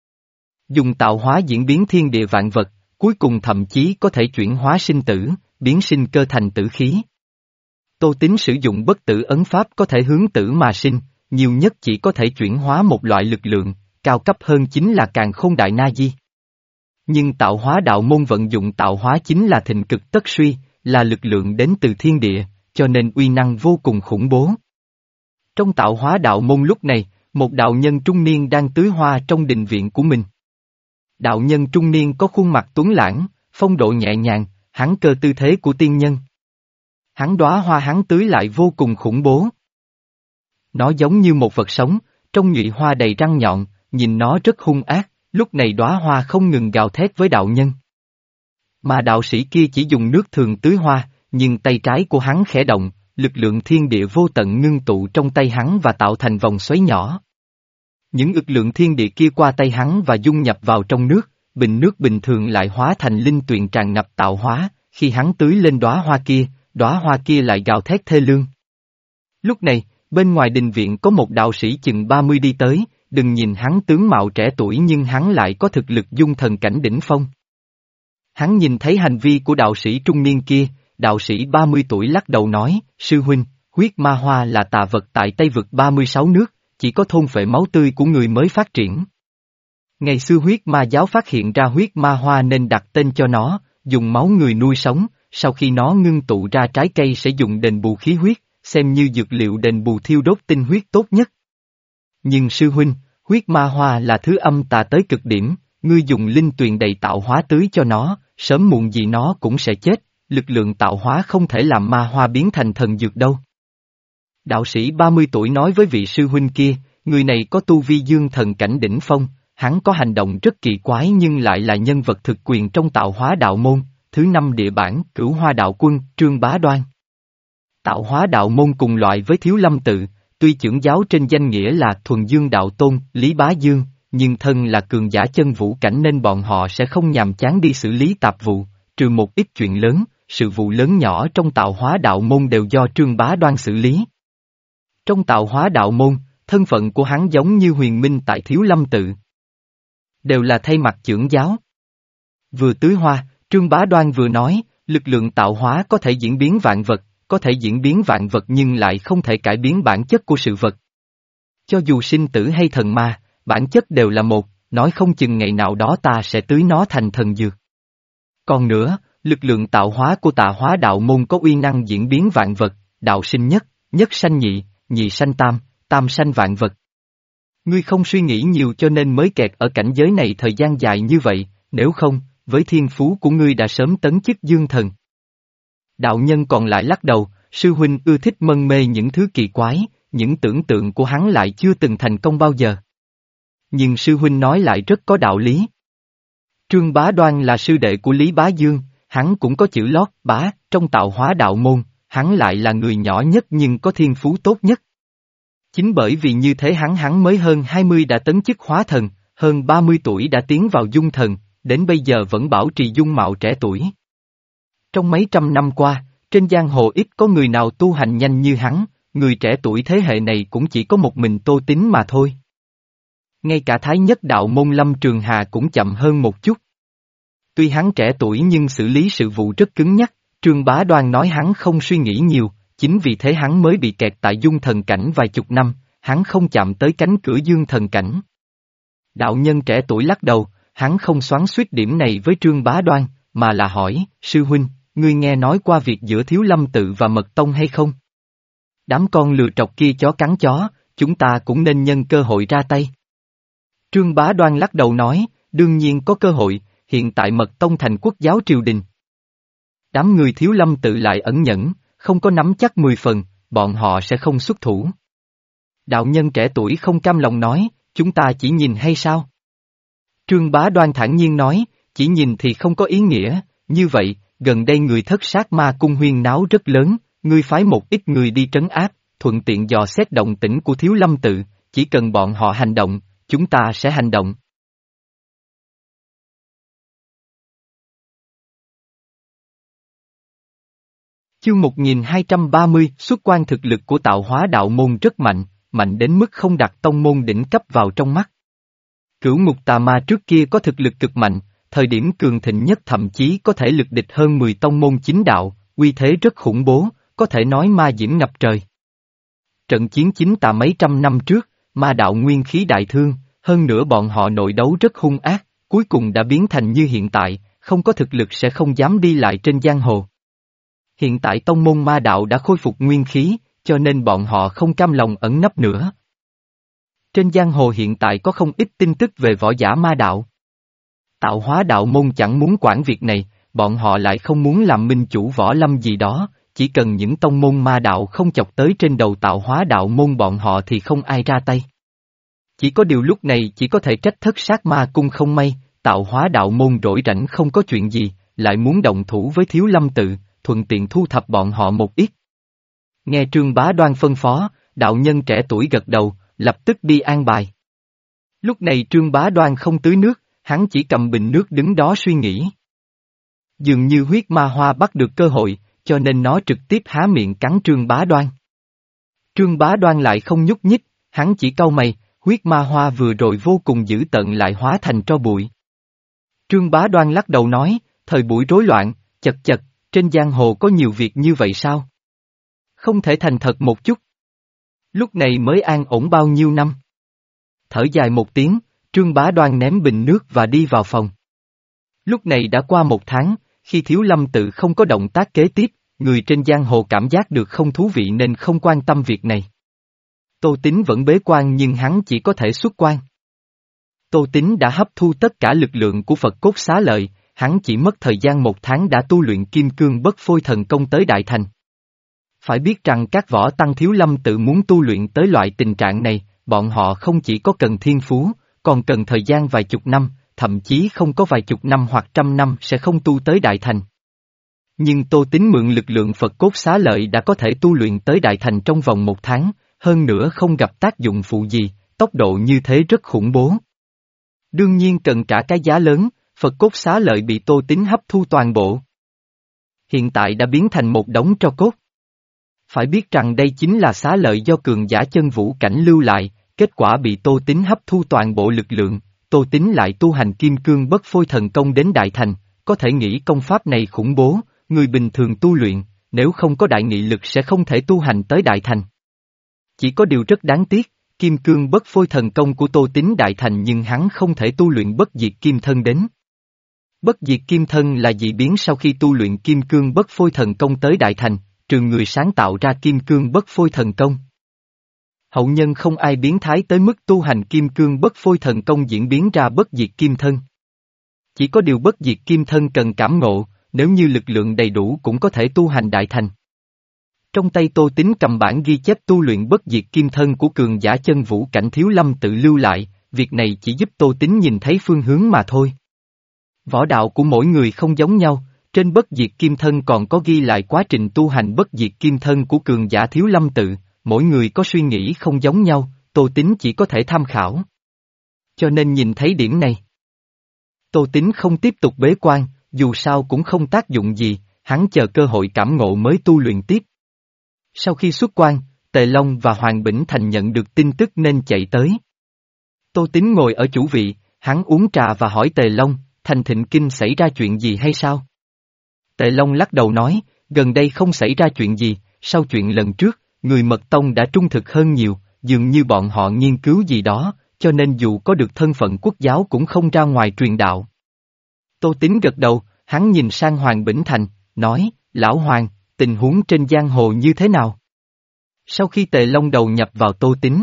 Dùng tạo hóa diễn biến thiên địa vạn vật, cuối cùng thậm chí có thể chuyển hóa sinh tử, biến sinh cơ thành tử khí. Tô Tín sử dụng bất tử ấn pháp có thể hướng tử mà sinh, nhiều nhất chỉ có thể chuyển hóa một loại lực lượng, cao cấp hơn chính là càn khôn đại na di. Nhưng tạo hóa đạo môn vận dụng tạo hóa chính là thịnh cực tất suy, là lực lượng đến từ thiên địa, cho nên uy năng vô cùng khủng bố. Trong tạo hóa đạo môn lúc này, một đạo nhân trung niên đang tưới hoa trong đình viện của mình. Đạo nhân trung niên có khuôn mặt tuấn lãng, phong độ nhẹ nhàng, hắn cơ tư thế của tiên nhân. Hắn đóa hoa hắn tưới lại vô cùng khủng bố. Nó giống như một vật sống, trong nhụy hoa đầy răng nhọn, nhìn nó rất hung ác, lúc này đóa hoa không ngừng gào thét với đạo nhân. Mà đạo sĩ kia chỉ dùng nước thường tưới hoa, nhưng tay trái của hắn khẽ động, lực lượng thiên địa vô tận ngưng tụ trong tay hắn và tạo thành vòng xoáy nhỏ. Những lực lượng thiên địa kia qua tay hắn và dung nhập vào trong nước, bình nước bình thường lại hóa thành linh tuyền tràn ngập tạo hóa, khi hắn tưới lên đóa hoa kia, đóa hoa kia lại gào thét thê lương. Lúc này, bên ngoài đình viện có một đạo sĩ chừng ba mươi đi tới, đừng nhìn hắn tướng mạo trẻ tuổi nhưng hắn lại có thực lực dung thần cảnh đỉnh phong. Hắn nhìn thấy hành vi của đạo sĩ trung niên kia, đạo sĩ ba mươi tuổi lắc đầu nói, sư huynh, huyết ma hoa là tà vật tại Tây Vực ba mươi sáu nước, chỉ có thôn phệ máu tươi của người mới phát triển. Ngày xưa huyết ma giáo phát hiện ra huyết ma hoa nên đặt tên cho nó, dùng máu người nuôi sống, sau khi nó ngưng tụ ra trái cây sẽ dùng đền bù khí huyết, xem như dược liệu đền bù thiêu đốt tinh huyết tốt nhất. Nhưng sư huynh, huyết ma hoa là thứ âm tà tới cực điểm, ngươi dùng linh tuyền đầy tạo hóa tưới cho nó, sớm muộn gì nó cũng sẽ chết, lực lượng tạo hóa không thể làm ma hoa biến thành thần dược đâu. Đạo sĩ ba mươi tuổi nói với vị sư huynh kia, người này có tu vi dương thần cảnh đỉnh phong, hắn có hành động rất kỳ quái nhưng lại là nhân vật thực quyền trong tạo hóa đạo môn, thứ năm địa bản, Cửu Hoa đạo quân, Trương Bá Đoan. Tạo hóa đạo môn cùng loại với Thiếu Lâm tự, tuy trưởng giáo trên danh nghĩa là Thuần Dương đạo tôn, Lý Bá Dương, nhưng thân là cường giả chân vũ cảnh nên bọn họ sẽ không nhàm chán đi xử lý tạp vụ, trừ một ít chuyện lớn, sự vụ lớn nhỏ trong tạo hóa đạo môn đều do Trương Bá Đoan xử lý. Trong tạo hóa đạo môn, thân phận của hắn giống như Huyền Minh tại Thiếu Lâm tự. Đều là thay mặt trưởng giáo. Vừa tưới hoa, Trương Bá Đoan vừa nói, lực lượng tạo hóa có thể diễn biến vạn vật, có thể diễn biến vạn vật nhưng lại không thể cải biến bản chất của sự vật. Cho dù sinh tử hay thần ma, bản chất đều là một, nói không chừng ngày nào đó ta sẽ tưới nó thành thần dược. Còn nữa, lực lượng tạo hóa của tạo hóa đạo môn có uy năng diễn biến vạn vật, đạo sinh nhất, nhất sanh nhị, nhị sanh tam, tam sanh vạn vật. Ngươi không suy nghĩ nhiều cho nên mới kẹt ở cảnh giới này thời gian dài như vậy, nếu không, với thiên phú của ngươi đã sớm tấn chức dương thần. Đạo nhân còn lại lắc đầu, sư huynh ưa thích mân mê những thứ kỳ quái, những tưởng tượng của hắn lại chưa từng thành công bao giờ. Nhưng sư huynh nói lại rất có đạo lý. Trương Bá Đoan là sư đệ của Lý Bá Dương, hắn cũng có chữ lót, bá, trong tạo hóa đạo môn, hắn lại là người nhỏ nhất nhưng có thiên phú tốt nhất. Chính bởi vì như thế hắn hắn mới hơn hai mươi đã tấn chức hóa thần, hơn ba mươi tuổi đã tiến vào dung thần, đến bây giờ vẫn bảo trì dung mạo trẻ tuổi. Trong mấy trăm năm qua, trên giang hồ ít có người nào tu hành nhanh như hắn, người trẻ tuổi thế hệ này cũng chỉ có một mình Tô Tín mà thôi. Ngay cả Thái Nhất đạo môn Lâm Trường Hà cũng chậm hơn một chút. Tuy hắn trẻ tuổi nhưng xử lý sự vụ rất cứng nhắc, Trương Bá Đoan nói hắn không suy nghĩ nhiều, chính vì thế hắn mới bị kẹt tại dung thần cảnh vài chục năm, hắn không chạm tới cánh cửa dương thần cảnh. Đạo nhân trẻ tuổi lắc đầu, hắn không xoắn xuýt điểm này với Trương Bá Đoan, mà là hỏi, sư huynh, ngươi nghe nói qua việc giữa Thiếu Lâm tự và Mật Tông hay không? Đám con lừa trọc kia chó cắn chó, chúng ta cũng nên nhân cơ hội ra tay. Trương Bá Đoan lắc đầu nói, đương nhiên có cơ hội, hiện tại Mật Tông thành quốc giáo triều đình. Đám người Thiếu Lâm tự lại ẩn nhẫn, không có nắm chắc mười phần, bọn họ sẽ không xuất thủ. Đạo nhân trẻ tuổi không cam lòng nói, chúng ta chỉ nhìn hay sao? Trương Bá Đoan thản nhiên nói, chỉ nhìn thì không có ý nghĩa, như vậy, gần đây người thất sát ma cung huyên náo rất lớn, ngươi phái một ít người đi trấn áp, thuận tiện dò xét động tĩnh của Thiếu Lâm tự, chỉ cần bọn họ hành động, chúng ta sẽ hành động. Chương một nghìn hai trăm ba mươi, xuất quan thực lực của tạo hóa đạo môn rất mạnh, mạnh đến mức không đặt tông môn đỉnh cấp vào trong mắt. Cửu ngục tà ma trước kia có thực lực cực mạnh, thời điểm cường thịnh nhất thậm chí có thể lực địch hơn mười tông môn chính đạo, uy thế rất khủng bố, có thể nói ma diễm ngập trời. Trận chiến chính tà mấy trăm năm trước, ma đạo nguyên khí đại thương, hơn nữa bọn họ nội đấu rất hung ác, cuối cùng đã biến thành như hiện tại, không có thực lực sẽ không dám đi lại trên giang hồ. Hiện tại tông môn ma đạo đã khôi phục nguyên khí, cho nên bọn họ không cam lòng ẩn nấp nữa. Trên giang hồ hiện tại có không ít tin tức về võ giả ma đạo. Tạo hóa đạo môn chẳng muốn quản việc này, bọn họ lại không muốn làm minh chủ võ lâm gì đó, chỉ cần những tông môn ma đạo không chọc tới trên đầu tạo hóa đạo môn bọn họ thì không ai ra tay. Chỉ có điều lúc này chỉ có thể trách thất sát ma cung không may, tạo hóa đạo môn rỗi rảnh không có chuyện gì, lại muốn động thủ với Thiếu Lâm tự, thuận tiện thu thập bọn họ một ít. Nghe Trương Bá Đoan phân phó, đạo nhân trẻ tuổi gật đầu, lập tức đi an bài. Lúc này Trương Bá Đoan không tưới nước, hắn chỉ cầm bình nước đứng đó suy nghĩ. Dường như huyết ma hoa bắt được cơ hội, cho nên nó trực tiếp há miệng cắn Trương Bá Đoan. Trương Bá Đoan lại không nhúc nhích, hắn chỉ cau mày, huyết ma hoa vừa rồi vô cùng dữ tợn lại hóa thành tro bụi. Trương Bá Đoan lắc đầu nói, thời buổi rối loạn, chật chật, trên giang hồ có nhiều việc như vậy sao? Không thể thành thật một chút. Lúc này mới an ổn bao nhiêu năm. Thở dài một tiếng, Trương Bá Đoan ném bình nước và đi vào phòng. Lúc này đã qua một tháng, khi Thiếu Lâm tự không có động tác kế tiếp, người trên giang hồ cảm giác được không thú vị nên không quan tâm việc này. Tô Tín vẫn bế quan nhưng hắn chỉ có thể xuất quan. Tô Tín đã hấp thu tất cả lực lượng của Phật cốt xá lợi, hắn chỉ mất thời gian một tháng đã tu luyện kim cương bất phôi thần công tới đại thành. Phải biết rằng các võ tăng Thiếu Lâm tự muốn tu luyện tới loại tình trạng này, bọn họ không chỉ có cần thiên phú, còn cần thời gian vài chục năm, thậm chí không có vài chục năm hoặc trăm năm sẽ không tu tới đại thành. Nhưng Tô Tín mượn lực lượng Phật cốt xá lợi đã có thể tu luyện tới đại thành trong vòng một tháng, hơn nữa không gặp tác dụng phụ gì, tốc độ như thế rất khủng bố. Đương nhiên cần trả cái giá lớn, Phật cốt xá lợi bị Tô Tín hấp thu toàn bộ. Hiện tại đã biến thành một đống tro cốt. Phải biết rằng đây chính là xá lợi do cường giả chân vũ cảnh lưu lại, kết quả bị Tô Tín hấp thu toàn bộ lực lượng, Tô Tín lại tu hành kim cương bất phôi thần công đến đại thành, có thể nghĩ công pháp này khủng bố, người bình thường tu luyện, nếu không có đại nghị lực sẽ không thể tu hành tới đại thành. Chỉ có điều rất đáng tiếc, kim cương bất phôi thần công của Tô Tín đại thành nhưng hắn không thể tu luyện bất diệt kim thân đến. Bất diệt kim thân là dị biến sau khi tu luyện kim cương bất phôi thần công tới đại thành, trừ người sáng tạo ra kim cương bất phôi thần công. Hậu nhân không ai biến thái tới mức tu hành kim cương bất phôi thần công diễn biến ra bất diệt kim thân. Chỉ có điều bất diệt kim thân cần cảm ngộ, nếu như lực lượng đầy đủ cũng có thể tu hành đại thành. Trong tay Tô Tín cầm bản ghi chép tu luyện bất diệt kim thân của cường giả chân vũ cảnh Thiếu Lâm tự lưu lại, việc này chỉ giúp Tô Tín nhìn thấy phương hướng mà thôi. Võ đạo của mỗi người không giống nhau, trên bất diệt kim thân còn có ghi lại quá trình tu hành bất diệt kim thân của cường giả Thiếu Lâm tự, mỗi người có suy nghĩ không giống nhau, Tô Tín chỉ có thể tham khảo. Cho nên nhìn thấy điểm này. Tô Tín không tiếp tục bế quan, dù sao cũng không tác dụng gì, hắn chờ cơ hội cảm ngộ mới tu luyện tiếp. Sau khi xuất quan, Tề Long và Hoàng Bỉnh Thành nhận được tin tức nên chạy tới. Tô Tín ngồi ở chủ vị, hắn uống trà và hỏi Tề Long, Thành Thịnh Kinh xảy ra chuyện gì hay sao? Tề Long lắc đầu nói, gần đây không xảy ra chuyện gì, sau chuyện lần trước, người Mật Tông đã trung thực hơn nhiều, dường như bọn họ nghiên cứu gì đó, cho nên dù có được thân phận quốc giáo cũng không ra ngoài truyền đạo. Tô Tín gật đầu, hắn nhìn sang Hoàng Bỉnh Thành, nói, Lão Hoàng, tình huống trên giang hồ như thế nào? Sau khi Tề Long đầu nhập vào Tô Tín,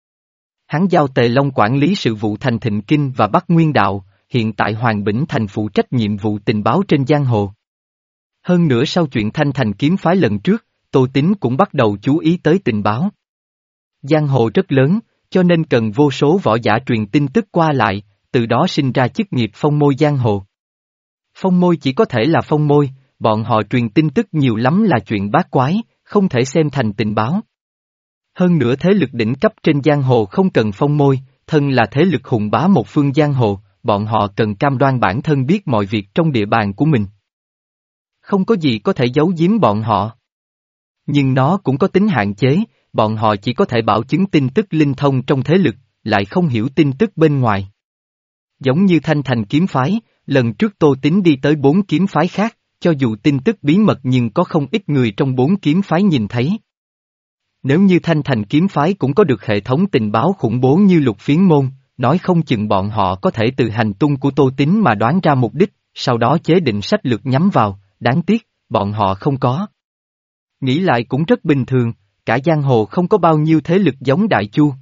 hắn giao Tề Long quản lý sự vụ Thành Thịnh Kinh và Bắc Nguyên Đạo, hiện tại Hoàng Bỉnh Thành phụ trách nhiệm vụ tình báo trên giang hồ. Hơn nữa sau chuyện Thanh Thành kiếm phái lần trước, Tô Tín cũng bắt đầu chú ý tới tình báo. Giang hồ rất lớn, cho nên cần vô số võ giả truyền tin tức qua lại, từ đó sinh ra chức nghiệp phong môi giang hồ. Phong môi chỉ có thể là phong môi, bọn họ truyền tin tức nhiều lắm là chuyện bát quái, không thể xem thành tình báo. Hơn nữa thế lực đỉnh cấp trên giang hồ không cần phong môi, thân là thế lực hùng bá một phương giang hồ, bọn họ cần cam đoan bản thân biết mọi việc trong địa bàn của mình. Không có gì có thể giấu giếm bọn họ. Nhưng nó cũng có tính hạn chế, bọn họ chỉ có thể bảo chứng tin tức linh thông trong thế lực, lại không hiểu tin tức bên ngoài. Giống như Thanh Thành kiếm phái, lần trước Tô Tín đi tới bốn kiếm phái khác, cho dù tin tức bí mật nhưng có không ít người trong bốn kiếm phái nhìn thấy. Nếu như Thanh Thành kiếm phái cũng có được hệ thống tình báo khủng bố như Lục Phiến môn, nói không chừng bọn họ có thể từ hành tung của Tô Tín mà đoán ra mục đích, sau đó chế định sách lược nhắm vào, đáng tiếc, bọn họ không có. Nghĩ lại cũng rất bình thường, cả giang hồ không có bao nhiêu thế lực giống Đại Chu.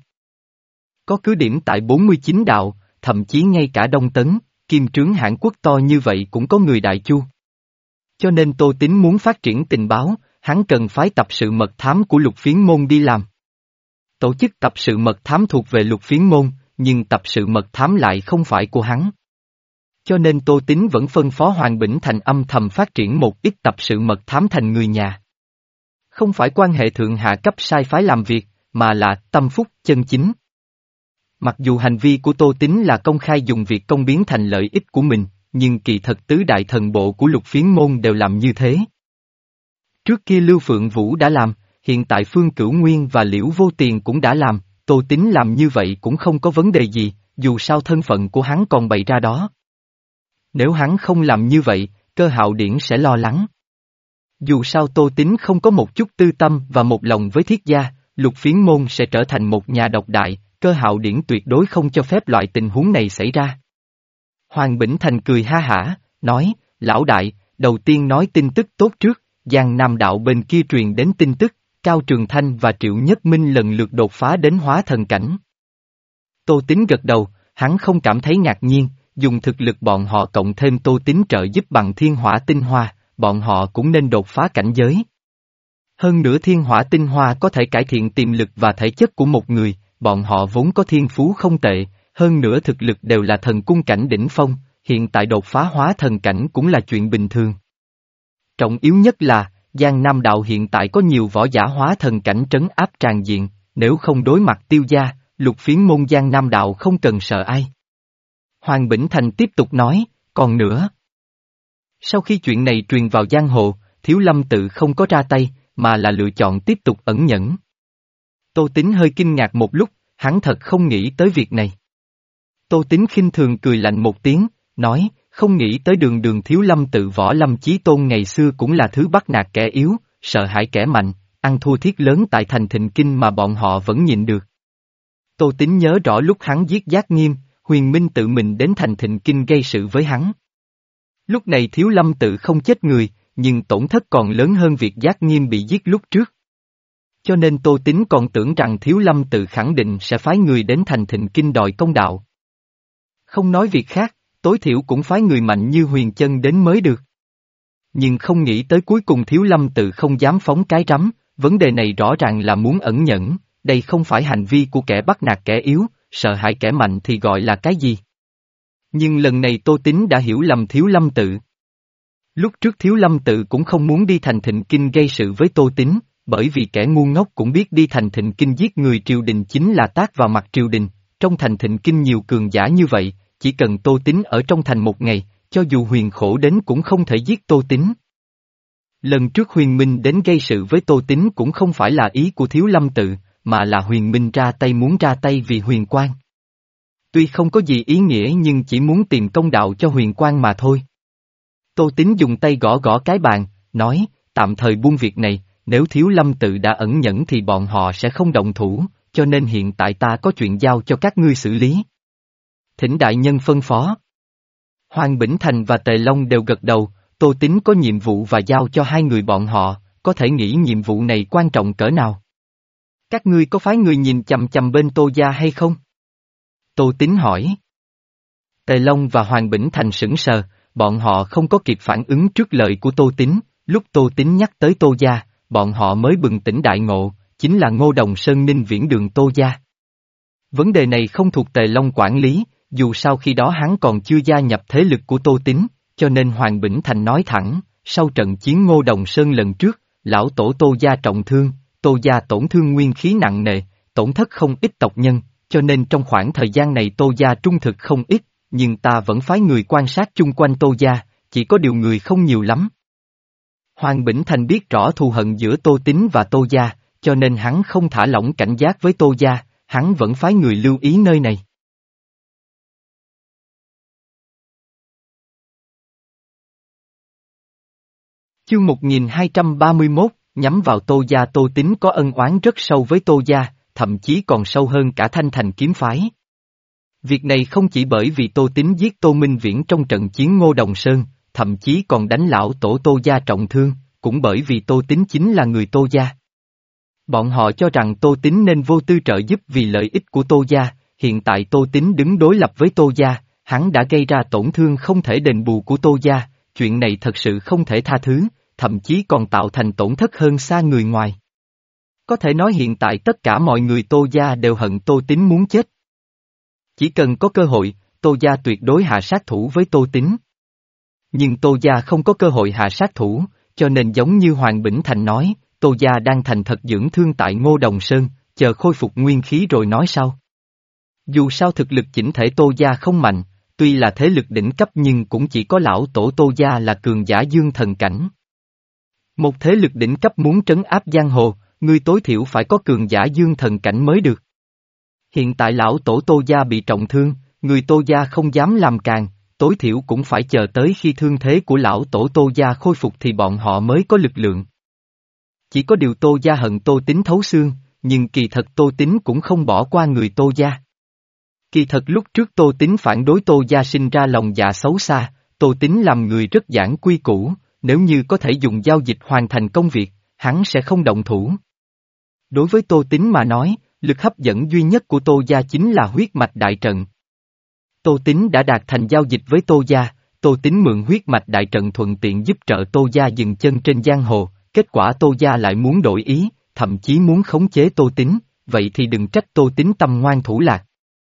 Có cứ điểm tại bốn mươi chín đạo, thậm chí ngay cả Đông Tấn, Kim Trướng Hãn Quốc to như vậy cũng có người Đại Chu. Cho nên Tô Tín muốn phát triển tình báo, hắn cần phái tập sự mật thám của Lục Phiến môn đi làm. Tổ chức tập sự mật thám thuộc về Lục Phiến môn, nhưng tập sự mật thám lại không phải của hắn. Cho nên Tô Tín vẫn phân phó Hoàng Bỉnh Thành âm thầm phát triển một ít tập sự mật thám thành người nhà. Không phải quan hệ thượng hạ cấp sai phái làm việc, mà là tâm phúc chân chính. Mặc dù hành vi của Tô Tín là công khai dùng việc công biến thành lợi ích của mình, nhưng kỳ thật tứ đại thần bộ của Lục Phiến Môn đều làm như thế. Trước kia Lưu Phượng Vũ đã làm, hiện tại Phương Cửu Nguyên và Liễu Vô Tiền cũng đã làm, Tô Tín làm như vậy cũng không có vấn đề gì, dù sao thân phận của hắn còn bày ra đó. Nếu hắn không làm như vậy, Cơ Hạo Điển sẽ lo lắng. Dù sao Tô Tín không có một chút tư tâm và một lòng với Thiết gia, Lục Phiến Môn sẽ trở thành một nhà độc đại, Cơ Hạo Điển tuyệt đối không cho phép loại tình huống này xảy ra. Hoàng Bỉnh Thành cười ha hả, nói, lão đại, đầu tiên nói tin tức tốt trước, Giang Nam đạo bên kia truyền đến tin tức, Cao Trường Thanh và Triệu Nhất Minh lần lượt đột phá đến hóa thần cảnh. Tô Tín gật đầu, hắn không cảm thấy ngạc nhiên, dùng thực lực bọn họ cộng thêm Tô Tín trợ giúp bằng thiên hỏa tinh hoa, bọn họ cũng nên đột phá cảnh giới. Hơn nữa thiên hỏa tinh hoa có thể cải thiện tiềm lực và thể chất của một người, bọn họ vốn có thiên phú không tệ, hơn nữa thực lực đều là thần cung cảnh đỉnh phong, hiện tại đột phá hóa thần cảnh cũng là chuyện bình thường. Trọng yếu nhất là, Giang Nam đạo hiện tại có nhiều võ giả hóa thần cảnh trấn áp tràn diện, nếu không đối mặt Tiêu gia, Lục Phiến Môn Giang Nam đạo không cần sợ ai. Hoàng Bỉnh Thành tiếp tục nói, còn nữa. Sau khi chuyện này truyền vào giang hồ, Thiếu Lâm tự không có ra tay, mà là lựa chọn tiếp tục ẩn nhẫn. Tô Tín hơi kinh ngạc một lúc, hắn thật không nghĩ tới việc này. Tô Tín khinh thường cười lạnh một tiếng, nói, không nghĩ tới đường đường Thiếu Lâm tự Võ Lâm Chí Tôn ngày xưa cũng là thứ bắt nạt kẻ yếu, sợ hãi kẻ mạnh, ăn thua thiết lớn tại thành Thịnh Kinh mà bọn họ vẫn nhịn được. Tô Tín nhớ rõ lúc hắn giết Giác Nghiêm, Huyền Minh tự mình đến thành Thịnh Kinh gây sự với hắn. Lúc này Thiếu Lâm tự không chết người, nhưng tổn thất còn lớn hơn việc Giác Nghiêm bị giết lúc trước. Cho nên Tô Tín còn tưởng rằng Thiếu Lâm tự khẳng định sẽ phái người đến thành Thịnh Kinh đòi công đạo. Không nói việc khác, tối thiểu cũng phái người mạnh như Huyền Chân đến mới được. Nhưng không nghĩ tới cuối cùng Thiếu Lâm tự không dám phóng cái rắm, vấn đề này rõ ràng là muốn ẩn nhẫn, đây không phải hành vi của kẻ bắt nạt kẻ yếu, sợ hãi kẻ mạnh thì gọi là cái gì. Nhưng lần này Tô Tín đã hiểu lầm Thiếu Lâm tự. Lúc trước Thiếu Lâm tự cũng không muốn đi thành Thịnh Kinh gây sự với Tô Tín, bởi vì kẻ ngu ngốc cũng biết đi thành Thịnh Kinh giết người triều đình chính là tát vào mặt triều đình, trong thành Thịnh Kinh nhiều cường giả như vậy, chỉ cần Tô Tín ở trong thành một ngày, cho dù Huyền Khổ đến cũng không thể giết Tô Tín. Lần trước Huyền Minh đến gây sự với Tô Tín cũng không phải là ý của Thiếu Lâm tự, mà là Huyền Minh ra tay muốn ra tay vì Huyền Quang. Tuy không có gì ý nghĩa nhưng chỉ muốn tìm công đạo cho Huyền Quang mà thôi. Tô Tín dùng tay gõ gõ cái bàn, nói, tạm thời buông việc này, nếu Thiếu Lâm tự đã ẩn nhẫn thì bọn họ sẽ không động thủ, cho nên hiện tại ta có chuyện giao cho các ngươi xử lý. Thỉnh đại nhân phân phó. Hoàng Bỉnh Thành và Tề Long đều gật đầu, Tô Tín có nhiệm vụ và giao cho hai người bọn họ, có thể nghĩ nhiệm vụ này quan trọng cỡ nào. Các ngươi có phái người nhìn chằm chằm bên Tô gia hay không? Tô Tín hỏi. Tề Long và Hoàng Bỉnh Thành sững sờ, bọn họ không có kịp phản ứng trước lời của Tô Tín, lúc Tô Tín nhắc tới Tô gia, bọn họ mới bừng tỉnh đại ngộ, chính là Ngô Đồng Sơn Ninh Viễn Đường Tô gia. Vấn đề này không thuộc Tề Long quản lý, dù sao khi đó hắn còn chưa gia nhập thế lực của Tô Tín, cho nên Hoàng Bỉnh Thành nói thẳng, sau trận chiến Ngô Đồng Sơn lần trước, lão tổ Tô gia trọng thương, Tô gia tổn thương nguyên khí nặng nề, tổn thất không ít tộc nhân, cho nên trong khoảng thời gian này Tô gia trung thực không ít, nhưng ta vẫn phái người quan sát chung quanh Tô gia, chỉ có điều người không nhiều lắm. Hoàng Bỉnh Thành biết rõ thù hận giữa Tô Tín và Tô gia, cho nên hắn không thả lỏng cảnh giác với Tô gia, hắn vẫn phái người lưu ý nơi này. Chương một nghìn hai trăm ba mươi mốt, nhắm vào Tô gia. Tô Tín có ân oán rất sâu với Tô gia, thậm chí còn sâu hơn cả Thanh Thành kiếm phái. Việc này không chỉ bởi vì Tô Tín giết Tô Minh Viễn trong trận chiến Ngô Đồng Sơn, thậm chí còn đánh lão tổ Tô gia trọng thương, cũng bởi vì Tô Tín chính là người Tô gia. Bọn họ cho rằng Tô Tín nên vô tư trợ giúp vì lợi ích của Tô gia, hiện tại Tô Tín đứng đối lập với Tô gia, hắn đã gây ra tổn thương không thể đền bù của Tô gia, chuyện này thật sự không thể tha thứ, thậm chí còn tạo thành tổn thất hơn xa người ngoài. Có thể nói hiện tại tất cả mọi người Tô gia đều hận Tô Tín muốn chết. Chỉ cần có cơ hội, Tô gia tuyệt đối hạ sát thủ với Tô Tín. Nhưng Tô gia không có cơ hội hạ sát thủ, cho nên giống như Hoàng Bỉnh Thành nói, Tô gia đang thành thật dưỡng thương tại Ngô Đồng Sơn, chờ khôi phục nguyên khí rồi nói sau. Dù sao thực lực chỉnh thể Tô Gia không mạnh, tuy là thế lực đỉnh cấp nhưng cũng chỉ có lão tổ Tô Gia là cường giả dương thần cảnh. Một thế lực đỉnh cấp muốn trấn áp giang hồ, ngươi tối thiểu phải có cường giả dương thần cảnh mới được. Hiện tại lão tổ Tô Gia bị trọng thương, người Tô Gia không dám làm càng, tối thiểu cũng phải chờ tới khi thương thế của lão tổ Tô Gia khôi phục thì bọn họ mới có lực lượng. Chỉ có điều Tô Gia hận Tô Tín thấu xương, nhưng kỳ thật Tô Tín cũng không bỏ qua người Tô Gia. Kỳ thật lúc trước Tô Tín phản đối Tô Gia sinh ra lòng dạ xấu xa, Tô Tín làm người rất giản quy củ, nếu như có thể dùng giao dịch hoàn thành công việc, hắn sẽ không động thủ. Đối với Tô Tín mà nói, lực hấp dẫn duy nhất của Tô Gia chính là huyết mạch đại trận. Tô Tín đã đạt thành giao dịch với Tô Gia, Tô Tín mượn huyết mạch đại trận thuận tiện giúp trợ Tô Gia dừng chân trên giang hồ, kết quả Tô Gia lại muốn đổi ý, thậm chí muốn khống chế Tô Tín, vậy thì đừng trách Tô Tín tâm ngoan thủ lạc.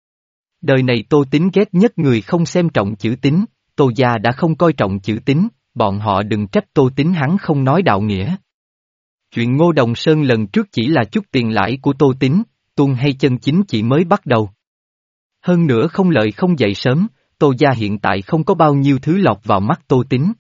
Đời này Tô Tín ghét nhất người không xem trọng chữ tín, Tô Gia đã không coi trọng chữ tín, bọn họ đừng trách Tô Tín hắn không nói đạo nghĩa. Chuyện Ngô Đồng Sơn lần trước chỉ là chút tiền lãi của Tô Tín, tuôn hay chân chính chỉ mới bắt đầu. Hơn nữa không lợi không dậy sớm, Tô Gia hiện tại không có bao nhiêu thứ lọt vào mắt Tô Tín.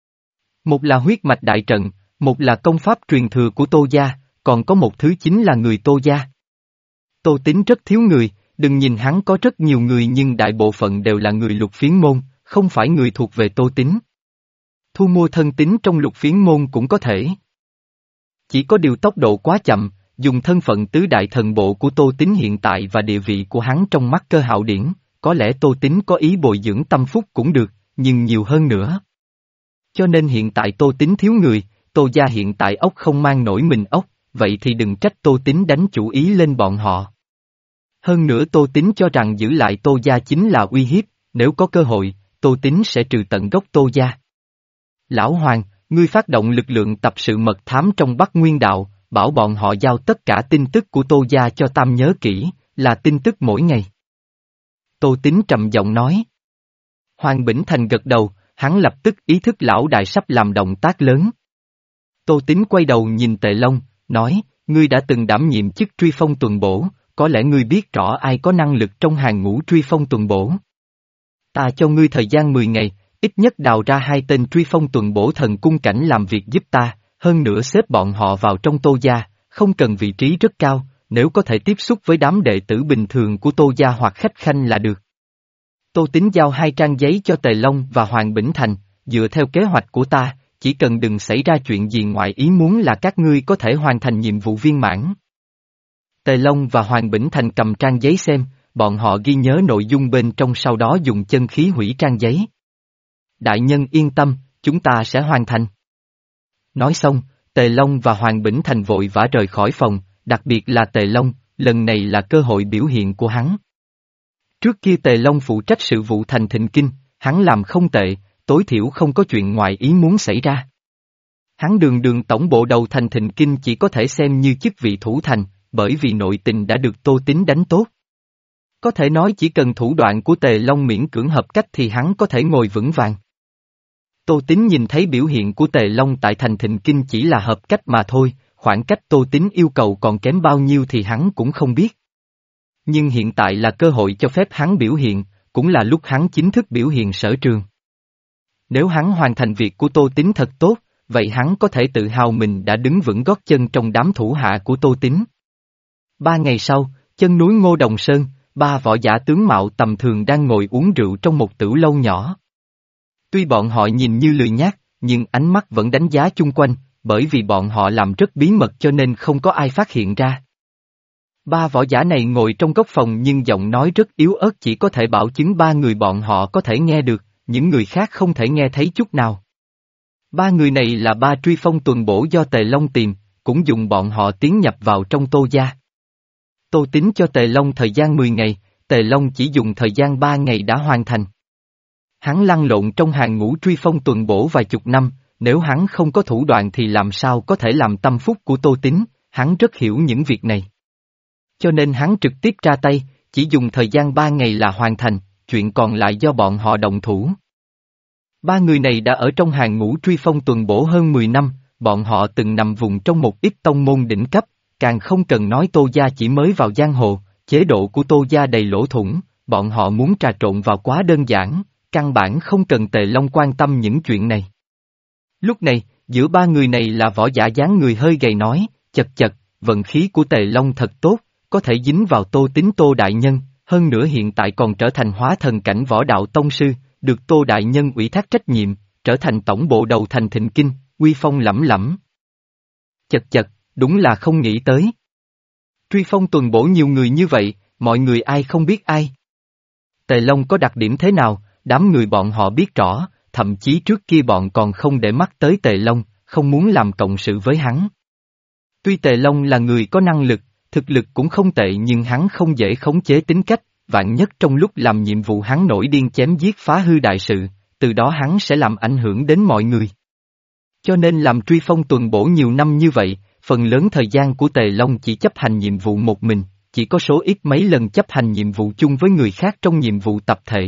Một là huyết mạch đại trận, một là công pháp truyền thừa của Tô Gia, còn có một thứ chính là người Tô Gia. Tô Tín rất thiếu người, đừng nhìn hắn có rất nhiều người nhưng đại bộ phận đều là người lục phiến môn, không phải người thuộc về Tô Tín. Thu mua thân tín trong lục phiến môn cũng có thể. Chỉ có điều tốc độ quá chậm, dùng thân phận tứ đại thần bộ của Tô Tín hiện tại và địa vị của hắn trong mắt Cơ Hạo Điển, có lẽ Tô Tín có ý bồi dưỡng tâm phúc cũng được, nhưng nhiều hơn nữa. Cho nên hiện tại Tô Tín thiếu người, Tô Gia hiện tại ốc không mang nổi mình ốc, vậy thì đừng trách Tô Tín đánh chủ ý lên bọn họ. Hơn nữa Tô Tín cho rằng giữ lại Tô Gia chính là uy hiếp, nếu có cơ hội, Tô Tín sẽ trừ tận gốc Tô Gia. Lão Hoàng, ngươi phát động lực lượng tập sự mật thám trong Bắc Nguyên Đạo, bảo bọn họ giao tất cả tin tức của Tô Gia cho Tam nhớ kỹ, là tin tức mỗi ngày. Tô Tín trầm giọng nói. Hoàng Bỉnh Thành gật đầu, hắn lập tức ý thức lão đại sắp làm động tác lớn. Tô Tín quay đầu nhìn Tề Long, nói, ngươi đã từng đảm nhiệm chức truy phong tuần bổ, có lẽ ngươi biết rõ ai có năng lực trong hàng ngũ truy phong tuần bổ. Ta cho ngươi thời gian mười ngày, ít nhất đào ra hai tên truy phong tuần bổ thần cung cảnh làm việc giúp ta, hơn nữa xếp bọn họ vào trong Tô Gia, không cần vị trí rất cao, nếu có thể tiếp xúc với đám đệ tử bình thường của Tô Gia hoặc khách khanh là được. Tô Tín giao hai trang giấy cho Tề Long và Hoàng Bỉnh Thành, dựa theo kế hoạch của ta, chỉ cần đừng xảy ra chuyện gì ngoại ý muốn là các ngươi có thể hoàn thành nhiệm vụ viên mãn. Tề Long và Hoàng Bỉnh Thành cầm trang giấy xem, bọn họ ghi nhớ nội dung bên trong sau đó dùng chân khí hủy trang giấy. Đại nhân yên tâm, chúng ta sẽ hoàn thành. Nói xong, Tề Long và Hoàng Bỉnh Thành vội vã rời khỏi phòng, đặc biệt là Tề Long, lần này là cơ hội biểu hiện của hắn. Trước kia Tề Long phụ trách sự vụ thành Thịnh Kinh, hắn làm không tệ, tối thiểu không có chuyện ngoài ý muốn xảy ra. Hắn đường đường tổng bộ đầu thành Thịnh Kinh chỉ có thể xem như chức vị thủ thành, bởi vì nội tình đã được Tô Tín đánh tốt. Có thể nói chỉ cần thủ đoạn của Tề Long miễn cưỡng hợp cách thì hắn có thể ngồi vững vàng. Tô Tín nhìn thấy biểu hiện của Tề Long tại thành Thịnh Kinh chỉ là hợp cách mà thôi, khoảng cách Tô Tín yêu cầu còn kém bao nhiêu thì hắn cũng không biết. Nhưng hiện tại là cơ hội cho phép hắn biểu hiện, cũng là lúc hắn chính thức biểu hiện sở trường. Nếu hắn hoàn thành việc của Tô Tín thật tốt, vậy hắn có thể tự hào mình đã đứng vững gót chân trong đám thủ hạ của Tô Tín. Ba ngày sau, chân núi Ngô Đồng Sơn, ba võ giả tướng mạo tầm thường đang ngồi uống rượu trong một tửu lâu nhỏ. Tuy bọn họ nhìn như lười nhác, nhưng ánh mắt vẫn đánh giá chung quanh, bởi vì bọn họ làm rất bí mật cho nên không có ai phát hiện ra. Ba võ giả này ngồi trong góc phòng nhưng giọng nói rất yếu ớt chỉ có thể bảo chứng ba người bọn họ có thể nghe được, những người khác không thể nghe thấy chút nào. Ba người này là ba truy phong tuần bổ do Tề Long tìm, cũng dùng bọn họ tiến nhập vào trong Tô Gia. Tô Tín cho Tề Long thời gian mười ngày, Tề Long chỉ dùng thời gian ba ngày đã hoàn thành. Hắn lăn lộn trong hàng ngũ truy phong tuần bổ vài chục năm, nếu hắn không có thủ đoạn thì làm sao có thể làm tâm phúc của Tô Tín, hắn rất hiểu những việc này. Cho nên hắn trực tiếp ra tay, chỉ dùng thời gian ba ngày là hoàn thành, chuyện còn lại do bọn họ động thủ. Ba người này đã ở trong hàng ngũ truy phong tuần bổ hơn mười năm, bọn họ từng nằm vùng trong một ít tông môn đỉnh cấp, càng không cần nói Tô Gia chỉ mới vào giang hồ, chế độ của Tô gia đầy lỗ thủng, bọn họ muốn trà trộn vào quá đơn giản, căn bản không cần Tề Long quan tâm những chuyện này. Lúc này, giữa ba người này là võ giả dáng người hơi gầy nói, chật chật, vận khí của Tề Long thật tốt, có thể dính vào Tô Tín Tô đại nhân, hơn nữa hiện tại còn trở thành hóa thần cảnh võ đạo tông sư, được Tô đại nhân ủy thác trách nhiệm, trở thành tổng bộ đầu thành Thịnh Kinh, uy phong lẫm lẫm. Chật chật, đúng là không nghĩ tới. Truy phong tuần bổ nhiều người như vậy, mọi người ai không biết ai. Tề Long có đặc điểm thế nào, đám người bọn họ biết rõ, thậm chí trước kia bọn còn không để mắt tới Tề Long, không muốn làm cộng sự với hắn. Tuy Tề Long là người có năng lực, thực lực cũng không tệ nhưng hắn không dễ khống chế tính cách, vạn nhất trong lúc làm nhiệm vụ hắn nổi điên chém giết phá hư đại sự, từ đó hắn sẽ làm ảnh hưởng đến mọi người. Cho nên làm truy phong tuần bổ nhiều năm như vậy, phần lớn thời gian của Tề Long chỉ chấp hành nhiệm vụ một mình, chỉ có số ít mấy lần chấp hành nhiệm vụ chung với người khác trong nhiệm vụ tập thể.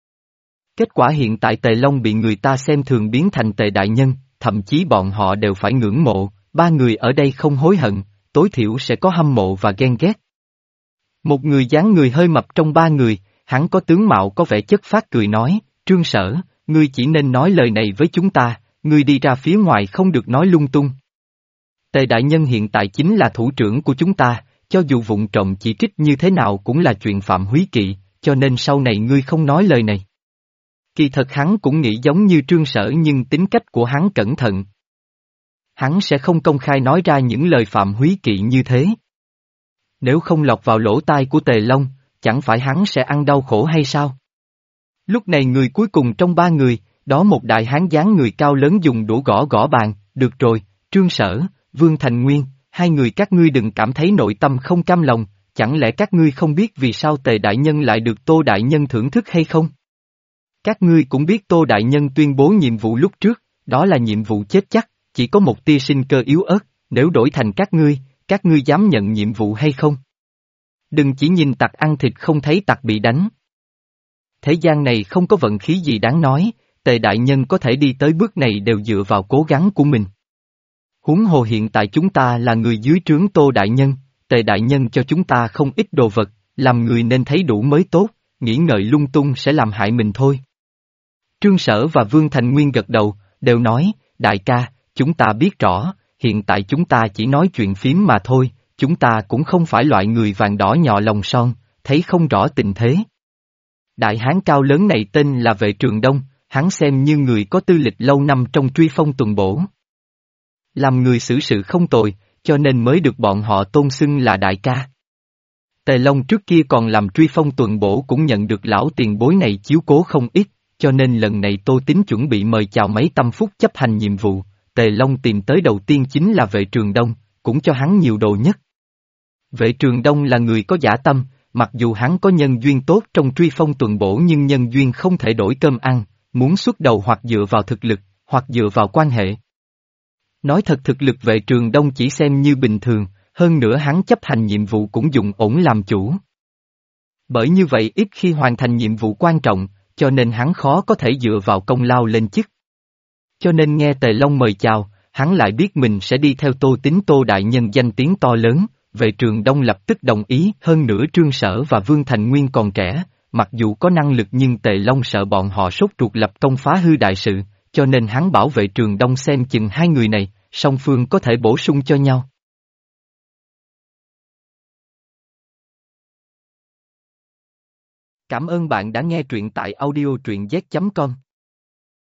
Kết quả hiện tại Tề Long bị người ta xem thường biến thành Tề đại nhân, thậm chí bọn họ đều phải ngưỡng mộ, ba người ở đây không hối hận, tối thiểu sẽ có hâm mộ và ghen ghét. Một người dáng người hơi mập trong ba người, hắn có tướng mạo có vẻ chất phác cười nói, Trương Sở, ngươi chỉ nên nói lời này với chúng ta, ngươi đi ra phía ngoài không được nói lung tung. Tề đại nhân hiện tại chính là thủ trưởng của chúng ta, cho dù vụng trộm chỉ trích như thế nào cũng là chuyện phạm húy kỵ, cho nên sau này ngươi không nói lời này. Kỳ thật hắn cũng nghĩ giống như Trương Sở nhưng tính cách của hắn cẩn thận. Hắn sẽ không công khai nói ra những lời phạm húy kỵ như thế. Nếu không lọt vào lỗ tai của Tề Long, chẳng phải hắn sẽ ăn đau khổ hay sao? Lúc này người cuối cùng trong ba người, đó một đại hán dáng người cao lớn dùng đũa gõ gõ bàn, được rồi, Trương Sở, Vương Thành Nguyên, hai người các ngươi đừng cảm thấy nội tâm không cam lòng, chẳng lẽ các ngươi không biết vì sao Tề đại nhân lại được Tô đại nhân thưởng thức hay không? Các ngươi cũng biết Tô đại nhân tuyên bố nhiệm vụ lúc trước, đó là nhiệm vụ chết chắc, chỉ có một tia sinh cơ yếu ớt, nếu đổi thành các ngươi, các ngươi dám nhận nhiệm vụ hay không? Đừng chỉ nhìn tặc ăn thịt không thấy tặc bị đánh. Thế gian này không có vận khí gì đáng nói, Tề đại nhân có thể đi tới bước này đều dựa vào cố gắng của mình. Huống hồ hiện tại chúng ta là người dưới trướng Tô đại nhân, Tề đại nhân cho chúng ta không ít đồ vật, làm người nên thấy đủ mới tốt, nghĩ ngợi lung tung sẽ làm hại mình thôi. Trương Sở và Vương Thành Nguyên gật đầu, đều nói, đại ca, chúng ta biết rõ, hiện tại chúng ta chỉ nói chuyện phím mà thôi, chúng ta cũng không phải loại người vàng đỏ nhọ lòng son, thấy không rõ tình thế. Đại hán cao lớn này tên là Vệ Trường Đông, hắn xem như người có tư lịch lâu năm trong truy phong tuần bổ. Làm người xử sự không tồi, cho nên mới được bọn họ tôn xưng là đại ca. Tề Long trước kia còn làm truy phong tuần bổ cũng nhận được lão tiền bối này chiếu cố không ít, cho nên lần này Tô Tín chuẩn bị mời chào mấy tâm phúc chấp hành nhiệm vụ, Tề Long tìm tới đầu tiên chính là Vệ Trường Đông, cũng cho hắn nhiều đồ nhất. Vệ Trường Đông là người có dã tâm, mặc dù hắn có nhân duyên tốt trong truy phong tuần bổ nhưng nhân duyên không thể đổi cơm ăn, muốn xuất đầu hoặc dựa vào thực lực, hoặc dựa vào quan hệ. Nói thật thực lực Vệ Trường Đông chỉ xem như bình thường, hơn nữa hắn chấp hành nhiệm vụ cũng dùng ổn làm chủ. Bởi như vậy ít khi hoàn thành nhiệm vụ quan trọng, cho nên hắn khó có thể dựa vào công lao lên chức. Cho nên nghe Tề Long mời chào, hắn lại biết mình sẽ đi theo Tô Tín Tô đại nhân danh tiếng to lớn, Vệ Trường Đông lập tức đồng ý, hơn nữa Trương Sở và Vương Thành Nguyên còn trẻ, mặc dù có năng lực nhưng Tề Long sợ bọn họ sốt ruột lập công phá hư đại sự, cho nên hắn bảo Vệ Trường Đông xem chừng hai người này, song phương có thể bổ sung cho nhau. Cảm ơn bạn đã nghe truyện tại audio truyện z chấm com.